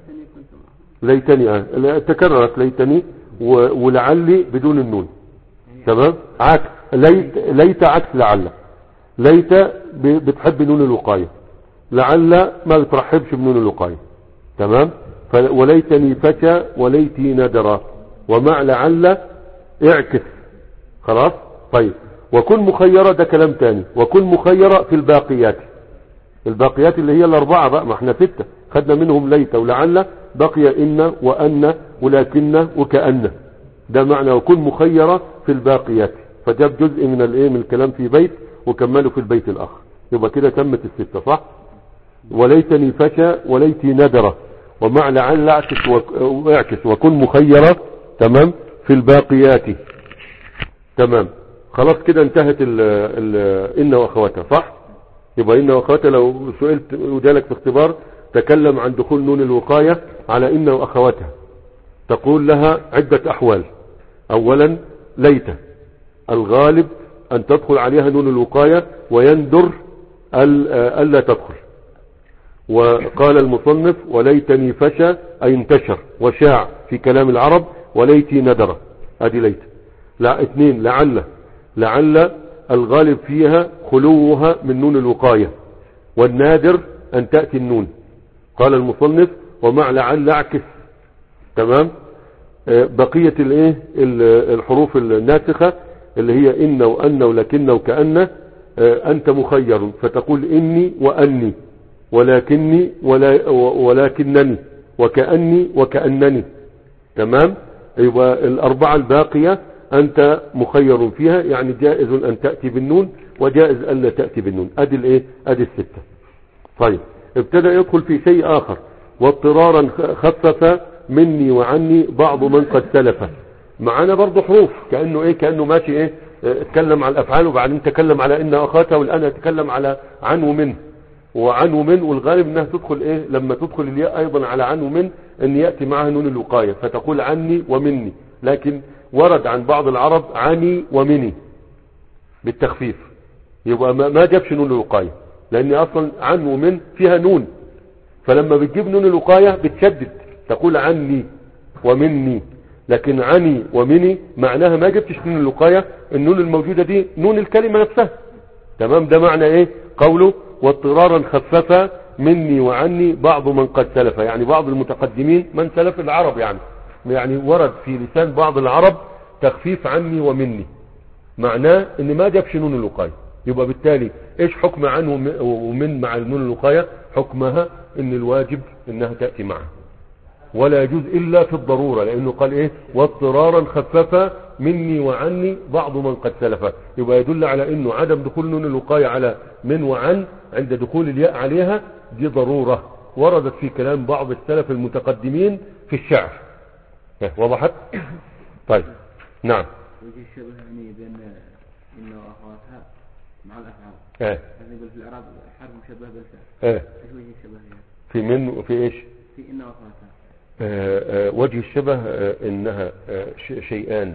ليتني اه تكررت ليتني ولعلي بدون النون. تمام. عكس ليت ليت عكس لعل. ليت بتحب نون الوقاية، لعل ما بترحبش بنون الوقاية. تمام. وليتني فتى وليتي ندرة، ومع لعل اعكس. خلاص. طيب وكن مخيرة ده كلام تاني. وكن مخيرة في الباقيات الباقيات اللي هي الاربعة بقى، ما احنا ستة خدنا منهم ليت ولعل، بقي ان وان ولكن وكأن. ده معنى وكن مخيرة في الباقيات. فجاب جزء من الايه من الكلام في بيت وكمله في البيت الاخر، يبقى كده تمت الستة صح. وليتني فشى وليتي ندرة ومع لعل اعكس واعكس وكن مخيرة تمام في الباقيات. تمام خلاص كده انتهت ال ال ان واخواتها صح. يبقى ان واخواتها لو سئلت وجالك في اختبار تكلم عن دخول نون الوقاية على ان واخواتها، تقول لها عدة احوال. اولا ليت الغالب ان تدخل عليها نون الوقاية ويندر الا تدخل. وقال المصنف وليتني فشى اي انتشر وشاع في كلام العرب، وليتي ندر ادي ليت. لا اثنين لعل لعل الغالب فيها خلوها من نون الوقاية والنادر ان تأتي النون. قال المصنف ومع لعل اعكس تمام. بقية الايه الحروف الناسخة اللي هي ان وان ولكن وكأن انت مخير فتقول اني واني ولكني ولا ولكنني وكأني وكأنني تمام. يبقى الاربعة الباقية انت مخير فيها، يعني جائز ان تأتي بالنون وجائز ان لا تأتي بالنون. ادي الايه ادي الستة. طيب ابتدأ يدخل في شيء اخر، واضطرارا خفف مني وعني بعض من قد سلف. معانا برضو حروف كأنه ايه كأنه ماشي ايه اتكلم على الافعال وبعدين تكلم على ان اخاتها، والان اتكلم على عن ومن وعن ومن. والغالب انها تدخل ايه لما تدخل الياء ايضا على عن ومن ان يأتي معها نون الوقاية فتقول عني ومني، لكن ورد عن بعض العرب عني ومني بالتخفيف، يبقى ما جابش نون الوقاية لان اصلا عن ومن فيها نون، فلما بتجيب نون الوقاية بتشدد تقول عني ومني. لكن عني ومني معناها ما جبتش نون الوقاية، النون الموجودة دي نون الكلمة نفسها تمام. ده معنى ايه قوله واضطرارا خفف مني وعني بعض من قد سلف، يعني بعض المتقدمين من سلف العرب، يعني يعني ورد في لسان بعض العرب تخفيف عني ومني، معناه ان ما جابش نون الوقاية. يبقى بالتالي ايش حكم عن ومن مع النون الوقاية؟ حكمها ان الواجب انها تأتي معها ولا يجوز الا في الضرورة، لانه قال ايه واضطرارا خفف مني وعني بعض من قد سلف. يبقى يدل على انه عدم دخول نون الوقاية على من وعن عند دخول الياء عليها دي ضرورة وردت في كلام بعض السلف المتقدمين في الشعر. وضحت؟ طيب نعم. وجه الشبه يعني بين إن وأخواتها مع الأفعال. ايه يعني يقول في الإعراب حرف مشبه بالفعل. ايه ايش وجه الشبه يعني؟ في من وفي ايش؟ في إن وأخواتها. آه آه وجه الشبه آه انها آه شيئان.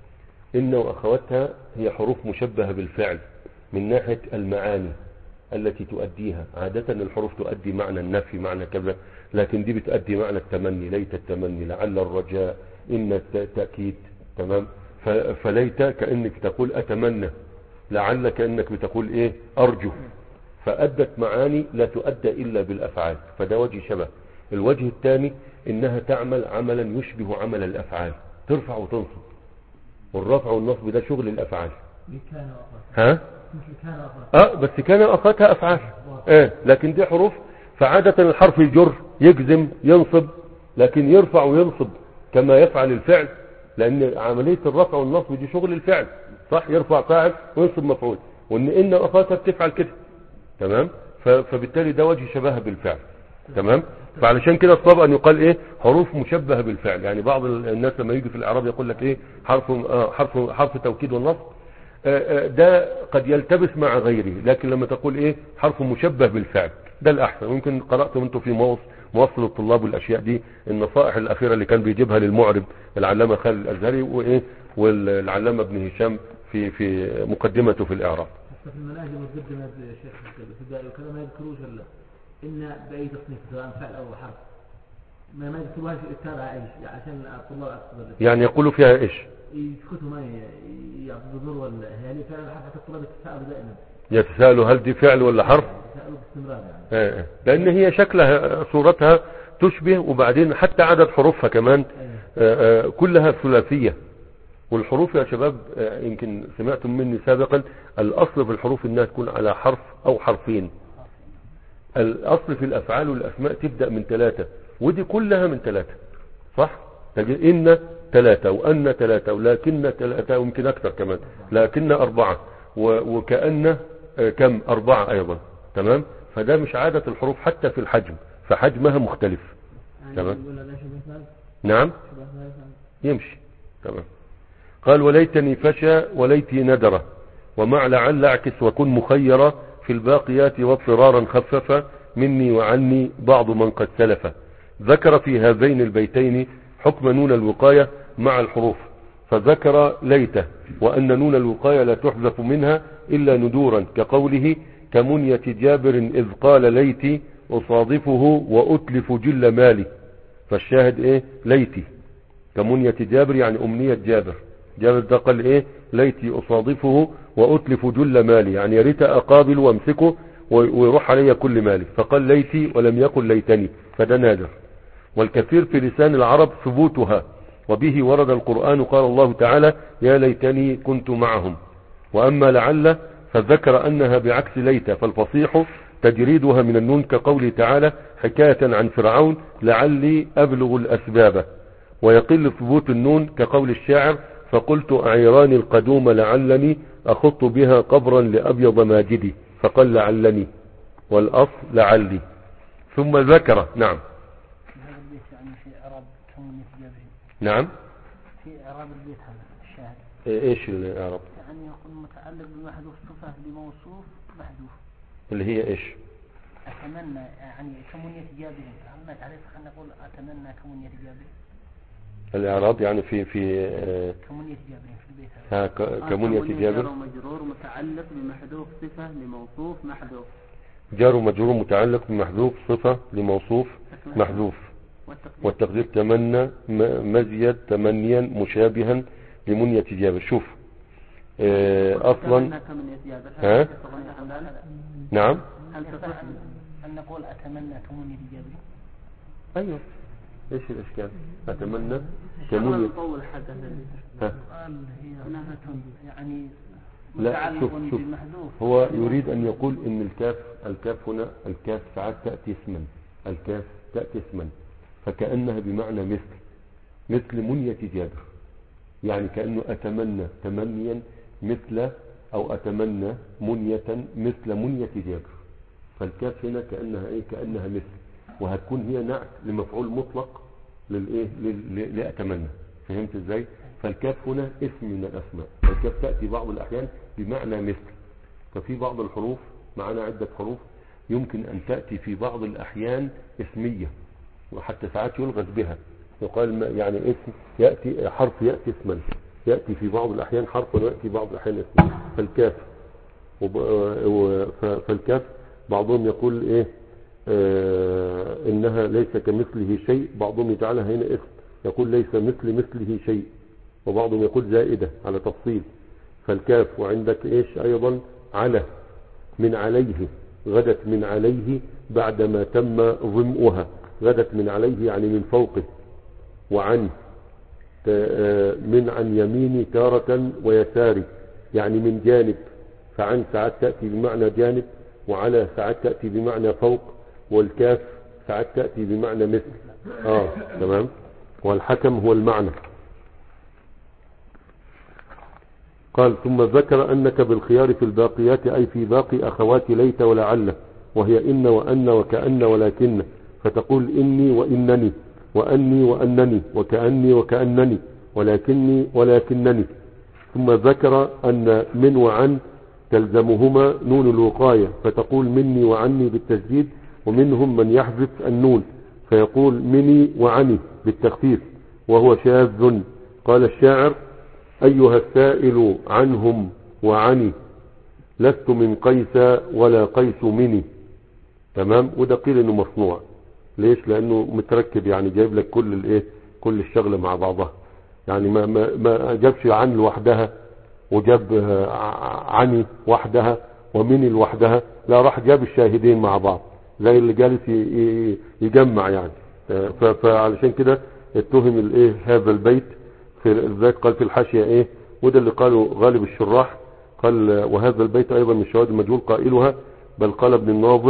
إن وأخواتها هي حروف مشبهة بالفعل من ناحية المعاني التي تؤديها. عادة الحروف تؤدي معنى النفي معنى كذا، لكن دي بتؤدي معنى التمني، ليت التمني، لعل الرجاء، إن التأكيد تمام. فليت كأنك تقول أتمنى، لعل كأنك بتقول إيه أرجو، فأدت معاني لا تؤدى إلا بالأفعال، فده وجه شبه. الوجه الثاني إنها تعمل عملا يشبه عمل الأفعال، ترفع وتنصب، والرفع والنصب ده شغل الأفعال. ها اه بس كان أخاتها أفعال اه لكن دي حروف، فعادة الحرف يجر يجزم ينصب، لكن يرفع وينصب كما يفعل الفعل، لأن عملية الرفع والنصب دي شغل الفعل صح، يرفع فاعل وينصب مفعول، وإن إن أخاتها بتفعل كده تمام. فبالتالي ده وجه شبهها بالفعل تمام. فعلشان كده الصواب ان يقال ايه حروف مشبهه بالفعل. يعني بعض الناس لما يجي في الاعراب يقول لك ايه حرف آه حرف حرف توكيد والنصب، آه آه ده قد يلتبس مع غيره، لكن لما تقول ايه حرف مشبه بالفعل ده الاحسن. ممكن قراتم انتم في موصل موصل الطلاب والاشياء دي النصائح الاخيره اللي كان بيجيبها للمعرب العلامه خالد الازهري وايه والعلامه ابن هشام في في مقدمته في الاعراب. في المناهج المقدمه يا شيخ الابتدائي وكذا ما يذكروش الا ان باي تصنيف سواء فعل او حرف، ما ما يذكروهاش التابع ايش عشان الطلاب اكثر. يعني يقولوا فيها ايش؟ يسكتوا ما يعبدوا دور ولا يعني فعلا حتى الطلاب يتساءلوا دائما. يتساءلوا هل دي فعل ولا حرف؟ يتساءلوا باستمرار يعني. ايه لان هي شكلها صورتها تشبه، وبعدين حتى عدد حروفها كمان آه آه كلها ثلاثيه. والحروف يا شباب آه يمكن سمعتم مني سابقا الاصل في الحروف انها تكون على حرف او حرفين. الاصل في الافعال والاسماء تبدأ من ثلاثة، ودي كلها من ثلاثة، صح؟ تجد ان ثلاثة وان ثلاثة ولكن ثلاثة ويمكن اكثر كمان، لكن اربعة وكأن كم اربعة ايضا. تمام. فده مش عادة الحروف حتى في الحجم، فحجمها مختلف. تمام. نعم يمشي. تمام. قال وليتني فشى وليتي ندرة، ومع لعل اعكس وكن مخيرة في الباقيات واضطرارا خفف مني وعني بعض من قد سلف. ذكر في هذين البيتين حكم نون الوقاية مع الحروف، فذكر ليته وأن نون الوقاية لا تحذف منها إلا ندورا، كقوله كمنية جابر إذ قال ليتي أصادفه وأتلف جل مالي. فالشاهد إيه؟ ليتي كمنية جابر يعني أمنية جابر. جابر ده قال إيه؟ ليتي أصادفه وأتلف جل مالي، يعني يا ريت أقابل وامسكه ويروح علي كل مالي، فقال ليتي ولم يقل ليتني، فده نادر. والكثير في لسان العرب ثبوتها، وبه ورد القرآن قال الله تعالى يا ليتني كنت معهم. وأما لعل فذكر أنها بعكس ليت، فالفصيح تجريدها من النون كقوله تعالى حكاية عن فرعون لعلي أبلغ الأسباب. ويقل ثبوت النون كقول الشاعر فقلت أعيراني القدوم لعلني أخط بها قبرا لأبيض ماجدي، فقال لعلني، والأصل لعلي. ثم ذكر. نعم. نعم. في إعراب البيت هذا الشاهد ايش الإعراب؟ يعني يكون متعلق بمحذوف صفة بموصوف محذوف، اللي هي ايش؟ أتمنى يعني كمنية جابر، هل تعرف خلينا نقول أتمنى كمنية جابر. الإعراب يعني في في آه كمنية جابر في البيت هذا. ها كمنية جابر. جار ومجرور متعلق بمحذوف صفة لموصوف محذوف. جار ومجرور متعلق بمحذوف صفة لموصوف محذوف. والتقدير تمنى مزيد تمنيا مشابها لمنية جابر. شوف اه اصلا ها نعم هل تصح ان نقول اتمنى كمنية جابر؟ ايوه. ايش الاشكال؟ اتمنى كمنية قال هي يعني لا. شوف شوف هو يريد ان يقول ان الكاف الكاف هنا الكاف ساعات تأتي اسما، الكاف تأتي اسما، فكأنها بمعنى مثل مثل منية جابر، يعني كأنه أتمنى تمنيا مثل أو أتمنى منية مثل منية جابر. فالكاف هنا كأنها إيه؟ كأنها مثل، وهتكون هي نعت لمفعول مطلق للإيه؟ لأتمنى. فهمت إزاي؟ فالكاف هنا اسم من الأسماء، فالكاف تأتي بعض الأحيان بمعنى مثل. ففي بعض الحروف معنا عدة حروف يمكن أن تأتي في بعض الأحيان اسمية، وحتى ساعات يلغز بها، يقال يعني اسم يأتي حرف يأتي اسما، يأتي في بعض الأحيان حرف ويأتي بعض الأحيان اسم. فالكاف فالكاف بعضهم يقول إيه آه إنها ليس كمثله شيء، بعضهم يجعلها هنا اسم يقول ليس مثل مثله شيء، وبعضهم يقول زائدة على تفصيل. فالكاف. وعندك إيش أيضا على من عليه، غدت من عليه بعدما تم ظمؤها، غدت من عليه يعني من فوقه. وعن من عن يميني تارة ويساري يعني من جانب، فعن ساعات تأتي بمعنى جانب، وعلى ساعات تأتي بمعنى فوق، والكاف ساعات تأتي بمعنى مثل. اه تمام. والحكم هو المعنى. قال ثم ذكر أنك بالخيار في الباقيات أي في باقي أخوات ليت ولعل، وهي إن وأن وكأن ولكن، فتقول إني وإنني وأني وأنني وكأني وكأنني ولكني ولكنني. ثم ذكر أن من وعن تلزمهما نون الوقاية، فتقول مني وعني بالتشديد، ومنهم من يحذف النون فيقول مني وعني بالتخفيف وهو شاذ. قال الشاعر أيها السائل عنهم وعني لست من قيس ولا قيس مني. تمام. وده قيل انه مصنوع. ليش؟ لانه متركب، يعني جايب لك كل الايه كل الشغله مع بعضها، يعني ما ما ما جابش عن لوحدها وجاب عني وحدها ومني لوحدها، لا راح جاب الشاهدين مع بعض زي اللي جالس يجمع يعني. فعلشان كده اتهم الايه هذا البيت في ذلك. قال في الحاشيه ايه، وده اللي قاله غالب الشراح، قال وهذا البيت ايضا من شواهد المجهول قائلها، بل قال ابن الناظم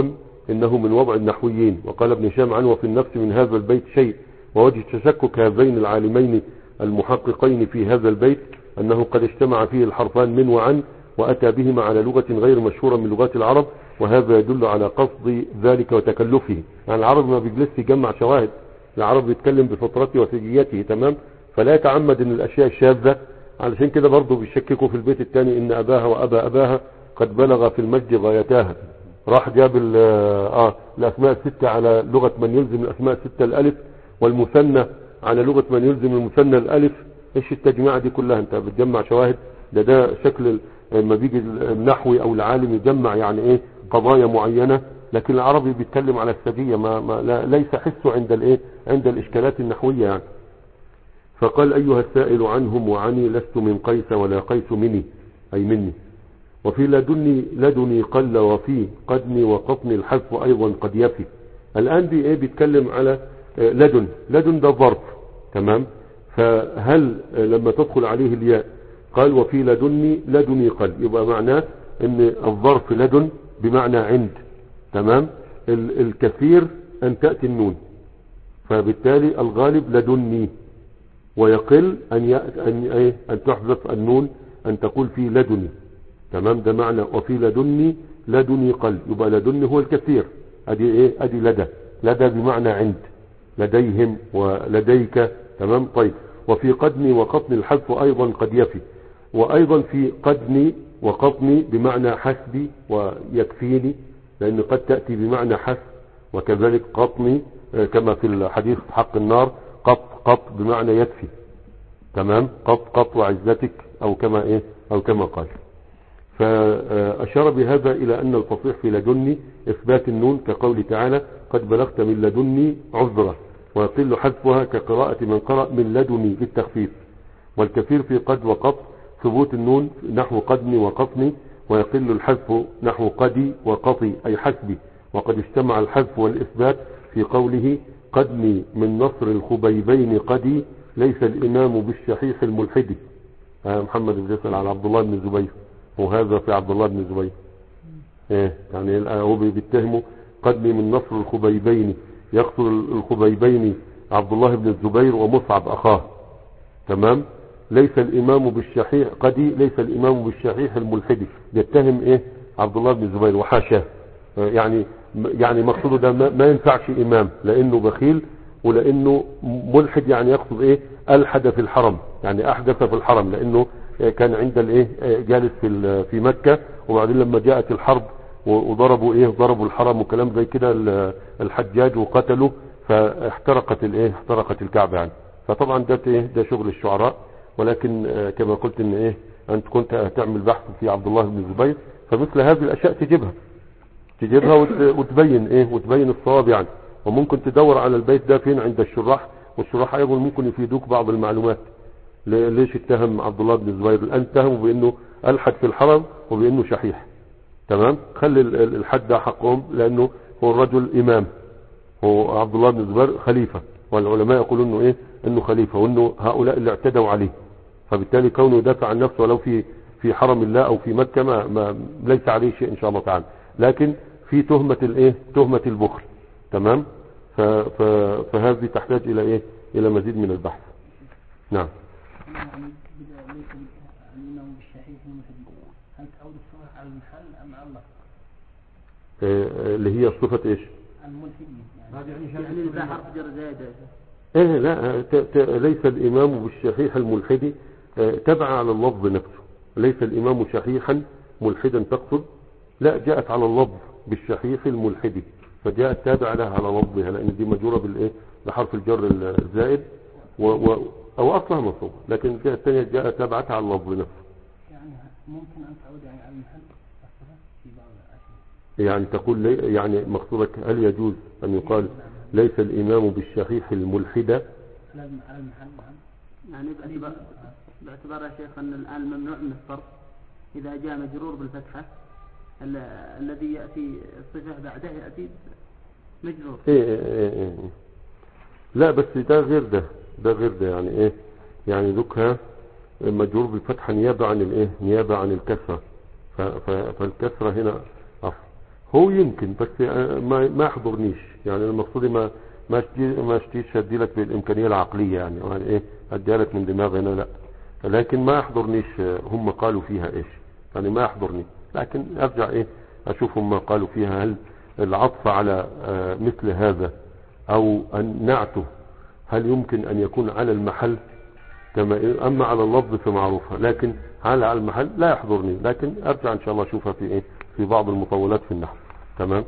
إنه من وضع النحويين. وقال ابن هشام عنه: وفي النفس من هذا البيت شيء. ووجه تشكك هذين العالمين المحققين في هذا البيت أنه قد اجتمع فيه الحرفان من وعن، وأتى بهما على لغة غير مشهورة من لغات العرب، وهذا يدل على قصد ذلك وتكلفه. يعني العرب ما بيجلس يجمع شواهد، العرب بيتكلم بفطرته وسجيته، تمام؟ فلا يتعمد ان الاشياء الشاذة. علشان كده برضه بيشككوا في البيت الثاني: ان اباها وابا اباها قد بلغ في المجد غايتاها. راح جاب اه الاسماء الستة على لغة من يلزم الاسماء الستة الالف، والمثنى على لغة من يلزم المثنى الالف. ايش التجميعة دي كلها؟ انت بتجمع شواهد. ده ده شكل لما بيجي النحوي او العالم يجمع يعني ايه قضايا معينة، لكن العربي بيتكلم على السجية، ما, ما لا ليس حسه عند الايه عند الاشكالات النحوية يعني. فقال: ايها السائل عنهم وعني، لست من قيس ولا قيس مني، اي مني. وفي لدني لدني قل، وفي قدني وقطني الحذف ايضا قد يفي. الان بي ايه بيتكلم على لدن. لدن ده ظرف، تمام؟ فهل لما تدخل عليه الياء قال: وفي لدني لدني قل، يبقى معناه ان الظرف لدن بمعنى عند، تمام؟ الكثير ان تأتي النون، فبالتالي الغالب لدني، ويقل ان ان ايه ان تحذف النون، ان تقول في لدني، تمام؟ ده معنى وفي لدني لدني قل، يبقى لدني هو الكثير. ادي ايه ادي لدى. لدى بمعنى عند، لديهم ولديك، تمام؟ طيب. وفي قدني وقطني الحذف ايضا قد يفي. وايضا في قدني وقطني بمعنى حسبي ويكفيني، لان قد تأتي بمعنى حسب، وكذلك قطني كما في الحديث حق النار: قط قط بمعنى يكفي، تمام؟ قط قط وعزتك، او كما ايه او كما قال. فاشار بهذا الى ان الفصيح في لدني اثبات النون، كقول تعالى: قد بلغت من لدني عذرا، ويقل حذفها كقراءة من قرأ من لدني للتخفيف. والكثير في قد وقط ثبوت النون نحو قدني وقطني، ويقل الحذف نحو قدي وقطي أي حسبي. وقد اجتمع الحذف والإثبات في قوله: قدني من نصر الخبيبين قدي، ليس الإمام بالشحيح الملحدي. آه محمد بن يسأل على عبد الله بن الزبير، وهذا في عبد الله بن الزبير. ايه يعني هو بيتهمه قدني من نصر الخبيبين، يقصد الخبيبين عبد الله بن الزبير ومصعب أخاه، تمام؟ ليس الإمام بالشحيح قدي، ليس الإمام بالشحيح الملحدي. يتهم ايه عبد الله بن الزبير وحاشاه. يعني يعني مقصوده ده ما ينفعش إمام، لأنه بخيل ولأنه ملحد. يعني يقصد ايه ألحد في الحرم، يعني أحدث في الحرم، لأنه كان عند الايه جالس في في مكة، وبعدين لما جاءت الحرب وضربوا ايه ضربوا الحرم وكلام زي كده الحجاج وقتلوا، فاحترقت الايه احترقت الكعبة يعني. فطبعا ده ايه ده شغل الشعراء. ولكن كما قلت ان ايه انت كنت هتعمل بحث في عبد الله بن الزبير، فمثل هذه الاشياء تجيبها تجيبها وتبين ايه وتبين الصواب يعني. وممكن تدور على البيت ده فين عند الشراح، والشراح ايضا ممكن يفيدوك بعض المعلومات. ليش اتهم عبد الله بن الزبير؟ الان اتهموا بانه الحد في الحرم وبانه شحيح، تمام؟ خلي الحد ده حقهم، لانه هو الرجل امام، هو عبد الله بن الزبير خليفة، والعلماء يقولون انه ايه انه خليفة، وانه هؤلاء اللي اعتدوا عليه، فبالتالي كونه يدافع عن نفسه ولو في في حرم الله او في مكة ما, ما ليس عليه شيء ان شاء الله تعالى. لكن في تهمة الايه تهمة البخل، تمام؟ فهذه تحتاج الى ايه الى مزيد من البحث. نعم. الإمام بالشحيح الملحدي، هل تعود الصفة على المحل أم على اللفظ؟ اللي هي صفة ايش؟ الملحدي يعني يعني ذا حرف جر زائد. ايه لا ت... ت... ليس الإمام بالشحيح الملحدي، تبع على اللفظ نفسه. ليس الإمام شحيحا ملحدا تقصد، لا، جاءت على اللفظ بالشحيح الملحدي، فجاءت تابع لها على لفظها، لأن دي مجرورة بالايه بحرف الجر الزائد و... و... او اصلها منصوبة، لكن الجهة الثانية جاء تابعتها على اللفظ نفسه. يعني ممكن ان تعود يعني على المحل في بعض الاشياء، يعني تقول لي يعني مقصودك هل يجوز ان يقال ليس الامام بالشحيح الملحدة؟ لازم على المحل. يعني باعتبار باعتبار يا شيخ ان الان ممنوع من الصرف اذا جاء مجرور بالفتحة، الذي ياتي الصفة بعده ياتي مجرور. ايه ايه ايه ايه. لا بس ده غير ده ده غير ده يعني ايه يعني ذكها مجرور بالفتحة نيابة عن الايه نيابة عن الكسرة، فالكسرة هنا أصل. هو يمكن بس ما ما يحضرنيش يعني المقصود ما ما اشتي ما اشتيش ادي لك بالامكانيه العقليه يعني يعني ايه اديها لك من دماغي انا لا لكن ما يحضرنيش هم قالوا فيها ايش يعني ما يحضرني لكن ارجع ايه اشوف هم قالوا فيها هل العطف على مثل هذا او ان نعته هل يمكن ان يكون على المحل كما اما على اللفظ فمعروفة لكن على على المحل لا يحضرني لكن ارجع ان شاء الله اشوفها في ايه في بعض المطولات في النحو تمام.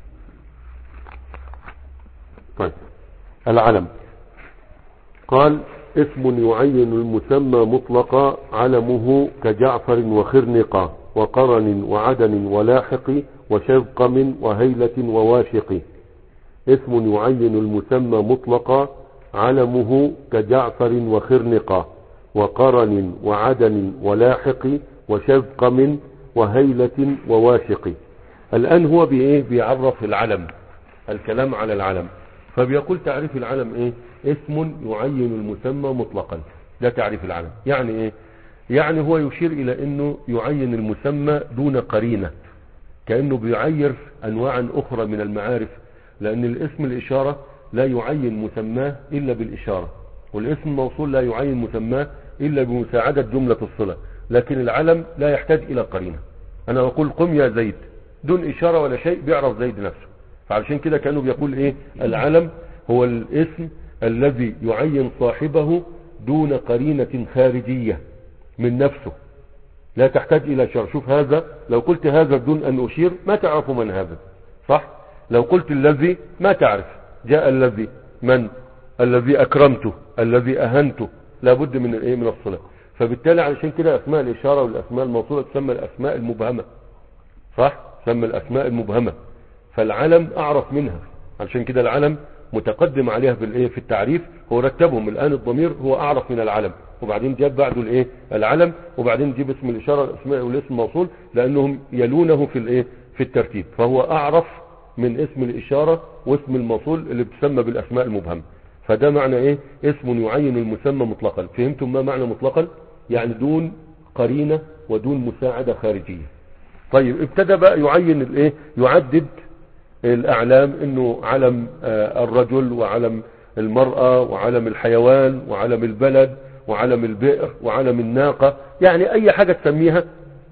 طيب العلم قال اسم يعين المسمى مطلقا علمه كجعفر وخرنقا وقرن وعدن ولاحق وشذقم وهيلة وواشق. اسم يعين المسمى مطلقا علمه كجعفر وخرنقا وقرن وعدن ولاحق وشذقم وهيلة وواشق. الآن هو بإيه بيعرف العلم الكلام على العلم فبيقول تعريف العلم ايه اسم يعين المسمى مطلقا ده تعريف العلم يعني ايه يعني هو يشير الى انه يعين المسمى دون قرينة كأنه بيعير انواعا اخرى من المعارف لان الاسم الاشارة لا يعين مسماه الا بالاشارة والاسم الموصول لا يعين مسماه الا بمساعدة جملة الصلة لكن العلم لا يحتاج الى قرينة انا اقول قم يا زيد دون اشارة ولا شيء بيعرف زيد نفسه فعشان كده كانوا بيقول ايه العلم هو الاسم الذي يعين صاحبه دون قرينة خارجية من نفسه لا تحتاج الى شر. شوف هذا لو قلت هذا بدون ان اشير ما تعرف من هذا صح لو قلت الذي ما تعرف جاء الذي من الذي اكرمته الذي اهنته لابد من الايه من الصلة فبالتالي علشان كده اسماء الاشارة والاسماء الموصولة تسمى الاسماء المبهمة صح تسمى الاسماء المبهمة فالعلم اعرف منها علشان كده العلم متقدم عليها في الايه في التعريف هو رتبهم الان الضمير هو اعرف من العلم وبعدين جاب بعده الايه العلم وبعدين جيب اسم الاشاره الاسماء والاسم الموصول لانهم يلونه في الايه في الترتيب فهو اعرف من اسم الاشاره واسم الموصول اللي بتسمى بالاسماء المبهمه فده معنى ايه اسم يعين المسمى مطلقا. فهمتم ما معنى مطلقا يعني دون قرينه ودون مساعده خارجيه. طيب ابتدى بقى يعين الايه يعدد الاعلام انه علم الرجل وعلم المرأة وعلم الحيوان وعلم البلد وعلم البئر وعلم الناقة يعني اي حاجة تسميها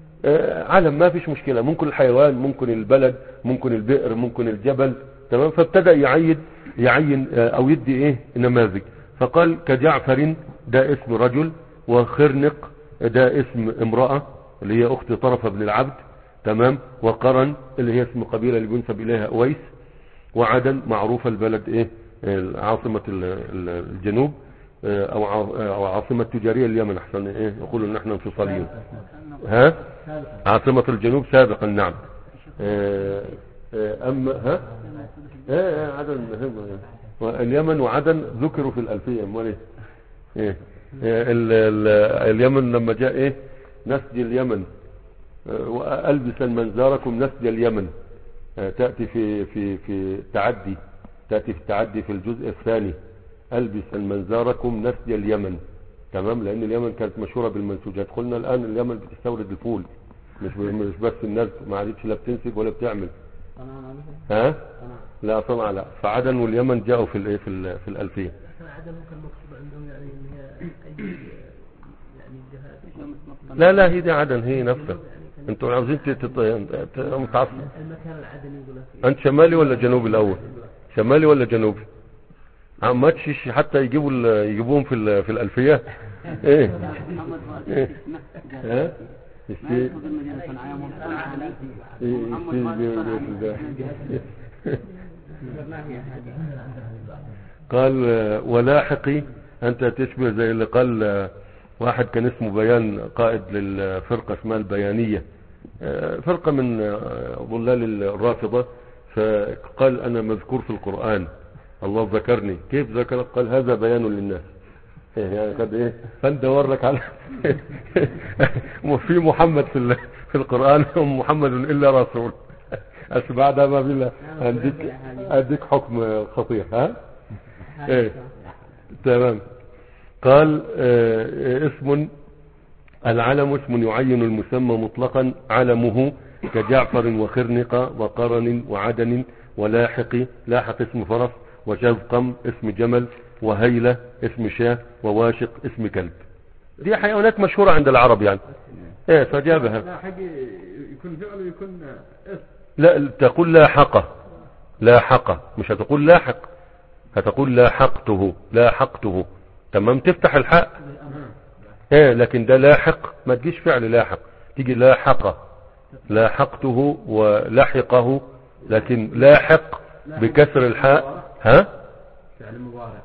علم ما فيش مشكلة ممكن الحيوان ممكن البلد ممكن البئر ممكن الجبل تمام. فابتدأ يعين يعين او يدي ايه نماذج فقال كجعفر ده اسم رجل وخرنق ده اسم امرأة اللي هي اخت طرف بن العبد تمام وقرن اللي هي اسم قبيلة اللي بينسب اليها اويس وعدن معروفة البلد ايه عاصمة الجنوب او او عاصمة تجارية اليمن احسن ايه يقولوا ان احنا انفصاليين ها عاصمة الجنوب سابقا نعم اما ها ايه عدن اليمن وعدن ذكروا في الالفية امال ايه اليمن لما جاء ايه نسج اليمن وألبسا منزاركم نسج اليمن تأتي في في في التعدي تأتي في التعدي في الجزء الثاني ألبسا منزاركم نسج اليمن تمام لأن اليمن كانت مشهورة بالمنسوجات قلنا الآن اليمن بتستورد الفول مش مش بس الناس ما عادتش لا بتنسج ولا بتعمل ها لا طبعا لا فعدن واليمن جاءوا في الايه في في الألفية عدن ممكن مقصود عندهم يعني ان هي اي يعني جهات لا لا هي دي عدن هي نفسها انتوا عاوزين متعصب المكان العدني يقول انت شمالي ولا جنوبي الاول شمالي ولا جنوبي ما تشيش حتى يجيبوا يجيبوهم في في الالفيه ايه ايه ها قال ولاحقي انت تشبه زي اللي قال واحد كان اسمه بيان قائد للفرقة اسمها البيانية فرقة من ضلال الرافضة فقال انا مذكور في القرآن الله ذكرني كيف ذكرك قال هذا بيان للناس يعني قد ايه فانت ورك على في محمد في في القرآن محمد الا رسول بس بعدها ما بالله اديك اديك حكم خطير ها ايه تمام. قال اه اسم العلم اسم يعين المسمى مطلقا علمه كجعفر وخرنقة وقرن وعدن ولاحق. لاحق اسم فرس، وشذقم اسم جمل، وهيلة اسم شاه، وواشق اسم كلب. دي حيوانات مشهورة عند العرب يعني. ايه فجابها. لاحق يكون فعل ويكون اسم. لا تقول لاحقة، لاحقة مش هتقول لاحق، هتقول لاحقته، لاحقته. تمام، تفتح الحق. ايه لكن ده لاحق ما تجيش فعل لاحق، تيجي لاحقة، لاحقته ولحقه. لكن لاحق بكسر الحاء. ها فعل مضارع.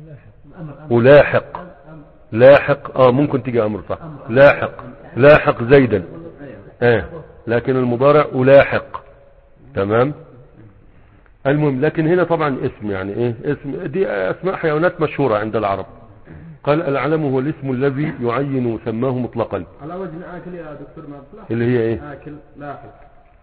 ولاحق، لاحق اه ممكن تيجي امر صح. لاحق، لاحق زيدا. ايه لكن المضارع ولاحق. تمام. المهم لكن هنا طبعا اسم يعني ايه اسم، دي اسماء حيوانات مشهورة عند العرب. قال العلم هو الاسم الذي يعين مسماه مطلقا. على وزن آكل يا دكتور ما بفلح. اللي هي ايه؟ آكل لاحق.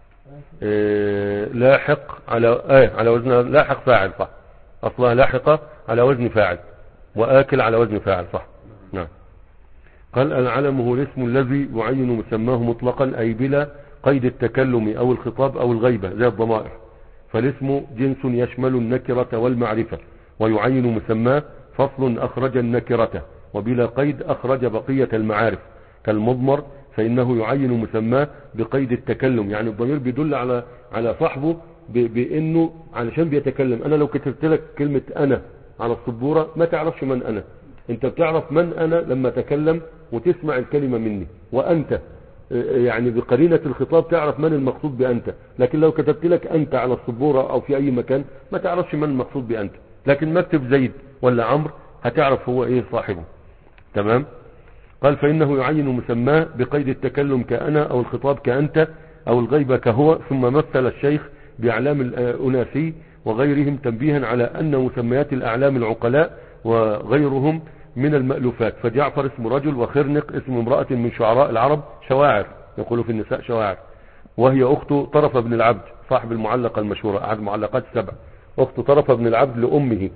إيه لاحق على ايه على وزن لاحق فاعل صح. اصلها لاحقة على وزن فاعل، واكل على وزن فاعل صح. نعم. قال العلم هو الاسم الذي يعين مسماه مطلقا اي بلا قيد التكلم او الخطاب او الغيبة زي الضمائر. فالاسم جنس يشمل النكرة والمعرفة، ويعين مسماه فصل أخرج النكرة وبلا قيد أخرج بقية المعارف. كالمضمر فإنه يعين مسماه بقيد التكلم، يعني الضمير بيدل على على صاحبه بأنه علشان بيتكلم. أنا لو كتبت لك كلمة أنا على السبورة ما تعرفش من أنا، أنت بتعرف من أنا لما أتكلم وتسمع الكلمة مني. وأنت يعني بقرينة الخطاب تعرف من المقصود بأنت، لكن لو كتبت لك أنت على السبورة أو في أي مكان ما تعرفش من المقصود بأنت. لكن ما اكتب زيد ولا عمرو هتعرف هو إيه صاحبه. تمام. قال فإنه يعين مسماه بقيد التكلم كأنا أو الخطاب كأنت أو الغيبة كهو. ثم مثل الشيخ بأعلام الأناسي وغيرهم تنبيها على أن مسميات الأعلام العقلاء وغيرهم من المألوفات. فجعفر اسم رجل، وخرنق اسم امرأة من شعراء العرب، شواعر يقولوا في النساء شواعر، وهي أخت طرف بن العبد صاحب المعلقة المشهورة أحد المعلقات السبع، أخت طرف بن العبد لأمه.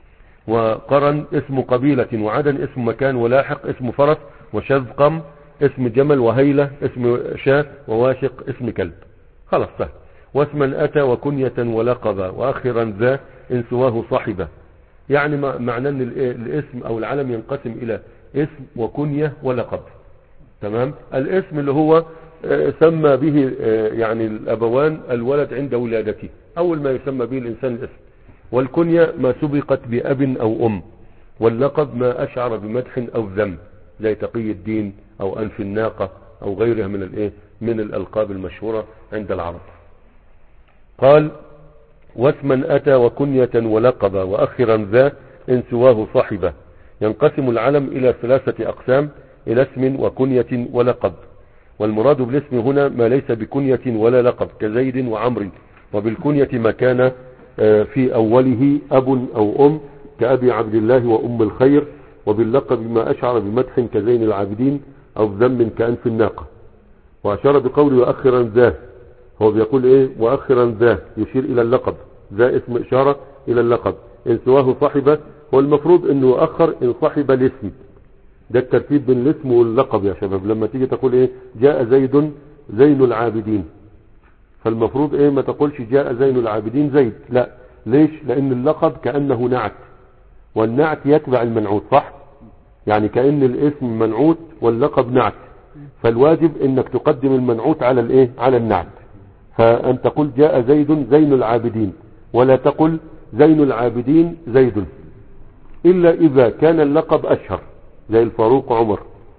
وقرن اسم قبيلة، وعدن اسم مكان، ولاحق اسم فرس، وشذقم اسم جمل، وهيلة اسم شاه، وواشق اسم كلب. خلاص سهل. واسما أتى وكنية ولقبا وآخرا ذا إن سواه صاحبه. يعني معنى أن الاسم أو العلم ينقسم إلى اسم وكنية ولقب. تمام. الاسم اللي هو سمى به يعني الأبوان الولد عند ولادته، أول ما يسمى به الإنسان الاسم. والكنية ما سبقت بأب أو أم. واللقب ما أشعر بمدح أو ذم زي تقي الدين أو أنف الناقة أو غيرها من الإيه من الألقاب المشهورة عند العرب. قال واسما أتى وكنية ولقبا وأخرا ذا إن سواه صاحبه. ينقسم العلم إلى ثلاثة أقسام: إلى اسم وكنية ولقب. والمراد بالاسم هنا ما ليس بكنية ولا لقب كزيد وعمر. وبالكنية ما كان في أوله أب أو أم كأبي عبد الله وأم الخير. وباللقب ما أشعر بمدح كزين العابدين أو ذم كأنف الناقة. وأشار بقوله وأخرا ذا، هو بيقول إيه وأخرا ذا يشير إلى اللقب، ذا اسم إشارة إلى اللقب. إن سواه صاحبه، هو المفروض أنه أخر إن صاحب الاسم. ده الترتيب بين الاسم واللقب يا شباب. لما تيجي تقول إيه جاء زيد زين العابدين، فالمفروض إيه ما تقولش جاء زين العابدين زيد، لا. ليش؟ لأن اللقب كأنه نعت، والنعت يتبع المنعوت، صح؟ يعني كأن الاسم منعوت واللقب نعت، فالواجب انك تقدم المنعوت على الايه على النعت. فان تقول جاء زيد زين العابدين، ولا تقل زين العابدين زيد، الا اذا كان اللقب اشهر زي الفاروق عمر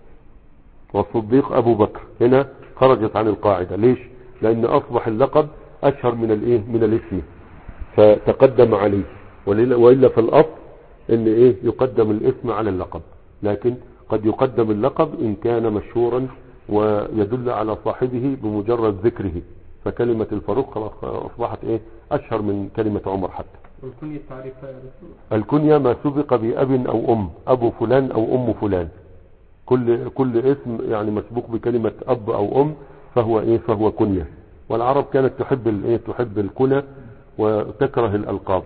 والصديق ابو بكر. هنا خرجت عن القاعدة. ليش؟ لان اصبح اللقب اشهر من الايه من الاسم فتقدم عليه. وإلا فالاصل ان ايه يقدم الاسم على اللقب، لكن قد يقدم اللقب ان كان مشهورا ويدل على صاحبه بمجرد ذكره. فكلمة الفاروق خلاص اصبحت ايه اشهر من كلمة عمر حتى. والكنية تعريفها يا رسول؟ الكنية ما سبق بأب او ام، ابو فلان او ام فلان. كل كل اسم يعني مسبوق بكلمة اب او ام فهو ايه فهو كنية. والعرب كانت تحب الايه تحب الكنى وتكره الالقاب.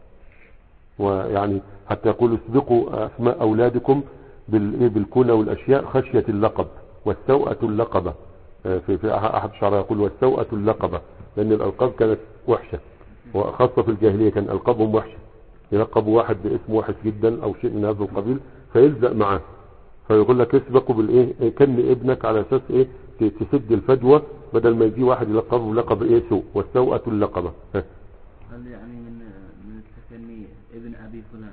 ويعني حتى يقول اسبقوا اسماء اولادكم بالكنى والاشياء خشية اللقب، والسوءة اللقبة. في في أحد الشعراء يقول والسوءة اللقبة، لأن الألقاب كانت وحشة، وخاصة في الجاهلية كان ألقابهم وحشة، يلقب واحد باسم وحش جدا أو شيء من هذا القبيل فيلزق معاه، فيقول لك اسبقوا بالإيه كن ابنك على أساس إيه تسد الفجوة، بدل ما يجي واحد يلقبه بلقب إيه سوء، والسوءة اللقبة. هل يعني من من التسمية ابن أبي فلان؟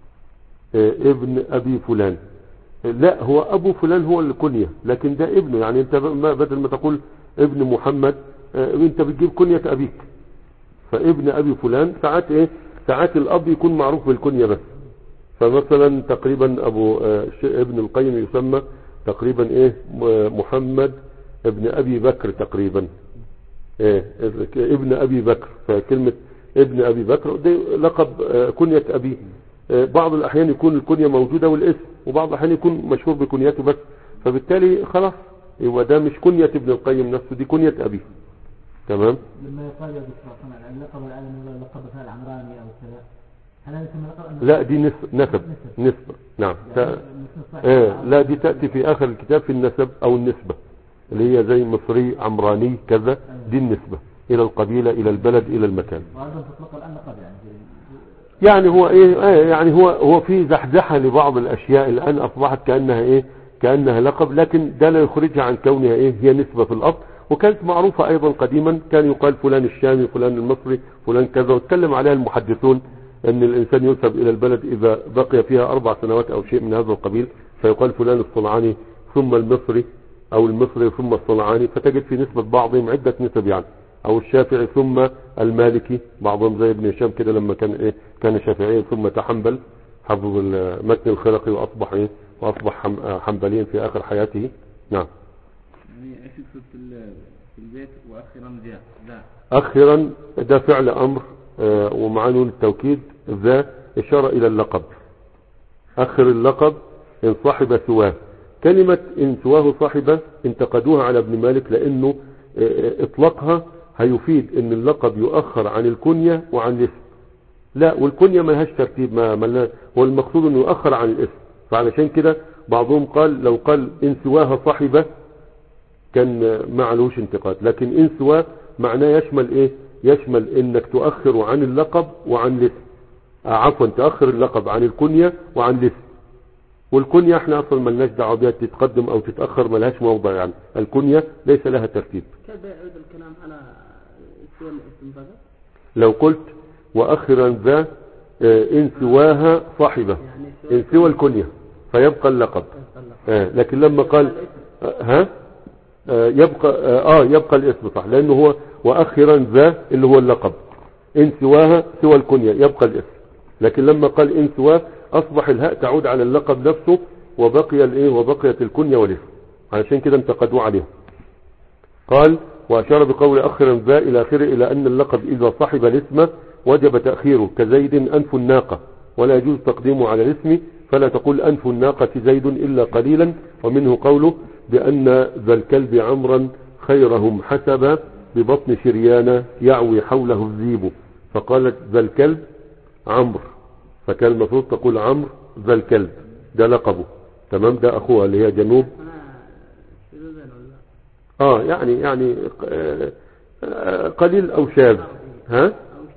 إيه ابن أبي فلان، لا هو أبو فلان هو الكنية، لكن ده ابنه، يعني أنت بدل ما تقول ابن محمد اه أنت بتجيب كنية أبيك، فابن أبي فلان ساعات إيه ساعات الأب يكون معروف بالكنية بس. فمثلا تقريبا أبو اه ابن القيم يسمى تقريبا إيه محمد ابن أبي بكر تقريبا، إيه ابن أبي بكر، فكلمة ابن أبي بكر دي لقب اه كنية أبيه. بعض الأحيان يكون الكنية موجودة والاسم، وبعض الأحيان يكون مشهور بكنيته بس، فبالتالي خلاص يبقى ده مش كنية ابن القيم نفسه، دي كنية أبيه. تمام. لما يقال يا دكتور طبعا اللقب العالمي ولا اللقب مثلا العمراني أو كذا، هل هذا يسمى لقب؟ لا دي نسب نسب نسبة نعم. يعني آه لا دي تأتي في آخر الكتاب في النسب أو النسبة، اللي هي زي مصري عمراني كذا، دي النسبة إلى القبيلة إلى البلد إلى المكان. وأيضا تطلق الآن لقب يعني يعني هو ايه آه يعني هو هو في زحزحه لبعض الاشياء الان اصبحت كانها ايه كانها لقب، لكن ده لا يخرجها عن كونها ايه هي نسبه في الاصل، وكانت معروفه ايضا قديما، كان يقال فلان الشامي فلان المصري فلان كذا، واتكلم عليها المحدثون ان الانسان ينسب الى البلد اذا بقي فيها اربع سنوات او شيء من هذا القبيل، فيقال فلان الصنعاني ثم المصري او المصري ثم الصنعاني، فتجد في نسبه بعضهم عده نسب يعني، او الشافعي ثم المالكي، بعضهم زي ابن هشام كده لما كان ايه كان شافعيا ثم تحنبل، حفظ المتن الخلقي واصبح ايه واصبح حنبليا في اخر حياته. نعم. يعني ايش يقصد في البيت واخيرا ذا ذا اخيرا ده فعل امر آه ومع نون التوكيد، ذا اشاره الى اللقب، اخر اللقب ان صاحب سواه. كلمه ان سواه صاحبه انتقدوها على ابن مالك لانه آه اطلاقها هيفيد ان اللقب يؤخر عن الكنية وعن الاسم، لا والكنية ما لهاش ترتيب، ما ما والمقصود انه يؤخر عن الاسم، فعلشان كده بعضهم قال لو قال ان سواها صاحبة كان ما عليهوش انتقاد، لكن ان سواه معناه يشمل ايه يشمل انك تؤخر عن اللقب وعن الاسم، آه عفوا تؤخر اللقب عن الكنية وعن الاسم، والكنية احنا اصلا ما لناش دعوه بها تتقدم او تتاخر، ما لهاش موضع، يعني الكنية ليس لها ترتيب. كيف يعود الكلام على سوى الاسم فقط؟ لو قلت واخرا ذا ان سواها صاحبة ان سوى الكنية فيبقى اللقب، آه لكن لما قال آه ها آه يبقى اه يبقى الاسم صح، لانه هو واخرا ذا اللي هو اللقب، ان سواها سوى الكنية يبقى الاسم، لكن لما قال ان سواه اصبح الهاء تعود على اللقب نفسه، وبقي الايه وبقيت الكنية والاسم، علشان كده انتقدوا عليه. قال واشار بقول اخرا ذا الى اخره الى ان اللقب اذا صاحب الاسم وجب تاخيره، كزيد انف الناقه، ولا يجوز تقديمه على الاسم، فلا تقول انف الناقه زيد الا قليلا، ومنه قوله بان ذا الكلب عمرا خيرهم حسب ببطن شريان يعوي حوله الذيب، فقالت ذا الكلب عمرو، فكان المفروض تقول عمرو ذا الكلب، ده لقبه. تمام. ده اخوها اللي هي جنوب. اه يعني يعني قليل او شاذ. ها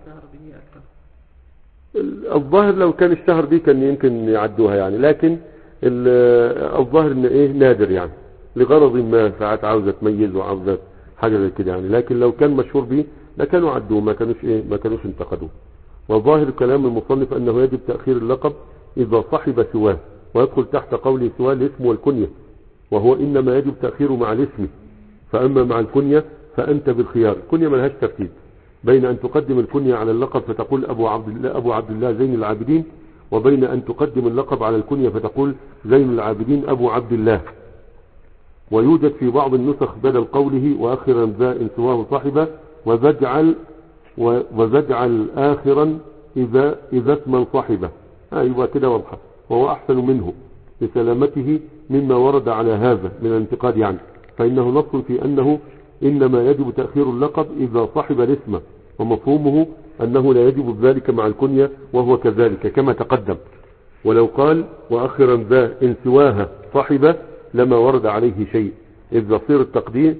الظاهر لو كان اشتهر به كان يمكن يعدوها يعني، لكن الظاهر ان ايه نادر يعني لغرض ما، ساعات عاوزه تميز وعاوزه حاجه زي كده يعني، لكن لو كان مشهور به لكانوا عدوه، ما كانوش ايه ما كانوش انتقدوه. وظاهر كلام المصنف انه يجب تاخير اللقب اذا صحب سواه، ويدخل تحت قوله سواه الاسم والكنيه، وهو انما يجب تاخيره مع الاسم، فاما مع الكنيه فانت بالخيار. الكنيه ما لهاش ترتيب بين ان تقدم الكنيه على اللقب فتقول ابو عبد الله ابو عبد الله زين العابدين، وبين ان تقدم اللقب على الكنيه فتقول زين العابدين ابو عبد الله. ويوجد في بعض النسخ بدل قوله واخرا ذا ان سواه صاحبه وزجعل وزجعل آخرا إذا إذا اسما صاحبه، أيوة كده واضحة، وهو أحسن منه لسلامته مما ورد على هذا من الانتقاد يعني، فإنه نص في أنه إنما يجب تأخير اللقب إذا صاحب الاسم، ومفهومه أنه لا يجب ذلك مع الكنية، وهو كذلك كما تقدم. ولو قال وأخرا ذا إن سواها صاحبه لما ورد عليه شيء، إذ يصير التقديم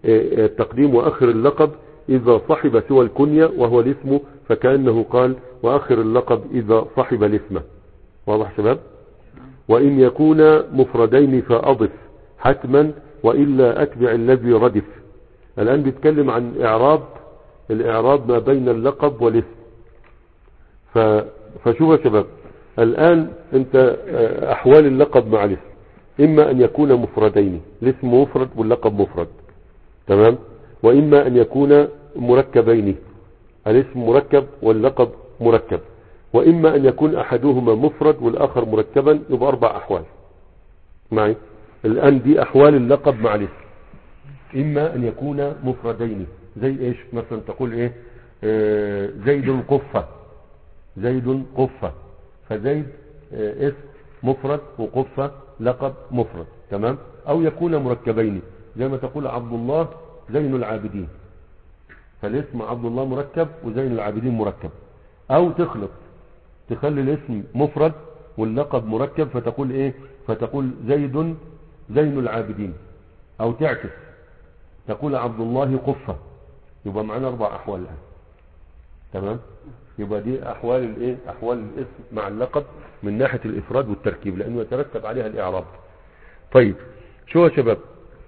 التقديم وأخر اللقب إذا صحب سوى الكنية وهو الاسم، فكأنه قال وأخر اللقب إذا صحب الاسم. واضح شباب؟ وإن يكون مفردين فأضف حتما وإلا أتبع الذي ردف. الآن بيتكلم عن إعراب الإعراب ما بين اللقب والاسم. ف... فشوف يا شباب، الآن أنت أحوال اللقب مع الاسم إما أن يكون مفردين، الاسم مفرد واللقب مفرد، تمام، وإما أن يكون مركبين، الاسم مركب واللقب مركب، وإما أن يكون أحدهما مفرد والآخر مركبا، يبقى أربع أحوال معي. الآن دي أحوال اللقب مع الاسم، إما أن يكون مفردين زي إيش مثلا تقول إيه آه زيد قفة، زيد قفة، فزيد آه اسم مفرد وقفة لقب مفرد، تمام. أو يكون مركبين زي ما تقول عبد الله زين العابدين، فالاسم عبد الله مركب وزين العابدين مركب. أو تخلط تخلي الاسم مفرد واللقب مركب فتقول إيه فتقول زيد زين العابدين، أو تعكس تقول عبد الله قفة، يبقى معنا أربع أحوال الآن، تمام. يبقى دي أحوال الإيه أحوال الاسم مع اللقب من ناحية الإفراد والتركيب، لأنه يترتب عليها الإعراب. طيب شو يا شباب،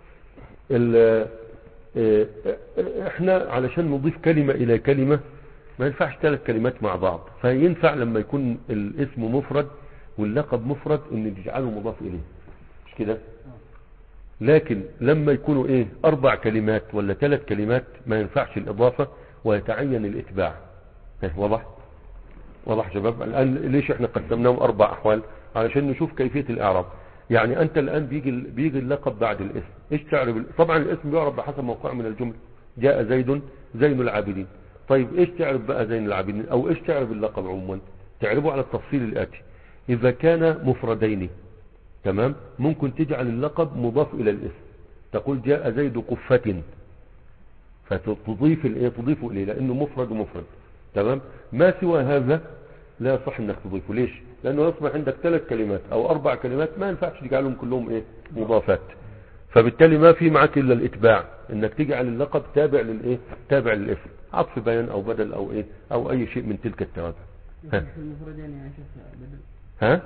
احنا علشان نضيف كلمة إلى كلمة ما ينفعش ثلاث كلمات مع بعض، فينفع لما يكون الاسم مفرد واللقب مفرد ان نجعله مضاف إليه، مش كده؟ لكن لما يكونوا ايه اربع كلمات ولا ثلاث كلمات ما ينفعش الاضافة ويتعين الاتباع. واضح واضح شباب؟ الان ليش احنا قسمناهم اربع احوال؟ علشان نشوف كيفية الاعراب. يعني انت الان بيجي بيجي اللقب بعد الاسم، ايش تعرف؟ طبعا الاسم بيعرف بحسب موقع من الجملة، جاء زيد زين العابدين. طيب ايش تعرف بقى زين العابدين، او ايش تعرف اللقب عموما؟ تعرفه على التفصيل الاتي. اذا كان مفردين، تمام، ممكن تجعل اللقب مضاف الى الاسم، تقول جاء زيد قفة، فتضيف الايه تضيفه اليه لانه مفرد ومفرد، تمام. ما سوى هذا لا يصح انك تضيفه. ليش؟ لانه يصبح عندك ثلاث كلمات او اربع كلمات ما ينفعش تجعلهم كلهم ايه مضافات، فبالتالي ما في معك الا الاتباع، انك تجعل اللقب تابع للايه تابع للاسم، عطف بيان او بدل او ايه او اي شيء من تلك التوابع. ها ها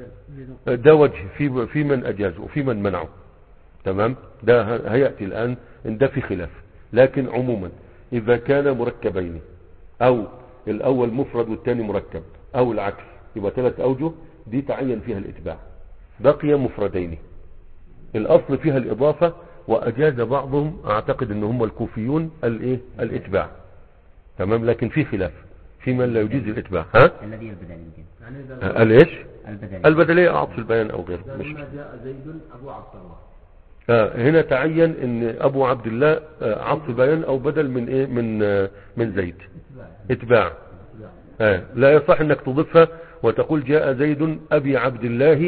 ده وجه في في من اجازه وفي من منعه، تمام. ده هياتي الان ان ده في خلاف، لكن عموما اذا كان مركبين او الاول مفرد والثاني مركب او العكس، يبقى ثلاث اوجه دي تعين فيها الاتباع. بقي مفردين الاصل فيها الاضافة، واجاز بعضهم اعتقد ان هم الكوفيون الايه الاتباع، تمام، لكن في خلاف في من لا يجيز الاتباع. ها الذي البدل يمكن يعني الايش البدل البدلية عطف البيان او غيره. مش جاء زيد ابو عبد الله، آه هنا تعين ان ابو عبد الله آه عطف بيان او بدل من ايه من آه من زيد اتباع. آه لا يصح انك تضيفها وتقول جاء زيد ابي عبد الله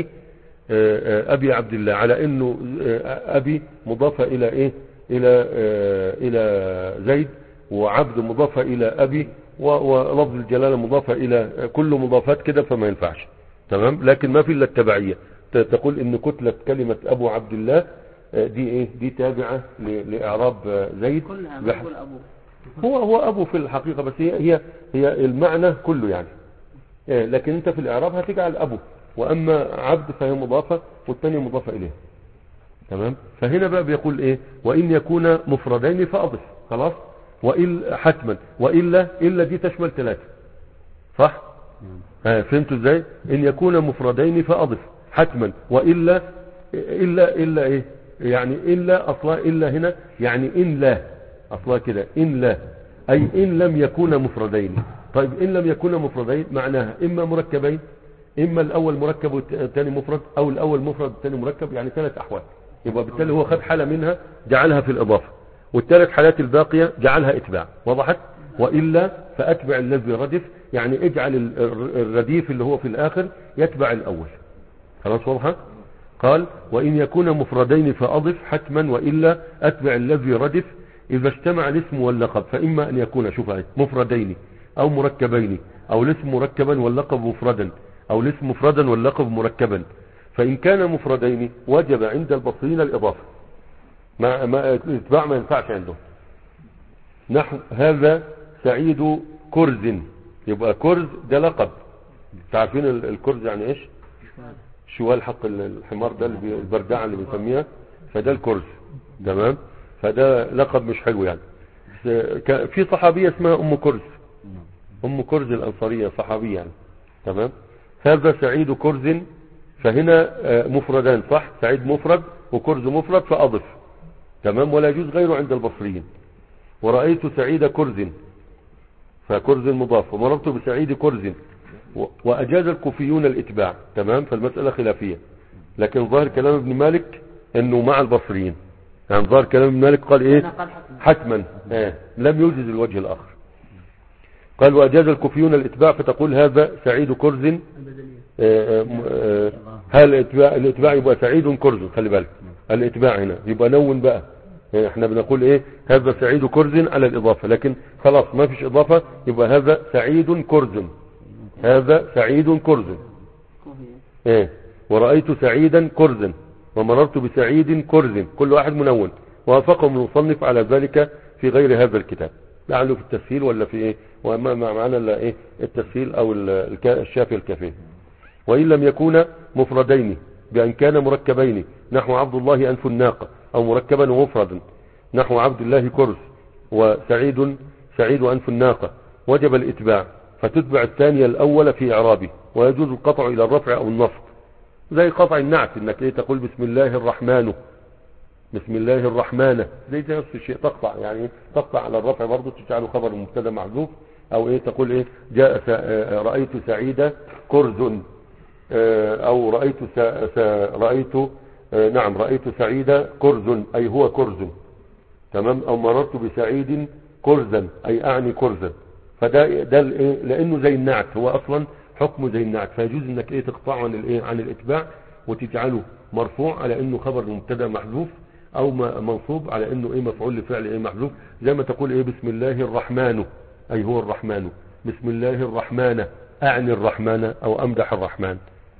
آه ابي عبد الله، على انه آه ابي مضافة الى ايه الى آه الى زيد، وعبد مضافة الى ابي، ولفظ الجلالة مضافة الى كل مضافات كده، فما ينفعش، تمام. لكن ما في الا التبعية، تقول ان كتلة كلمة ابو عبد الله دي ايه دي تابعة لاعراب زيد، كلها ما يقول ابو، هو هو ابو في الحقيقة، بس هي هي هي المعنى كله يعني إيه، لكن انت في الاعراب هتجعل ابو، واما عبد فهي مضافة والثانية مضافة اليه، تمام. فهنا بقى بيقول ايه وان يكون مفردين فاضف، خلاص، وإلا حتما، وإلا إلا دي تشمل ثلاثة، صح؟ ها فهمتوا ازاي؟ ان يكون مفردين فاضف حتما، وإلا إلا إلا ايه يعني إلا أصلا إلا هنا يعني إن لا، أصلا كده إن لا، أي إن لم يكون مفردين. طيب إن لم يكون مفردين معناها إما مركبين، إما الأول مركب والثاني مفرد، أو الأول مفرد والثاني مركب، يعني ثلاث أحوال. يبقى بالتالي هو خد حالة منها جعلها في الإضافة، والثلاث حالات الباقية جعلها اتباع. وضحت؟ وإلا فأتبع الذي ردف، يعني اجعل الرديف اللي هو في الآخر يتبع الأول. خلاص واضحة؟ قال وإن يكون مفردين فأضف حتما، وإلا أتبع الذي ردف إذا اجتمع الاسم واللقب، فإما أن يكون شوف مفردين أو مركبين، أو الاسم مركبا واللقب مفردا، أو الاسم مفردا واللقب مركبا. فإن كان مفردين وجب عند البصريين الإضافة، ما ما الاتباع ما ينفعش عندهم. نحو هذا سعيد كرز، يبقى كرز ده لقب. تعرفين الكرز يعني ايش؟ شوال حق الحمار ده اللي البردعه اللي بنسميها، فده الكرز. تمام. فده لقب مش حلو يعني. في صحابيه اسمها ام كرز، ام كرز الانصاريه صحابيه يعني. تمام. هذا سعيد كرز، فهنا مفردان صح، سعيد مفرد وكرز مفرد فاضف. تمام. ولا يجوز غيره عند البصريين. ورأيت سعيد كرز، فكرز مضاف. ومررت بسعيد كرز. وأجاز الكوفيون الاتباع. تمام. فالمسألة خلافية، لكن ظاهر كلام ابن مالك انه مع البصريين، يعني ظاهر كلام ابن مالك قال ايه؟ حتما آه. لم يوجز الوجه الاخر. قال وأجاز الكوفيون الاتباع، فتقول هذا سعيد كرز. آه آه هل الاتباع, الاتباع يبقى سعيد كرز، خلي بالك الاتباع هنا يبقى نون بقى. احنا بنقول ايه؟ هذا سعيد كرز على الاضافة، لكن خلاص ما فيش اضافة، يبقى هذا سعيد كرز، هذا سعيد كرز. ايه. ورأيت سعيدا كرز، ومررت بسعيد كرز، كل واحد منون. وافقهم المصنف على ذلك في غير هذا الكتاب، لعله في التسهيل ولا في ايه، وما معنا الا ايه التسهيل او الشافي الكافي. وان لم يكون مفردين بان كان مركبين، نحو عبد الله انف الناقة، او مركبا ومفردا نحو عبد الله كرز وسعيد سعيد انف الناقة، وجب الاتباع، فتتبع الثانية الاول في اعرابه. ويجوز القطع الى الرفع او النصب، زي قطع النعت، انك ايه تقول بسم الله الرحمن، بسم الله الرحمن، زي نفس الشيء تقطع، يعني تقطع على الرفع برضه تجعله خبر مبتدا محذوف. او ايه تقول ايه جاء رأيت سعيد كرز، او رأيت رأيت نعم رأيت سعيد كرز اي هو كرز. تمام. او مررت بسعيد كرزا اي اعني كرزا. فده ده لانه زي النعت، هو اصلا حكمه زي النعت، فيجوز انك ايه تقطعه عن الايه عن الاتباع، وتجعله مرفوع على انه خبر مبتدا محذوف، او منصوب على انه ايه مفعول لفعل ايه محذوف. زي ما تقول ايه بسم الله الرحمن اي هو الرحمن، بسم الله الرحمن اعني الرحمن او امدح الرحمن.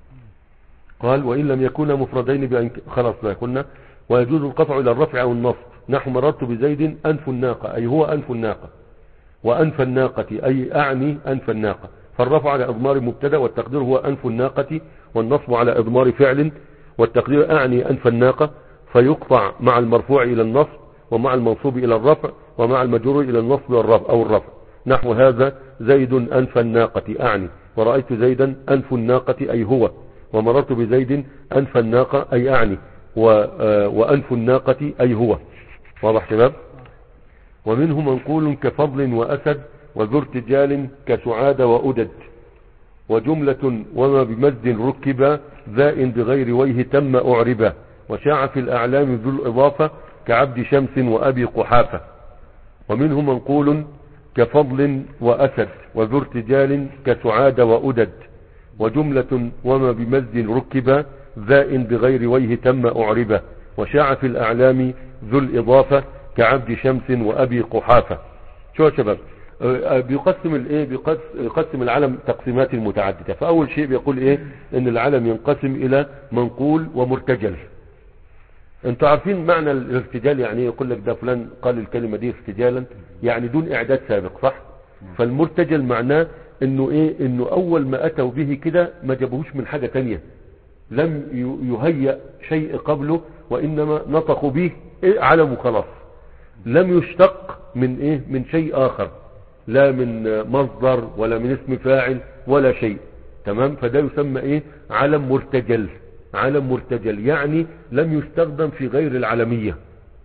قال وان لم يكونا مفردين بأن خلاص لا كنا. ويجوز القطع الى الرفع او النصب، نحو مررت بزيد انف الناقة اي هو انف الناقة، وانف الناقة اي اعني انف الناقة. فالرفع على اضمار مبتدا، والتقدير هو انف الناقة، والنصب على اضمار فعل، والتقدير اعني انف الناقة، فيقطع مع المرفوع الى النصب، ومع المنصوب الى الرفع، ومع المجرور الى النصب والرفع او الرفع. نحو هذا زيد انف الناقة اعني، ورأيت زيدا انف الناقة اي هو، ومررت بزيد انف الناقة اي اعني، وانف الناقة اي هو. واضح شباب؟ ومنه منقول كفضل واسد، وذو ارتجال كسعاد وأدد، وجملة وما بمد ركب، ذاء بغير ويه تم أعربا، وشاع في الأعلام ذو الإضافة كعبد شمس وأبي قحافة. ومنه منقول كفضل وأسد، وذو ارتجال كسعاد وأدد، وجملة وما بمد ركب، ذاء بغير ويه تم أعربا، وشاع في الأعلام ذو الإضافة كعبد شمس وأبي قحافة. شو يا شباب؟ بيقسم الايه بيقسم العلم تقسيمات متعدده. فاول شيء بيقول ايه ان العلم ينقسم الى منقول ومرتجل. انتوا عارفين معنى الارتجال يعني ايه؟ يقول لك ده فلان قال الكلمه دي ارتجالا، يعني دون اعداد سابق، صح؟ فالمرتجل معناه انه ايه انه اول ما اتوا به كده ما جابوهوش من حاجه تانية، لم يهيأ شيء قبله، وانما نطقوا به إيه علم خلاص، لم يشتق من ايه من شيء اخر، لا من مصدر ولا من اسم فاعل ولا شيء. تمام. فده يسمى ايه علم مرتجل. علم مرتجل يعني لم يستخدم في غير العلمية.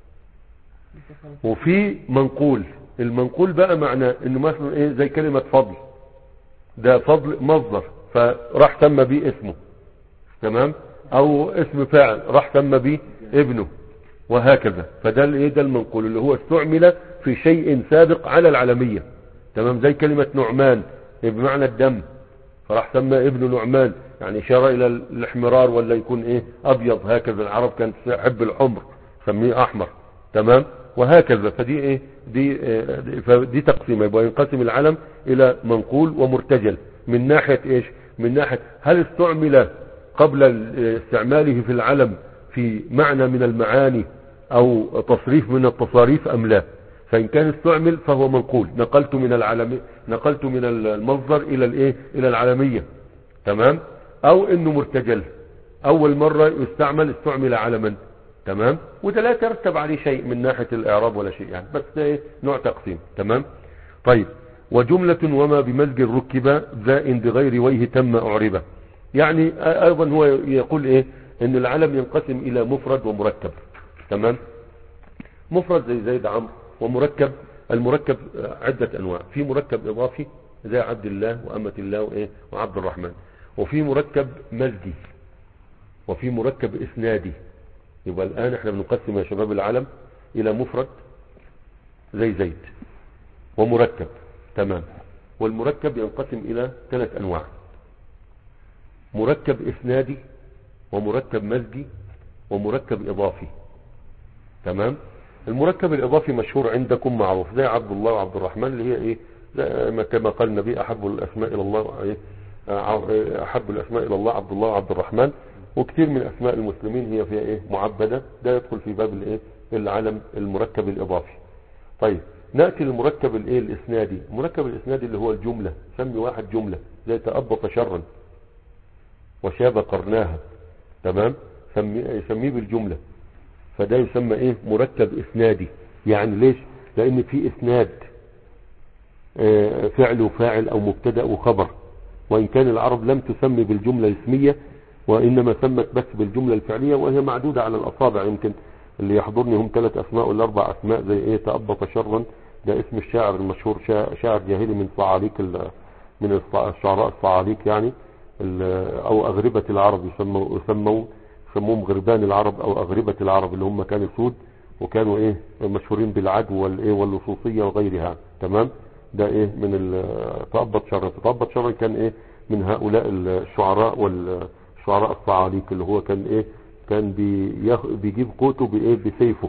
وفي منقول، المنقول بقى معناه انه مثلا ايه زي كلمة فضل، ده فضل مصدر فراح تم به اسمه، تمام، او اسم فاعل راح تم به ابنه، وهكذا. فده الايه ده المنقول اللي هو استعمل في شيء سابق على العلمية. تمام. زي كلمة نعمان بمعنى الدم، فراح سمى ابن نعمان، يعني اشارة الى الاحمرار ولا يكون ايه ابيض، هكذا العرب كانت تحب الحمر سميه احمر. تمام. وهكذا. فدي ايه دي إيه فدي تقسيمه. يبقى ينقسم العلم الى منقول ومرتجل من ناحية ايش؟ من ناحية هل استعمل قبل استعماله في العلم في معنى من المعاني او تصريف من التصاريف ام لا. فان كان استعمل فهو منقول، نقلت من العالمي نقلت من المصدر الى الايه الى العالمية، تمام. او انه مرتجل، اول مرة يستعمل استعمل علما، تمام. وده لا يترتب عليه شيء من ناحية الاعراب ولا شيء يعني، بس ده ايه نوع تقسيم، تمام. طيب، وجملة وما بمزج ركب زائن بغير وجه تم اعربه. يعني ايضا هو يقول ايه ان العلم ينقسم الى مفرد ومركب، تمام. مفرد زي زيد عمرو، ومركب، المركب عدة انواع، في مركب اضافي زي عبد الله وامة الله وايه وعبد الرحمن، وفي مركب مزجي، وفي مركب اسنادي. يبقى الان احنا بنقسم يا شباب العلم الى مفرد زي زيد، ومركب، تمام. والمركب ينقسم الى ثلاث انواع، مركب اسنادي ومركب مزجي ومركب اضافي، تمام. المركب الاضافي مشهور عندكم معروف زي عبد الله وعبد الرحمن، اللي هي ايه زي كما قال النبي احب الاسماء الى الله ايه احب الاسماء الى الله عبد الله وعبد الرحمن. وكثير من اسماء المسلمين هي فيها ايه معبدة، ده يدخل في باب الايه العلم المركب الاضافي. طيب، نأتي للمركب الايه الاسنادي. المركب الاسنادي اللي هو الجملة، سمي واحد جملة زي تأبط شرا وشاب قرناها، تمام، يسميه بالجملة، فده يسمى ايه مركب اسنادي. يعني ليش؟ لان في اسناد اه فعل وفاعل او مبتدا وخبر، وان كان العرب لم تسمي بالجملة الاسمية وانما سمت بس بالجملة الفعلية، وهي معدودة على الاصابع. يمكن اللي يحضرني هم ثلاث اسماء ولا اربع اسماء، زي ايه تأبط شرا، ده اسم الشاعر المشهور، شاعر جاهلي من صعاليك من الشعراء الصعاليك يعني، او اغربة العرب، يسموا يسموا يسموهم غربان العرب او اغربة العرب، اللي هم كانوا سود وكانوا ايه مشهورين بالعدو والايه واللصوصية وغيرها، تمام. ده ايه من تأبط شرا. تأبط شرا كان ايه من هؤلاء الشعراء والشعراء الصعاليك، اللي هو كان ايه كان بيجيب قوته بايه بسيفه،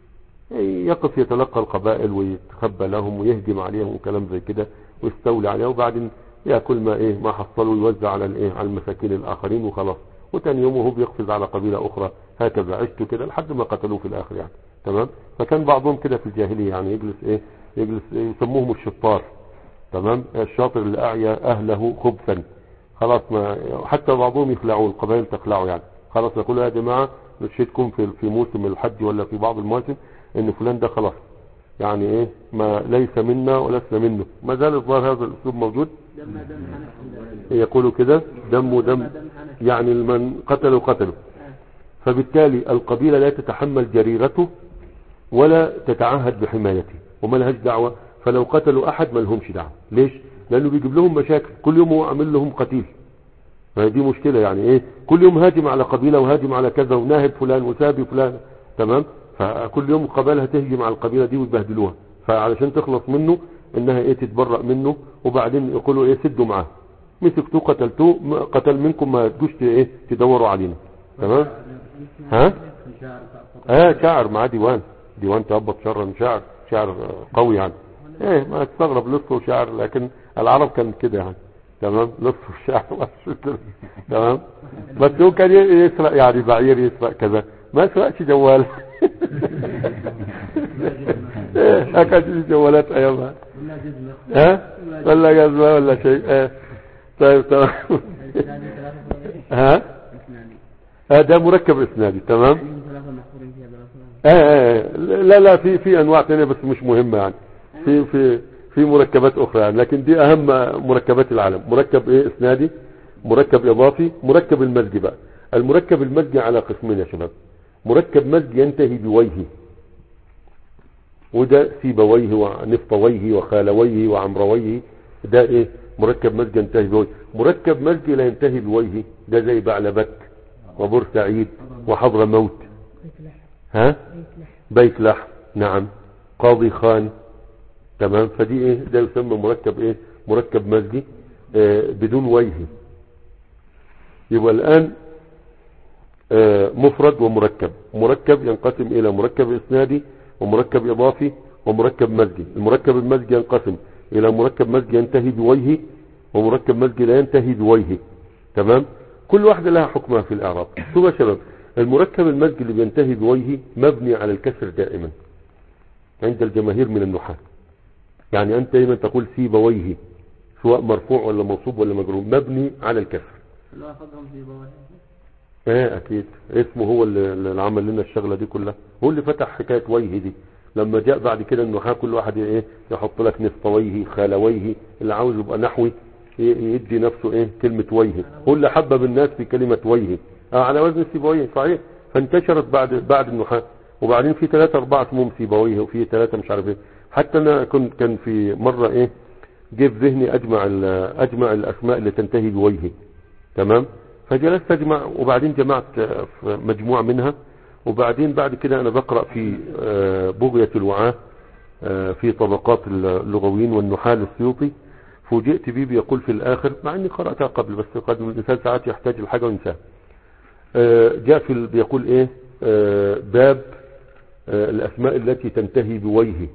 يقف يتلقى القبائل ويتخبى لهم ويهجم عليهم وكلام زي كده ويستولي عليها، وبعدين ياكل ما ايه ما حصله ويوزع على الايه على المساكين الاخرين وخلاص. وتاني يوم وهو بيقفز على قبيلة اخرى، هكذا عشته كده لحد ما قتلوه في الاخر يعني، تمام. فكان بعضهم كده في الجاهلية يعني يجلس ايه يجلس إيه يسموهم الشطار، تمام. الشاطر اللي اعيا اهله خبثا، خلاص. ما حتى بعضهم يخلعوا القبائل تخلعوا يعني، خلاص نقول يا جماعة نشهدكم في في موسم الحج ولا في بعض المواسم ان فلان ده خلاص يعني ايه ما ليس منا ولسنا منه. ما زال الظاهر هذا الاسلوب موجود، يقولوا كده دم دم يعني من قتلوا قتلوا. فبالتالي القبيلة لا تتحمل جريرته ولا تتعهد بحمايته وما لهاش دعوة. فلو قتلوا احد ما لهمش دعوة. ليش؟ لانه بيجيب لهم مشاكل كل يوم، هو عامل لهم قتيل، فدي مشكلة يعني ايه كل يوم هاجم على قبيلة وهاجم على كذا وناهب فلان وسابي فلان، تمام. فكل يوم القبائل هتهجم على القبيلة دي ويبهدلوها، فعلشان تخلص منه انها ايه تتبرأ منه، وبعدين يقولوا ايه سدوا معاه، مسكتوه قتلتوه، قتل منكم ما تجوش ايه تدوروا علينا، تمام. ها اه شاعر معاه ديوان، ديوان تهبط شرا، شاعر شاعر قوي يعني، ايه ما تستغرب لصه وشاعر، لكن العرب كان كده يعني، تمام. لصه وشاعر تمام. بس هو كان يسرق يعني بعير، يسرق كذا، ما سرقش جوال ايه اكاد جوالات ايامها، ها ولا جزمة ولا شيء. اه طيب تمام. ها اه ده مركب اسنادي، تمام. اه اه لا لا في في انواع ثانيه بس مش مهمه يعني، في في في مركبات اخرى يعني، لكن دي اهم مركبات العالم. مركب ايه اسنادي، مركب اضافي، مركب المزج بقى. المركب المزج على قسمين يا شباب، مركب مزج ينتهي بويه، وده سيبويه ونفطويه وخالويه وعمرويه، ده ايه مركب مزج ينتهي بويه. مركب مزج لا ينتهي بويه، ده زي بعلبك وبورسعيد وحضر موت، ها بيت لحم، نعم، قاضي خان، تمام. فدي ايه ده يسمى مركب ايه مركب مزجي آه بدون ويه. يبقى الان آه مفرد ومركب. مركب ينقسم الى مركب اسنادي ومركب اضافي ومركب مزجي. المركب المزجي ينقسم الى مركب مزجي ينتهي بويه ومركب مزجي لا ينتهي بويه، تمام. كل واحدة لها حكمها في الاعراب. ثم يا شباب المركب المزج اللي بينتهي بويه مبني على الكسر دائما عند الجماهير من النحاة. يعني انت دايما تقول سيبويه سواء مرفوع ولا منصوب ولا مجرور مبني على الكسر. لو أخذهم في بواه اه اكيد اسمه هو اللي اللي عمل لنا الشغلة دي كلها، هو اللي فتح حكاية ويه دي. لما جاء بعد كده النحاة كل واحد ايه يحط لك نصفويه خالويه، اللي عاوز يبقى نحوي يدي نفسه ايه كلمة ويه، هو اللي حبب الناس في كلمة ويه اه على وزن سيبويه صحيح. فانتشرت بعد بعد النحاة، وبعدين في ثلاثة أربعة اسمهم سيبويه وفي ثلاثة مش عارف ايه. حتى انا كنت كان في مرة ايه جه في ذهني اجمع اجمع الاسماء اللي تنتهي بويه تمام. فجلست اجمع وبعدين جمعت مجموعة منها، وبعدين بعد كده انا بقرأ في بغية الوعاة في طبقات اللغويين والنحاة للسيوطي، فوجئت بيه بيقول في الاخر مع اني قرأتها قبل بس قد الانسان ساعات يحتاج الحاجة وينساها. جاء في بيقول ايه باب الاسماء التي تنتهي بويه.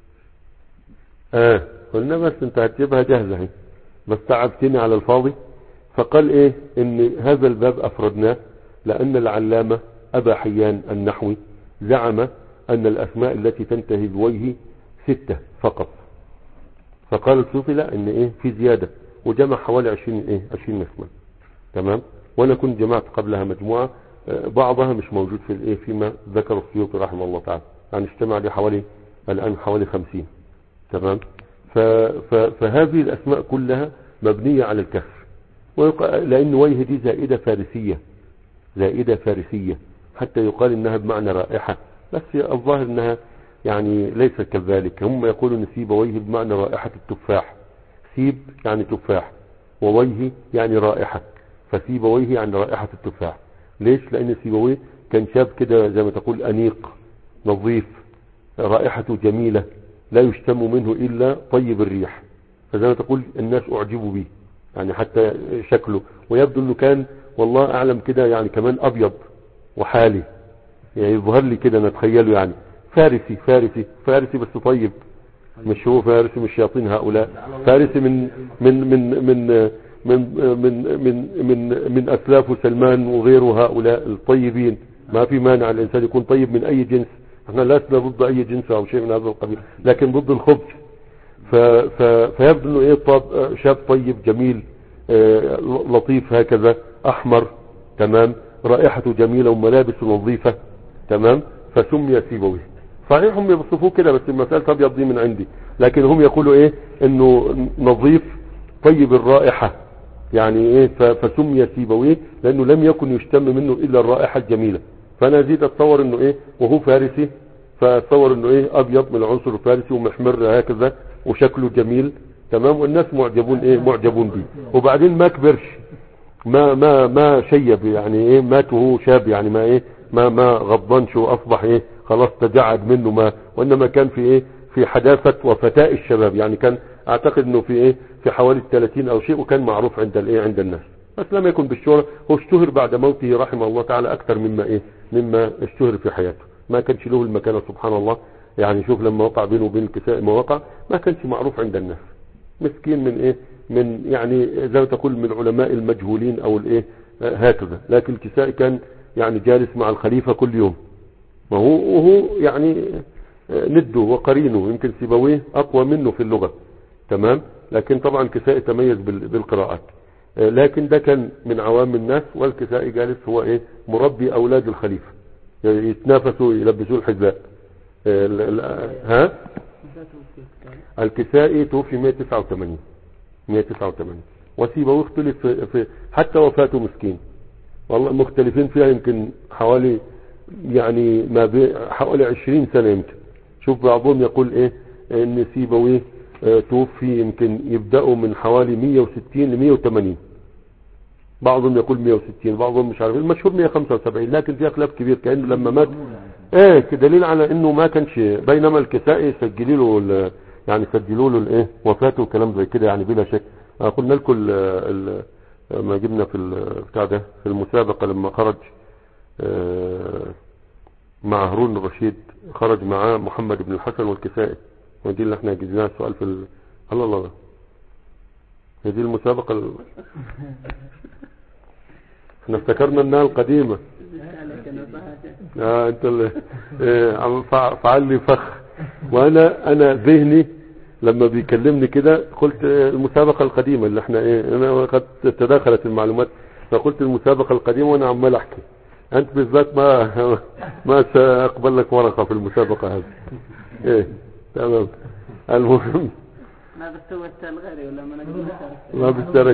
اه قلنا بس انت هتجيبها جاهزة اهي بس تعبتني على الفاضي. فقال ايه ان هذا الباب افردناه لان العلامة ابا حيان النحوي زعم ان الاسماء التي تنتهي بويه ستة فقط. فقال السيوطي لا ان ايه في زيادة، وجمع حوالي عشرين ايه عشرين اسماء تمام. وانا كنت جمعت قبلها مجموعة بعضها مش موجود في الايه فيما ذكر السيوطي رحمه الله تعالى، يعني اجتمع لي حوالي الان حوالي خمسين تمام. فهذه الاسماء كلها مبنية على الكسر، لان ويه دي زائدة فارسية زائدة فارسية حتى يقال انها بمعنى رائحة، بس الظاهر انها يعني ليس كذلك. هم يقولون سيبويه بمعنى رائحة التفاح، سيب يعني تفاح وويه يعني رائحة، فسيبويه يعني رائحة التفاح. ليش؟ لان سيبويه كان شاب كده زي ما تقول انيق نظيف رائحته جميلة لا يشتم منه الا طيب الريح، فزي ما تقول الناس اعجبوا به يعني حتى شكله، ويبدو انه كان والله اعلم كده يعني كمان ابيض وحالي، يعني يظهر لي كده نتخيله يعني فارسي فارسي فارسي بس طيب، مش هو فارسي مش شياطين هؤلاء، فارسي من من من من من من من من, من اسلافه سلمان وغيره هؤلاء الطيبين. ما في مانع الانسان يكون طيب من اي جنس، احنا لسنا ضد اي جنس او شيء من هذا القبيل، لكن ضد الخبث. فيبدو انه ايه طب شاب طيب جميل اه لطيف هكذا احمر تمام، رائحته جميلة وملابس نظيفة تمام، فسمي سيبويه. صحيح هم يوصفوه كده بس المسألة ابيض دي من عندي، لكن هم يقولوا ايه انه نظيف طيب الرائحة يعني ايه فسمي سيبويه لانه لم يكن يشتم منه الا الرائحة الجميلة. فانا زيد اتصور انه ايه وهو فارسي، فاتصور انه ايه ابيض من العنصر الفارسي ومحمر هكذا وشكله جميل تمام، والناس معجبون ايه معجبون بيه. وبعدين ما كبرش ما ما ما شيب يعني ايه مات وهو شاب يعني ما ايه ما ما غضنش واصبح ايه خلاص تجعد منه ما، وانما كان في ايه في حداثة وفتاء الشباب، يعني كان اعتقد انه في ايه في حوالي الثلاثين او شيء، وكان معروف عند الايه عند الناس، بس لم يكن بالشهرة. هو اشتهر بعد موته رحمه الله تعالى اكثر مما ايه مما اشتهر في حياته، ما كانش له المكانة سبحان الله. يعني شوف لما وقع بينه وبين الكساء ما وقع ما كانش معروف عند الناس، مسكين من ايه من يعني زي ما تقول من علماء المجهولين او الايه هكذا. لكن الكسائي كان يعني جالس مع الخليفة كل يوم، ما هو وهو يعني نده وقرينه، يمكن سيبويه اقوى منه في اللغة تمام، لكن طبعا الكسائي تميز بالقراءات. لكن ده كان من عوام الناس، والكسائي جالس هو ايه مربي اولاد الخليفة يتنافسوا يلبسوا الحذاء. ها الكسائي توفي مئة وتسعة وثمانين مئة وتسعة وثمانين، وسيبويه اختلف في, في حتى وفاته مسكين والله مختلفين فيها يمكن حوالي يعني ما بين حوالي عشرين سنة يمكن. شوف بعضهم يقول ايه ان سيبويه اه توفي يمكن يبدأوا من حوالي مئة وستين ل مئة وثمانين، بعضهم يقول مئة وستين بعضهم مش عارف، المشهور مئة وخمسة وسبعين، لكن في خلاف كبير كأنه لما مات ايه كدليل على انه ما كانش. بينما الكسائي سجلوا له يعني سجلوا له الايه وفاته وكلام زي كده يعني بلا شك. قلنا لكم ما جبنا في البتاع ده في المسابقة لما خرج مع هارون الرشيد، خرج معاه محمد بن الحسن والكسائي، ودي اللي احنا جبناها السؤال في ال... الله الله هذه المسابقة ال... احنا افتكرنا انها القديمة. اه انت اللي اه فعل لي فخ. وانا انا ذهني لما بيكلمني كده قلت المسابقة القديمة اللي احنا ايه، انا قد تداخلت المعلومات فقلت المسابقة القديمة وانا عمال احكي. انت بالذات ما ما ساقبل لك ورقة في المسابقة هذه. ايه تمام. المهم ما بتسوي الغيري ولا ما نقدر ما بيشترك.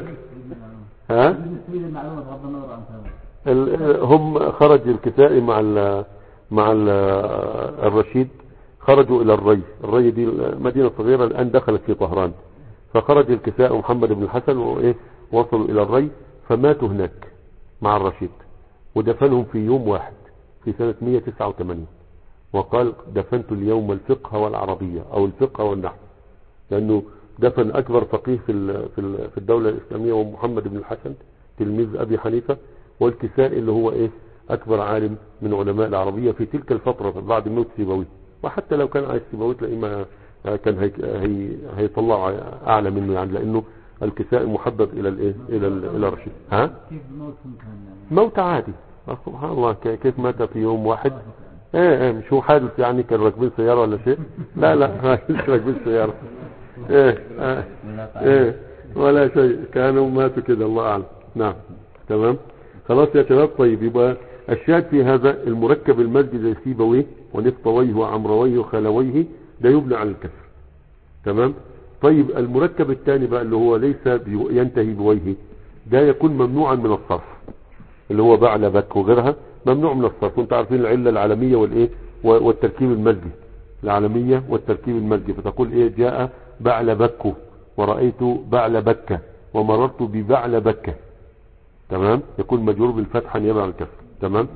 ها المعلومة بغض النظر عن ال- هم خرج الكسائي مع ال مع ال الرشيد، خرجوا الى الري. الري دي مدينة صغيرة الان دخلت في طهران. فخرج الكسائي ومحمد بن الحسن وايه وصلوا الى الري فماتوا هناك مع الرشيد، ودفنهم في يوم واحد في سنة مئة وتسعة وثمانين. وقال دفنت اليوم الفقه والعربية او الفقه والنحو، لانه دفن اكبر فقيه في ال- في ال- في الدولة الاسلامية ومحمد بن الحسن تلميذ ابي حنيفة، والكسائي اللي هو ايه اكبر عالم من علماء العربية في تلك الفترة بعد موت سيبويه. وحتى لو كان عايز سيبويه تلاقيه ما كان هي هي هيطلع اعلى منه يعني، لانه الكسائي محبب الى الايه الى ال- الى الرشيد. ها كيف الموت كان موت عادي سبحان الله، ك- كيف مات في يوم واحد. ايه ايه مش هو حادث يعني كان راكبين سيارة ولا شيء، لا لا مش راكبين سيارة. ايه اه ايه ولا شيء، كانوا ماتوا كده الله اعلم. نعم تمام خلاص يا شباب. طيب يبقى الشاهد في هذا المركب المادي زي سيبويه ونفطويه وعمرويه وخلويه ده يبنى على الكسر. تمام. طيب المركب الثاني بقى اللي هو ليس بيو- ينتهي بويه ده يكون ممنوعا من الصرف، اللي هو بعل بك وغيرها ممنوع من الصرف. وانت عارفين العلة العالمية والايه و- والتركيب المزجي، العالمية والتركيب المزجي. فتقول ايه جاء بعل بك ورأيت بعل بكة ومررت ببعل بكة. تمام. يكون مجرور بالفتحة نيابة عن الكسر. تمام.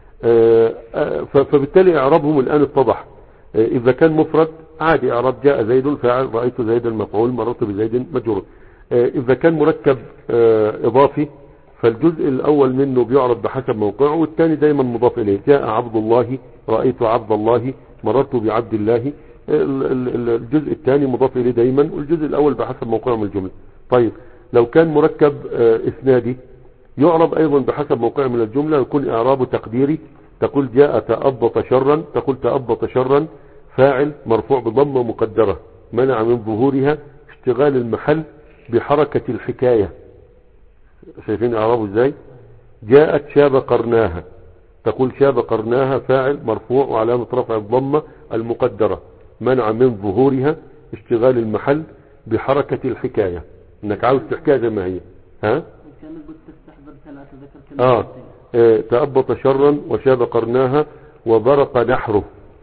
آه آه ف- فبالتالي اعرابهم الان اتضح. آه اذا كان مفرد عادي اعراب جاء زيد فاعل، رأيت زيدا مفعول، مررت بزيد مجرور. آه اذا كان مركب آه اضافي فالجزء الاول منه بيعرض بحسب موقعه، والثاني دايما مضاف اليه. جاء عبد الله، رأيت عبد الله، مررت بعبد الله. ال- ال- الجزء الثاني مضاف اليه دايما، والجزء الاول بحسب موقعه من الجملة. طيب لو كان مركب آه اسنادي يعرب ايضا بحسب موقعه من الجملة، يكون اعرابه تقديري. تقول جاء تأبط شرا، تقول تأبط شرا فاعل مرفوع بضمة مقدرة منع من ظهورها اشتغال المحل بحركة الحكاية. شايفين اعرابه ازاي؟ جاءت شاب قرناها، تقول شاب قرناها فاعل مرفوع وعلامة رفع الضمة المقدرة منع من ظهورها اشتغال المحل بحركة الحكاية، انك عاوز تحكيها زي ما هي. ها كان قلت تستحضر ثلاثة ذكر آه. كلمتين. اه تأبط شرا وشاب قرناها وبرق نحره،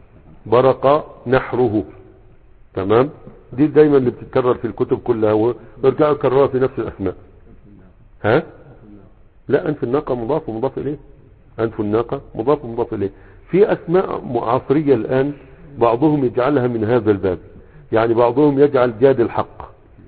برق نحره. تمام. دي دايما اللي بتتكرر في الكتب كلها، ويرجعوا يكررها في نفس الاسماء. ها لا انف الناقة مضاف ومضاف اليه، انف الناقة مضاف ومضاف اليه. في اسماء عصرية الان بعضهم يجعلها من هذا الباب، يعني بعضهم يجعل جاد الحق،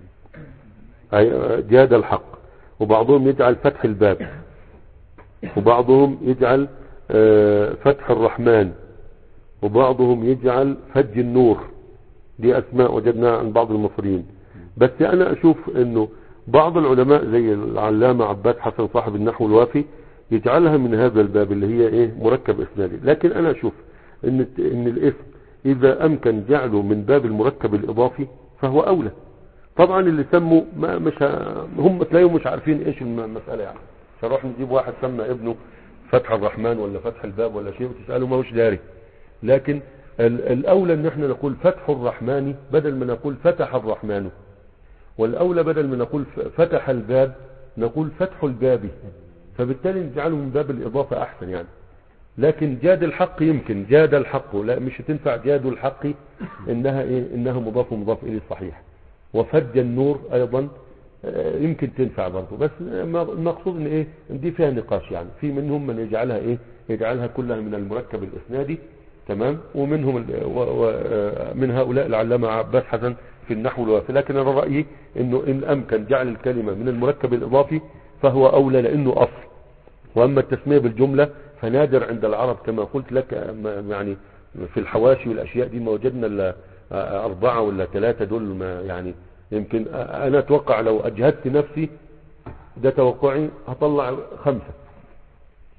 أي جاد الحق، وبعضهم يجعل فتح الباب، وبعضهم يجعل فتح الرحمن، وبعضهم يجعل فج النور. دي اسماء وجدناها عن بعض المصريين. بس انا اشوف انه بعض العلماء زي العلامة عباد حسن صاحب النحو الوافي يجعلها من هذا الباب اللي هي ايه مركب اسنادي. لكن انا اشوف ان ان الاسم اذا امكن جعله من باب المركب الاضافي فهو اولى. طبعا اللي سموا ما مش ه... هم تلاقيهم مش عارفين ايش المسألة يعني. فنروح نجيب واحد سمى ابنه فتح الرحمن ولا فتح الباب ولا شيء وتسأله ما هوش داري. لكن الاولى ان احنا نقول فتح الرحمن بدل ما نقول فتح الرحمن، والاولى بدل ما نقول فتح الباب نقول فتح الباب. فبالتالي نجعله من باب الاضافة احسن يعني. لكن جاد الحق يمكن جاد الحق، لا مش هتنفع جاد الحق، انها ايه انها مضاف ومضاف اليه صحيح. وفج النور ايضا يمكن تنفع برضه، بس المقصود ان ايه ان دي فيها نقاش يعني. في منهم من يجعلها ايه يجعلها كلها من المركب الاسنادي. تمام. ومنهم ومن هؤلاء العلامة عباس حسن في النحو الوافي. لكن انا رأيي انه ان امكن جعل الكلمة من المركب الاضافي فهو اولى لانه اصل. واما التسمية بالجملة فنادر عند العرب كما قلت لك يعني. في الحواشي والاشياء دي ما وجدنا الا اربعة ولا ثلاثة دول ما يعني. يمكن انا اتوقع لو اجهدت نفسي ده توقعي هطلع خمسة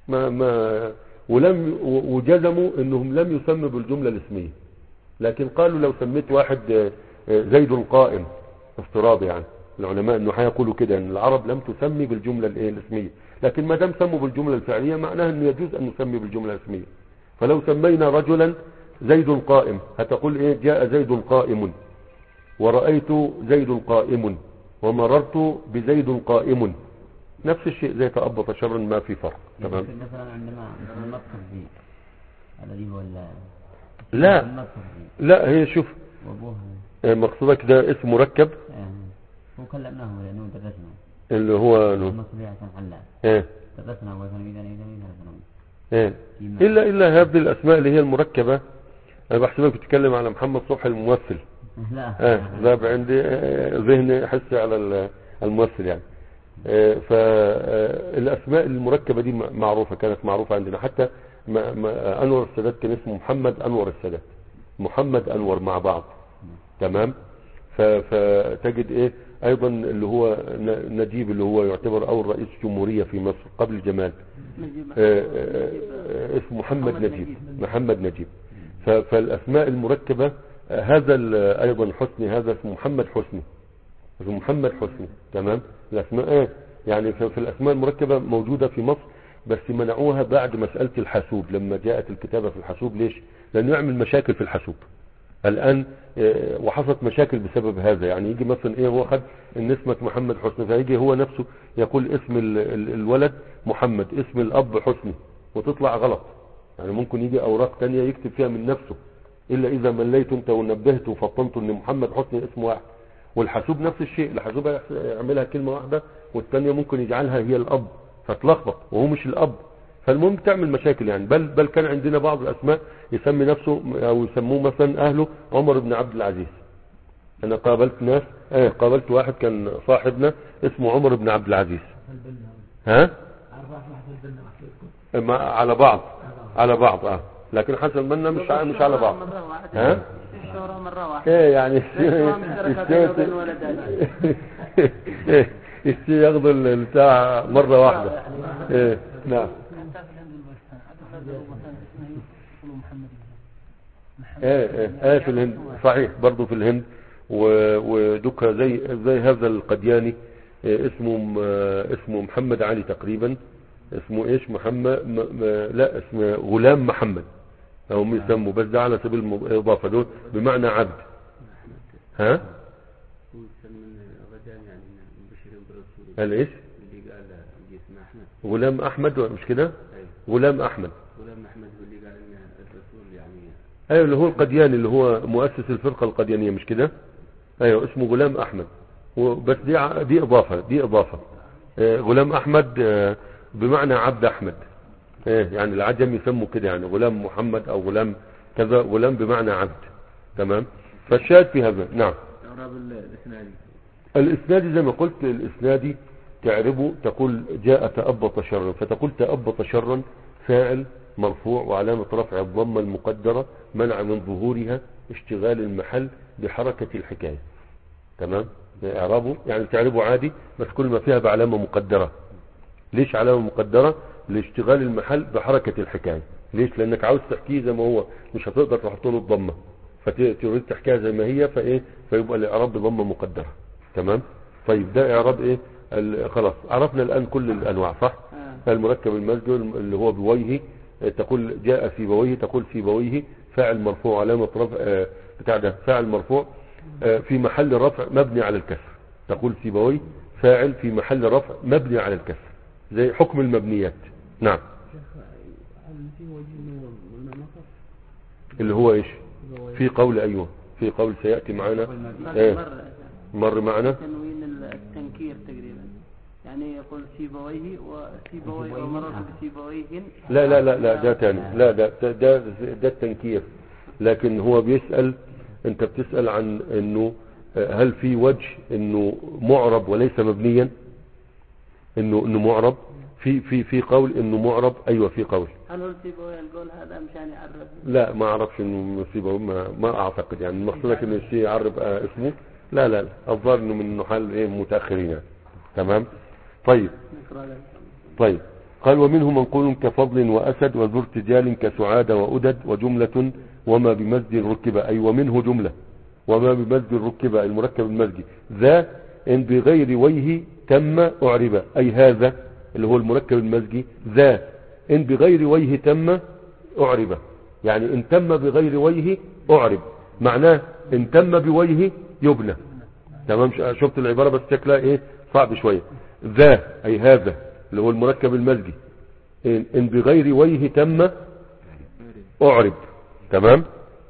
ما ما ولم وجزموا انهم لم يسموا بالجملة الاسمية، لكن قالوا لو سميت واحد زيد القائم افتراض، يعني العلماء انه هيقولوا كده ان العرب لم تسمي بالجملة الايه الاسمية، لكن ما دام سموا بالجملة الفعلية معناها انه يجوز ان نسمي بالجملة الاسمية. فلو سمينا رجلا زيد قائم هتقول ايه؟ جاء زيد قائم، ورأيت زيد قائم، ومررت بزيد قائم، نفس الشيء زي تأبط شرا ما في فرق. تمام. مثلا عندما نذكر في الذي هو لا لا هي شوف وابوها مقصودك ده اسم مركب هو كلمناه لانه درسنا اللي هو مصلحة حلا ايه درسنا وثنويدا اذا ثنوي ايه الا الا هذه الاسماء اللي هي المركبة. انا بحسبك بتتكلم على محمد صبحي الممثل. لا اه ذهب عندي ذهني حسي على الممثل يعني. فالاسماء المركبة دي معروفة، كانت معروفة عندنا، حتى ما ما انور السادات كان اسمه محمد انور السادات، محمد انور مع بعض. تمام. فتجد ايه ايضا اللي هو نجيب اللي هو يعتبر اول رئيس جمهورية في مصر قبل جمال، اسمه محمد نجيب، محمد نجيب. فالاسماء المركبة هذا ايضا حسني، هذا اسمه محمد حسني، اسمه محمد حسني. تمام. الاسماء ايه يعني في الاسماء المركبة موجودة في مصر، بس منعوها بعد مسألة الحاسوب لما جاءت الكتابة في الحاسوب. ليش؟ لانه يعمل مشاكل في الحاسوب الان، وحصلت مشاكل بسبب هذا. يعني يجي مثلا ايه هو خد ان اسمك محمد حسني، فيجي هو نفسه يقول اسم الولد محمد، اسم الاب حسني، وتطلع غلط. يعني ممكن يجي اوراق تانية يكتب فيها من نفسه، الا اذا مليت انت ونبهت وفطنت ان محمد حسني اسم واحد. والحاسوب نفس الشيء، الحاسوب يعملها كلمة واحدة والتانية ممكن يجعلها هي الاب فتلخبط وهو مش الاب، فالمهم تعمل مشاكل يعني. بل بل كان عندنا بعض الاسماء يسمي نفسه او يسموه مثلا اهله عمر بن عبد العزيز. انا قابلت ناس ايه قابلت واحد كان صاحبنا اسمه عمر بن عبد العزيز. ها ما على بعض على بعض اه لكن حسن منا مش مش على بعض. ها الشهرة مرة واحدة. ايه يعني يشتي ياخذوا البتاع مرة واحدة. ايه نعم. ايه ايه ايه في الهند صحيح، برضو في الهند. ودكها زي زي هذا القدياني إيه اسمه اسمه محمد علي تقريبا، اسمه ايش محمد م... م... لا اسمه غلام محمد، هم يسموا بس ده على سبيل الاضافه، دول بمعنى عبد. ها قال ايش اللي قال اسمه احمد غلام احمد مش كده؟ غلام احمد غلام احمد هو اللي قال ان الرسول يعني ايوه اللي هو القدياني اللي هو مؤسس الفرقه القديانيه مش كده؟ ايوه اسمه غلام احمد، بس دي دي اضافه دي اضافه آه غلام احمد آه بمعنى عبد احمد. ايه يعني العجم يسموا كده يعني غلام محمد او غلام كذا، غلام بمعنى عبد. تمام. فالشاهد في هذا. نعم. اعراب الاسنادي الاسنادي زي ما قلت، الاسنادي تعربه تقول جاء تأبط شرا، فتقول تأبط شرا فاعل مرفوع وعلامة رفع الضمة المقدرة منع من ظهورها اشتغال المحل بحركة الحكاية. تمام. اعرابه يعني تعربه عادي بس كل ما فيها بعلامة مقدرة. ليش علامة مقدرة؟ لاشتغال المحل بحركة الحكاية. ليش؟ لانك عاوز تحكيه زي ما هو، مش هتقدر تحط له الضمة، فتريد تحكيها زي ما هي، فايه فيبقى الاعراب بضمة مقدرة. تمام. طيب ده اعراب ايه؟ خلاص عرفنا الان كل الانواع صح؟ آه. المركب المسجد اللي هو بويه، تقول جاء في بويه، تقول في بويه فاعل مرفوع علامة رفع بتاع ده فاعل مرفوع في محل رفع مبني على الكسر. تقول في بويه فاعل في محل رفع مبني على الكسر، زي حكم المبنيات. نعم. اللي هو ايش؟ في قول ايوه في قول سيأتي معنا ايه مر معنا تنوين التنكير تقريبا، يعني يقول سيبويه وسيبويه ومرر بسيبويه. لا لا لا لا ده تاني، لا ده ده ده التنكير. لكن هو بيسأل، انت بتسأل عن انه هل في وجه انه معرب وليس مبنيا، انه انه معرب في في في قول انه معرب. ايوه في قول. هل هو سيبويه القول هذا مشان يعرف؟ لا ما اعرفش انه سيبويه، ما, ما اعتقد يعني مقصودك انه الشيء يعرب آه اسمه. لا لا لا الظاهر انه من نحال ايه متاخرين يعني. تمام. طيب طيب قال ومنه منقول كفضل وأسد وذو ارتجال كسعاد وأدد وجملة وما بمزج ركب، أي ومنه جملة وما بمزج ركب المركب المزجي ذا إن بغير وجه تم أعرب، أي هذا اللي هو المركب المزجي ذا إن بغير وجه تم أعرب، يعني إن تم بغير وجه أعرب، معناه إن تم بوجه يبنى. تمام؟ شفت العبارة بس شكلها إيه صعب شوية. ذا أي هذا اللي هو المركب المزجي إن, إن بغير وجه تم أعرب. تمام؟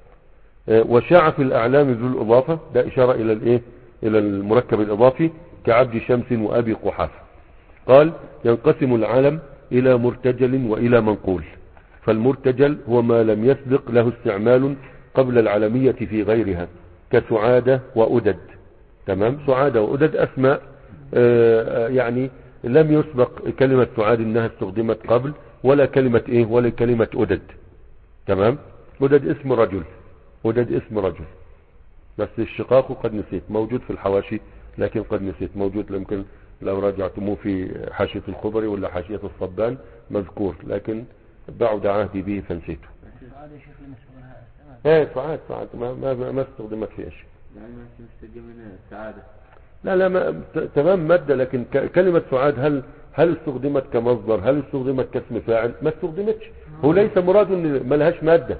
وشاع في الأعلام ذو الإضافة، ده إشارة إلى الإيه إلى المركب الإضافي كعبد شمس وأبي قحافة. قال ينقسم العلم إلى مرتجل وإلى منقول، فالمرتجل هو ما لم يسبق له استعمال قبل العلمية في غيرها كسعادة وأدد. تمام؟ سعادة وأدد أسماء آه يعني لم يسبق كلمة سعاد إنها استخدمت قبل، ولا كلمة إيه ولا كلمة أدد. تمام؟ أدد اسم رجل، أدد اسم رجل، بس الشقاق قد نسيت موجود في الحواشي، لكن قد نسيت موجود، يمكن لو راجعتموه في حاشية الخضري ولا حاشية الصبان مذكور، لكن بعد عهدي به فنسيته. سعاد يا شيخ لما استخدمها ايه سعاد سعاد ما ما ما استخدمت في ايش؟ يعني ما نستجي من السعادة. لا لا ما تمام مادة، لكن كلمة سعاد هل هل استخدمت كمصدر؟ هل استخدمت كاسم فاعل؟ ما استخدمتش. هو ليس مراد ان ما لهاش مادة،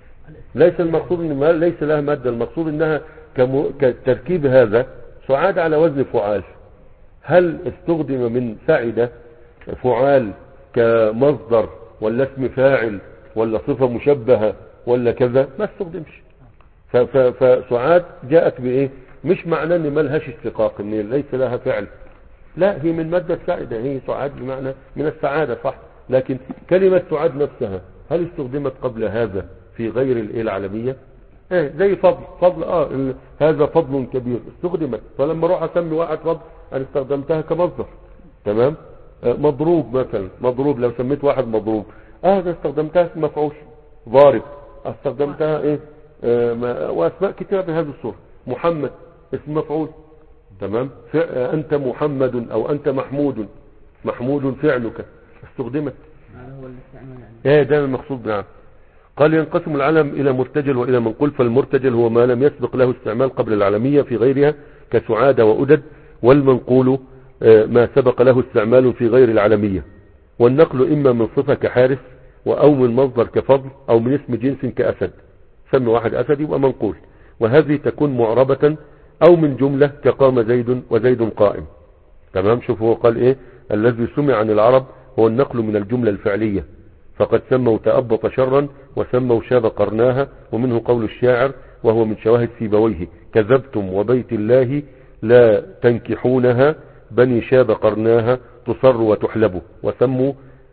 ليس المقصود ان ما ليس لها مادة، المقصود انها كم... كتركيب هذا سعاد على وزن فعال. هل استخدم من سعد فعال كمصدر ولا اسم فاعل ولا صفة مشبهة ولا كذا؟ ما استخدمش. ف... ف... فسعاد جاءت بايه؟ مش معنى ان ما لهاش اشتقاق ان ليس لها فعل، لا هي من مادة سعيدة، هي سعاد بمعنى من السعادة صح، لكن كلمة سعاد نفسها هل استخدمت قبل هذا في غير الايه العالمية؟ ايه زي فضل، فضل اه هذا فضل كبير استخدمت، فلما اروح اسمي واحد فضل انا استخدمتها كمصدر. تمام؟ آه مضروب مثلا، مضروب لو سميت واحد مضروب اه ده استخدمتها اسم مفعول. ضارب استخدمتها ايه آه واسماء كتير بهذه الصورة. محمد اسم مفعول. تمام؟ انت محمد او انت محمود، محمود فعلك استخدمت. هذا هو الاستعمال يعني. ايه ده المقصود. نعم. قال ينقسم العلم الى مرتجل والى منقول، فالمرتجل هو ما لم يسبق له استعمال قبل العلمية في غيرها كسعادة وأدد، والمنقول ما سبق له استعمال في غير العلمية. والنقل اما من صفة كحارس او من مصدر كفضل او من اسم جنس كأسد، سمي واحد أسد يبقى منقول، وهذه تكون معربة او من جملة كقام زيد وزيد قائم. تمام؟ شوف هو قال ايه الذي سمع عن العرب هو النقل من الجملة الفعلية، فقد سموا تأبط شرا وسموا شاب قرناها، ومنه قول الشاعر وهو من شواهد سيبويه كذبتم وبيت الله لا تنكحونها بني شاب قرناها تصر وتحلب، وسموا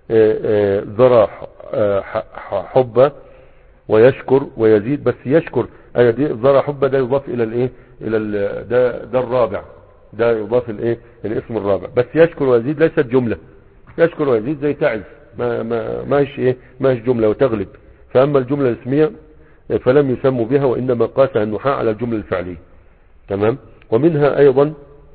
ذرى حبة ويشكر ويزيد، بس يشكر ايه دي ذرى حبة ده يضاف الى الايه الى ال ده ده الرابع، ده يضاف الايه الاسم الرابع، بس يشكر ويزيد ليست جملة. يشكر ويزيد زي تعز ما ما ماش ايه ماش جملة وتغلب، فاما الجملة الاسمية فلم يسموا بها وانما قاسها النحاة على الجملة الفعلية. تمام؟ ومنها ايضا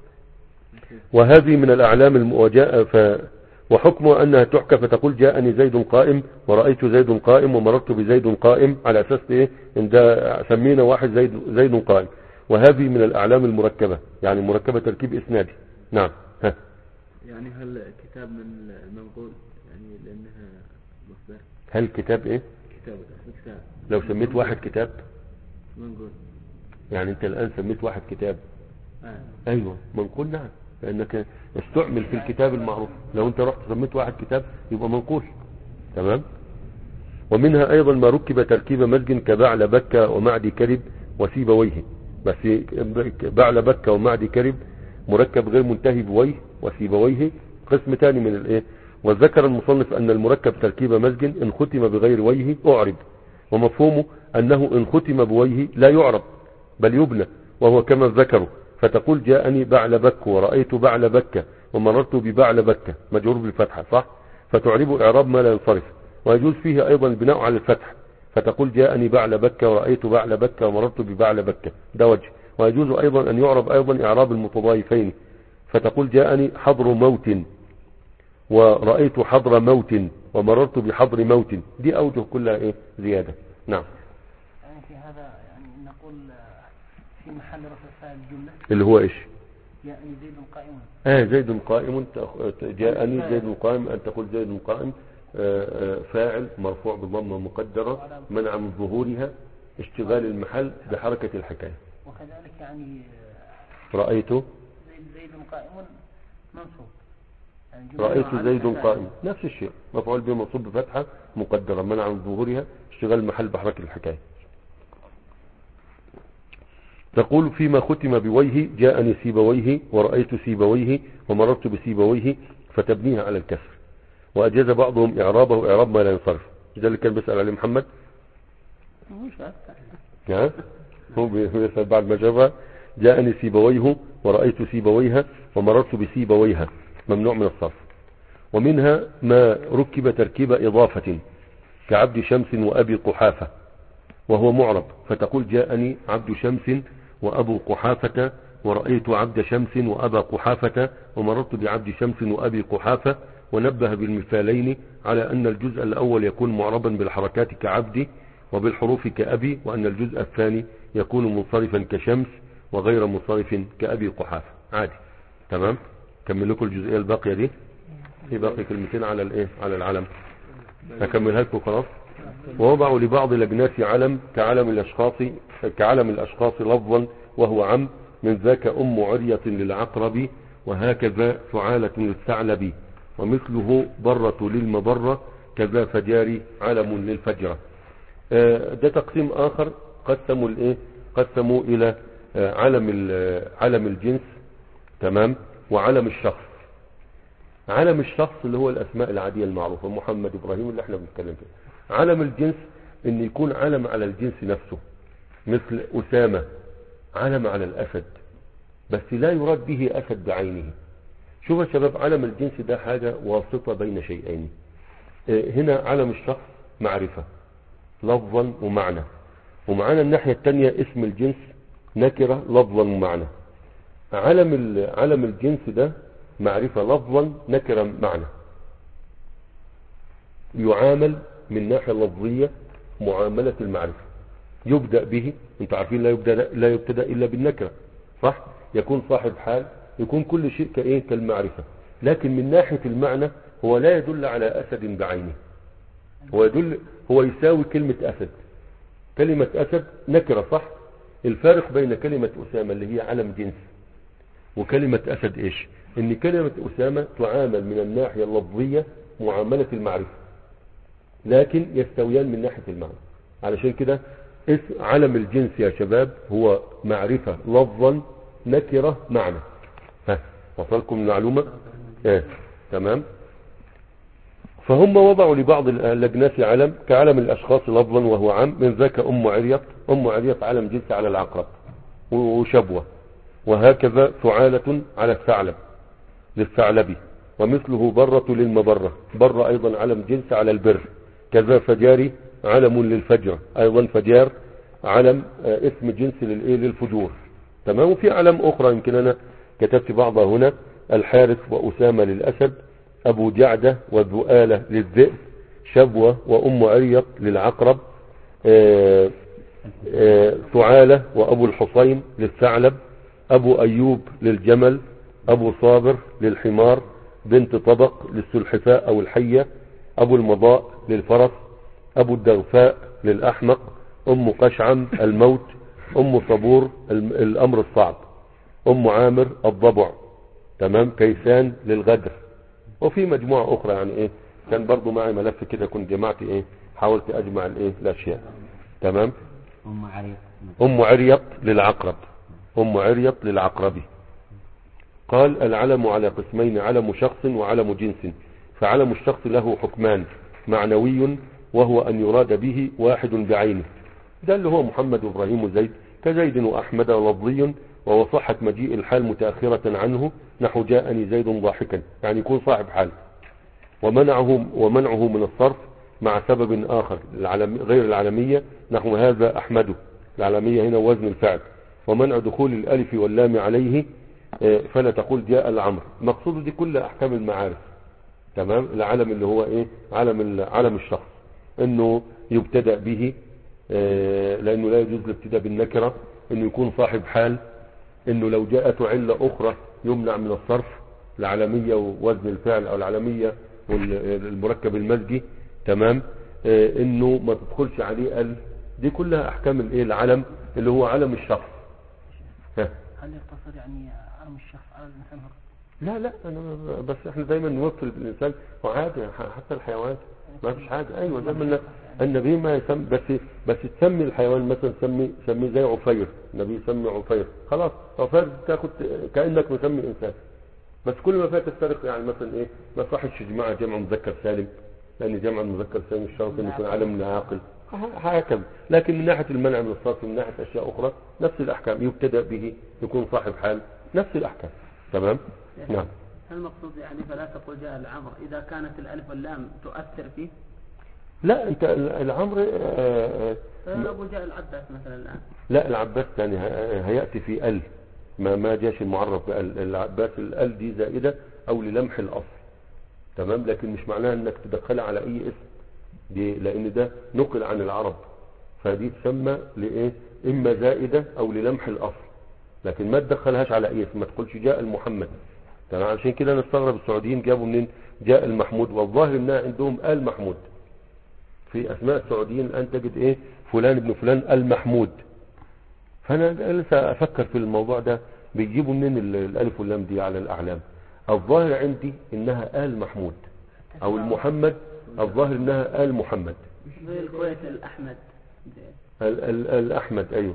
وهذه من الاعلام المواجهة ف وحكمها انها تحكى فتقول جاءني زيد قائم ورأيت زيد قائم ومررت بزيد قائم، على اساس ايه ان ده سمينا واحد زيد زيد قائم. وهذه من الاعلام المركبة، يعني مركبة تركيب اسنادي. نعم. ها. يعني هل كتاب من المنقول يعني لانها مصدر؟ هل كتاب ايه؟ كتاب كتاب لو سميت واحد كتاب منقول، يعني انت الان سميت واحد كتاب آه. ايوه منقول. نعم، لانك استعمل في الكتاب المعروف، لو انت رحت سميت واحد كتاب يبقى منقول. تمام؟ ومنها ايضا ما ركب تركيب مزج كبعل بكة ومعدي كرب وسيبويه، بس بعل بكة ومعدي كرب مركب غير منتهي بويه وسيبويه قسم ثاني من الايه. وذكر المصنف ان المركب تركيب مزج ان ختم بغير ويه اعرب، ومفهومه انه ان ختم بويه لا يعرب بل يبنى، وهو كما ذكروا، فتقول جاءني بعل بك ورأيت بعل بكة ومررت ببعل بكة مجرور بالفتحة صح، فتعرب اعراب ما لا ينصرف. ويجوز فيه ايضا البناء على الفتح، فتقول جاءني بعل بكة ورأيت بعل بكة ومررت ببعل بكة، ده وجه. ويجوز ايضا ان يعرب ايضا اعراب المتضايفين، فتقول جاءني حضر موت ورأيت حضر موت ومررت بحضر موت، دي أوجه كلها إيه زيادة. نعم. يعني في هذا يعني نقول في محل رفع فاعل الجملة اللي هو إيش؟ يعني زيد قائم. آه زيد قائم، جاءني زيد قائم، أن تقول زيد قائم فاعل مرفوع بضمة مقدرة منع من ظهورها اشتغال المحل بحركة الحكاية. وكذلك يعني رأيت زيد زيد قائم منصوب، يعني رأيت زيد قائم نفس الشيء، مفعول به منصوب بفتحة مقدرة منع من ظهورها اشتغال المحل بحركة الحكاية. تقول فيما ختم بويه جاءني سيبويه ورأيت سيبويه ومررت بسيبويه، فتبنيها على الكسر. وأجاز بعضهم إعرابه إعراب ما لا ينصرف. ده اللي كان بيسأل عليه محمد. ها هو بيسأل بعد ما شافها. جاءني سيبويه ورأيت سيبويها ومررت بسيبويها، ممنوع من الصرف. ومنها ما ركب تركيب إضافة كعبد شمس وأبي قحافة وهو معرب، فتقول جاءني عبد شمس وأبو قحافة ورأيت عبد شمس وأبا قحافة ومررت بعبد شمس وأبي قحافة. ونبه بالمثالين على أن الجزء الأول يكون معربا بالحركات كعبد وبالحروف كأبي، وأن الجزء الثاني يكون منصرفا كشمس وغير منصرف كأبي قحافة. عادي. تمام. كمل لكم الجزئية الباقية دي. في باقي كلمتين على الايه على العلم، هكملها لكم خلاص. ووضعوا لبعض الأجناس علم كعلم الأشخاص كعلم الأشخاص لفظا وهو عم، من ذاك أم عرية للعقرب وهكذا فعالة للثعلب، ومثله برة للمبرة كذا فجاري علم للفجرة. ده تقسيم آخر قسموا الايه قسموا إلى علم علم الجنس، تمام، وعلم الشخص. علم الشخص اللي هو الأسماء العادية المعروفة، محمد إبراهيم اللي احنا بنتكلم فيه. علم الجنس ان يكون علم على الجنس نفسه، مثل أسامة علم على الأسد، بس لا يراد به أسد بعينه. شوف يا شباب، علم الجنس ده حاجة واسطة بين شيئين. هنا علم الشخص معرفة لفظا ومعنى، ومعانا الناحية التانية اسم الجنس نكرة لفظا ومعنى. علم علم الجنس ده معرفة لفظا نكرة معنى، يعامل من ناحية لفظية معاملة المعرفة، يبدأ به. انتوا عارفين لا يبدأ لا يبتدأ إلا بالنكرة، صح؟ يكون صاحب حال، يكون كل شيء كايه كالمعرفة. لكن من ناحية المعنى هو لا يدل على أسد بعينه، هو يدل هو يساوي كلمة أسد. كلمة أسد نكرة، صح؟ الفارق بين كلمة أسامة اللي هي علم جنس وكلمة أسد إيش؟ إن كلمة أسامة تعامل من الناحية اللفظية معاملة المعرفة، لكن يستويان من ناحية المعنى. علشان كده اسم علم الجنس يا شباب هو معرفة لفظا نكرة معنى. ها وصلكم المعلومة؟ اه تمام. فهم وضعوا لبعض الأجناس علم كعلم الأشخاص لفظا وهو عام، من ذاك أم عريط. أم عريط علم جنس على العقرب وشبوة، وهكذا فعالة على الثعلب للثعلبي، ومثله برة للمبرة. بر أيضا علم جنس على البر، كذا فجاري علم للفجر، أيضا فجار علم اسم جنس للفجور. تمام. وفي علم أخرى يمكن أنا كتبت بعضها هنا، الحارث وأسامة للأسد، أبو جعدة وذؤالة للذئب، شبوة وأم عريط للعقرب، ثعالة وأبو الحصين للثعلب، أبو أيوب للجمل، أبو صابر للحمار، بنت طبق للسلحفاء أو الحية، أبو المضاء للفرس، أبو الدغفاء للأحمق، أم قشعم الموت، أم صبور الأمر الصعب، أم عامر الضبع. تمام. كيسان للغدر. وفي مجموعة أخرى يعني إيه، كان برضو معي ملف كده كنت جمعت إيه، حاولت أجمع الإيه الأشياء. تمام. أم عريط أم عريط للعقرب، أم عريط للعقربي. قال العلم على قسمين، علم شخص وعلم جنس. فعلم الشخص له حكمان، معنوي وهو أن يراد به واحد بعينه، ده اللي هو محمد وإبراهيم وزيد، كزيد وأحمد لفظي، ووصحت مجيء الحال متأخرة عنه، نحو جاءني زيد ضاحكا، يعني يكون صاحب حال. ومنعه ومنعه من الصرف مع سبب آخر العلم غير العلمية، نحو هذا أحمده، العلمية هنا وزن الفعل. ومنع دخول الألف واللام عليه، فلا تقول جاء العمر. مقصود دي كل أحكام المعارف، تمام. العلم اللي هو ايه؟ علم علم الشخص، انه يبتدأ به، آه لانه لا يجوز الابتداء بالنكرة، انه يكون صاحب حال، انه لو جاءته علة اخرى يمنع من الصرف، العلمية ووزن الفعل او العلمية والمركب المزجي، تمام. آه انه ما تدخلش عليه ال، دي كلها احكام الايه؟ العلم اللي هو علم الشخص. ها. هل يقتصر يعني علم الشخص على الإنسان فقط؟ لا لا انا بس احنا دايما نوصل بالانسان وعادي حتى الحيوان ما فيش حاجه. ايوه زي ما النبي ما يسمي، بس بس تسمي الحيوان مثلا، سمي سمي زي عفير، النبي يسمي عفير، خلاص عفير تاخد كانك مسمي انسان، بس كل ما فيها تفترق. يعني مثلا ايه؟ ما صحش جماعه جمع مذكر سالم، لان جمع المذكر سالم الشرط انه يكون علم من عاقل هكذا. لكن من ناحيه المنع من الصرف، من ناحيه اشياء اخرى نفس الاحكام، يبتدأ به، يكون صاحب حال، نفس الاحكام. تمام. نعم. هل المقصود يعني فلا تقول جاء العمر إذا كانت الألف واللام تؤثر فيه؟ لا انت العمر آه أقول جاء العباس مثلا الآن. لا العباس ثاني هيأتي في ال، ما ما جاش المعرف بال. العباس الال دي زائدة او للمح الاصل، تمام. لكن مش معناها انك تدخلها على اي اسم دي، لان ده نقل عن العرب، فدي تسمى لايه؟ اما زائدة او للمح الاصل، لكن ما تدخلهاش على اي اسم، ما تقولش جاء المحمد، تمام. عشان كده نستغرب السعوديين جابوا منين جاء المحمود، والظاهر انها عندهم آل محمود. في اسماء السعوديين الان تجد ايه؟ فلان ابن فلان المحمود. فانا لسه افكر في الموضوع ده، بيجيبوا منين الالف واللام دي على الاعلام؟ الظاهر عندي انها آل محمود، او المحمد الظاهر انها آل محمد. زي الكويت الاحمد. ال ال الاحمد ايوه.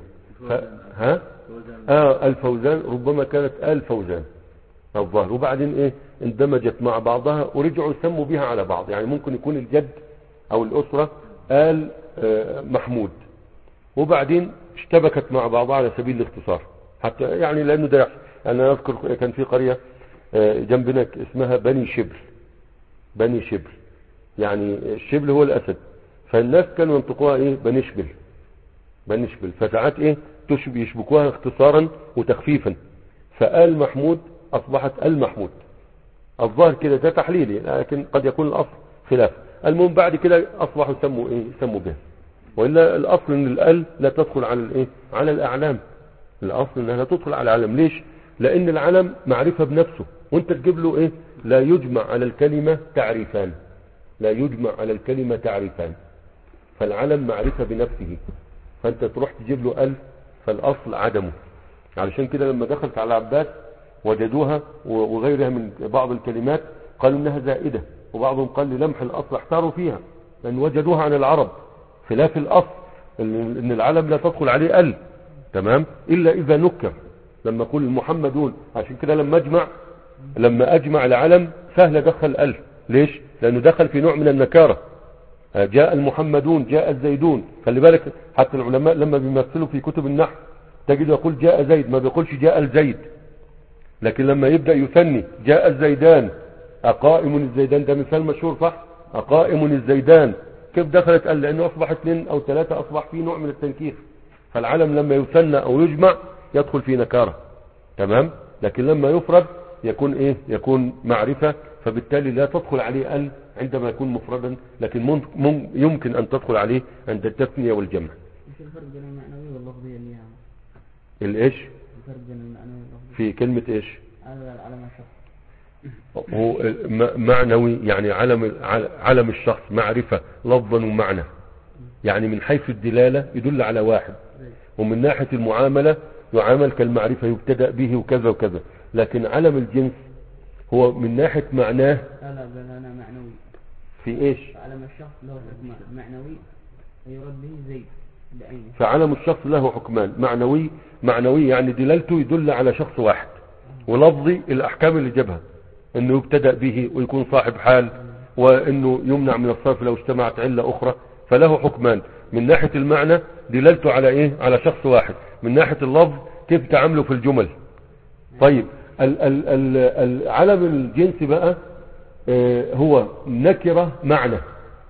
ها اه الفوزان، ربما كانت آل فوزان الظاهر، وبعدين ايه؟ اندمجت مع بعضها ورجعوا يسموا بها على بعض. يعني ممكن يكون الجد او الاسرة آل آه محمود، وبعدين اشتبكت مع بعضها على سبيل الاختصار، حتى يعني لانه ده يحصل. انا اذكر كان في قرية آه جنبنا اسمها بني شبل، بني شبل يعني الشبل هو الاسد، فالناس كانوا ينطقوها ايه؟ بني شبل، بني شبل. فساعات ايه؟ يشبكوها اختصارا وتخفيفا، فآل محمود اصبحت آل محمود. الظاهر كده ده تحليلي، لكن قد يكون الاصل خلاف. المهم بعد كده اصبحوا يسموا ايه؟ يسموا به. والا الاصل ان الال لا تدخل على الايه؟ على الاعلام. الاصل انها لا تدخل على العلم. ليش؟ لان العلم معرفة بنفسه، وانت تجيب له ايه؟ لا يجمع على الكلمة تعريفان، لا يجمع على الكلمة تعريفان. فالعلم معرفة بنفسه، فانت تروح تجيب له ال، فالاصل عدمه. علشان كده لما دخلت على عباس وجدوها وغيرها من بعض الكلمات قالوا انها زائدة، وبعضهم قال للمح الاصل، احتاروا فيها لان وجدوها عن العرب خلاف الاصل ان العلم لا تدخل عليه ال، تمام، الا اذا نكر. لما اقول المحمدون، عشان كده لما اجمع لما اجمع العلم سهل ادخل ال. ليش؟ لانه دخل في نوع من النكارة. جاء المحمدون، جاء الزيدون. خلي بالك حتى العلماء لما بيمثلوا في كتب النحو تجد يقول جاء زيد، ما بيقولش جاء الزيد. لكن لما يبدأ يثني جاء الزيدان، أقائم الزيدان، ده مثال مشهور صح؟ أقائم الزيدان، كيف دخلت ال؟ لأنه أصبح اثنين أو ثلاثة، أصبح فيه نوع من التنكير. فالعلم لما يثنى أو يجمع يدخل في نكارة، تمام. لكن لما يفرد يكون إيه؟ يكون معرفة، فبالتالي لا تدخل عليه ال عندما يكون مفردا، لكن يمكن أن تدخل عليه عند التثنية والجمع. ايش الفرق بين المعنوي واللفظي اللي يعني؟ الايش؟ الفرق بين المعنوي واللفظي في كلمة ايش؟ علم الشخص. هو معنوي يعني علم علم الشخص معرفة لفظا ومعنى، يعني من حيث الدلالة يدل على واحد، ومن ناحية المعاملة يعامل كالمعرفة، يبتدأ به وكذا وكذا. لكن علم الجنس هو من ناحية معناه. لا لا بل أنا معنوي. في ايش؟ علم الشخص له حكم معنوي يرد به زيد بعينه. فعلم الشخص له حكمان، معنوي معنوي يعني دلالته يدل على شخص واحد، ولفظي الاحكام اللي جابها انه يبتدأ به ويكون صاحب حال، وانه يمنع من الصرف لو اجتمعت علة اخرى، فله حكمان. من ناحية المعنى دلالته على ايه؟ على شخص واحد. من ناحية اللفظ كيف تعامله في الجمل. طيب ال ال ال العلم الجنسي بقى اه هو نكرة معنى،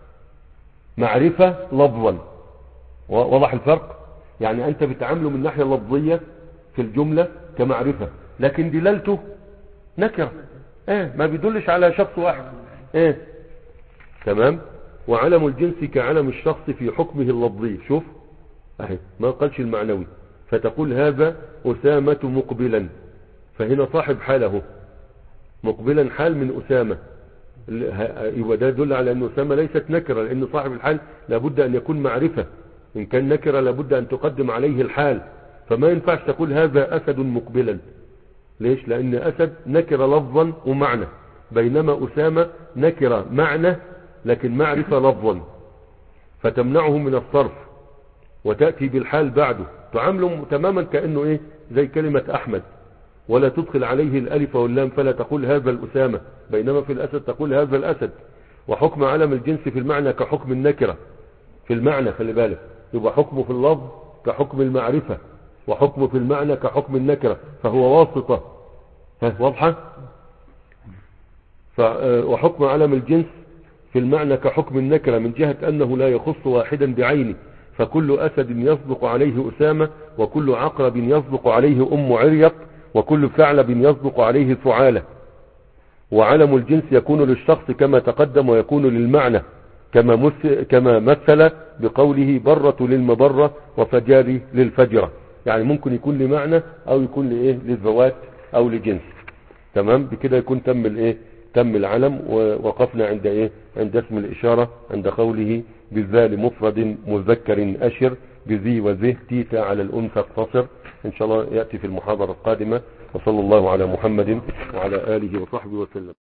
معرفة لفظا. وضح الفرق؟ يعني انت بتعامله من ناحية لفظية في الجملة كمعرفة، لكن دلالته نكرة، اه ما بيدلش على شخص واحد. ايه تمام. وعلم الجنس كعلم الشخص في حكمه اللفظي. شوف اهي ما قالش المعنوي. فتقول هذا أسامة مقبلا، فهنا صاحب حاله مقبلا حال من أسامة، يبقى ده يدل على أن أسامة ليست نكرة، لأن صاحب الحال لابد أن يكون معرفة، إن كان نكرة لابد أن تقدم عليه الحال، فما ينفعش تقول هذا أسد مقبلا. ليش؟ لأن أسد نكرة لفظا ومعنى، بينما أسامة نكرة معنى لكن معرفة لفظا، فتمنعه من الصرف وتأتي بالحال بعده، تعامله تماما كأنه إيه زي كلمة أحمد، ولا تدخل عليه الألف واللام، فلا تقول هذا الأسامة، بينما في الأسد تقول هذا الأسد. وحكم علم الجنس في المعنى كحكم النكرة في المعنى، خلي بالك، يبقى حكمه في اللفظ كحكم المعرفة، وحكمه في المعنى كحكم النكرة، فهو واسطة. ها واضحة؟ وحكم علم الجنس في المعنى كحكم النكرة من جهة أنه لا يخص واحدا بعينه، فكل أسد يصدق عليه أسامة، وكل عقرب يصدق عليه أم عريق، وكل ثعلب يصدق عليه ثعالة. وعلم الجنس يكون للشخص كما تقدم، ويكون للمعنى كما مثل, كما مثل بقوله برة للمبرة وفجاري للفجرة، يعني ممكن يكون لمعنى أو يكون لإيه للذوات أو لجنس. تمام. بكده يكون تم الإيه تم العلم. ووقفنا عند إيه عند اسم الإشارة عند قوله بالذال مفرد مذكر أشر بذي وذه تيتا على الأنثى اقتصر. إن شاء الله يأتي في المحاضرة القادمة. وصلى الله على محمد وعلى آله وصحبه وسلم.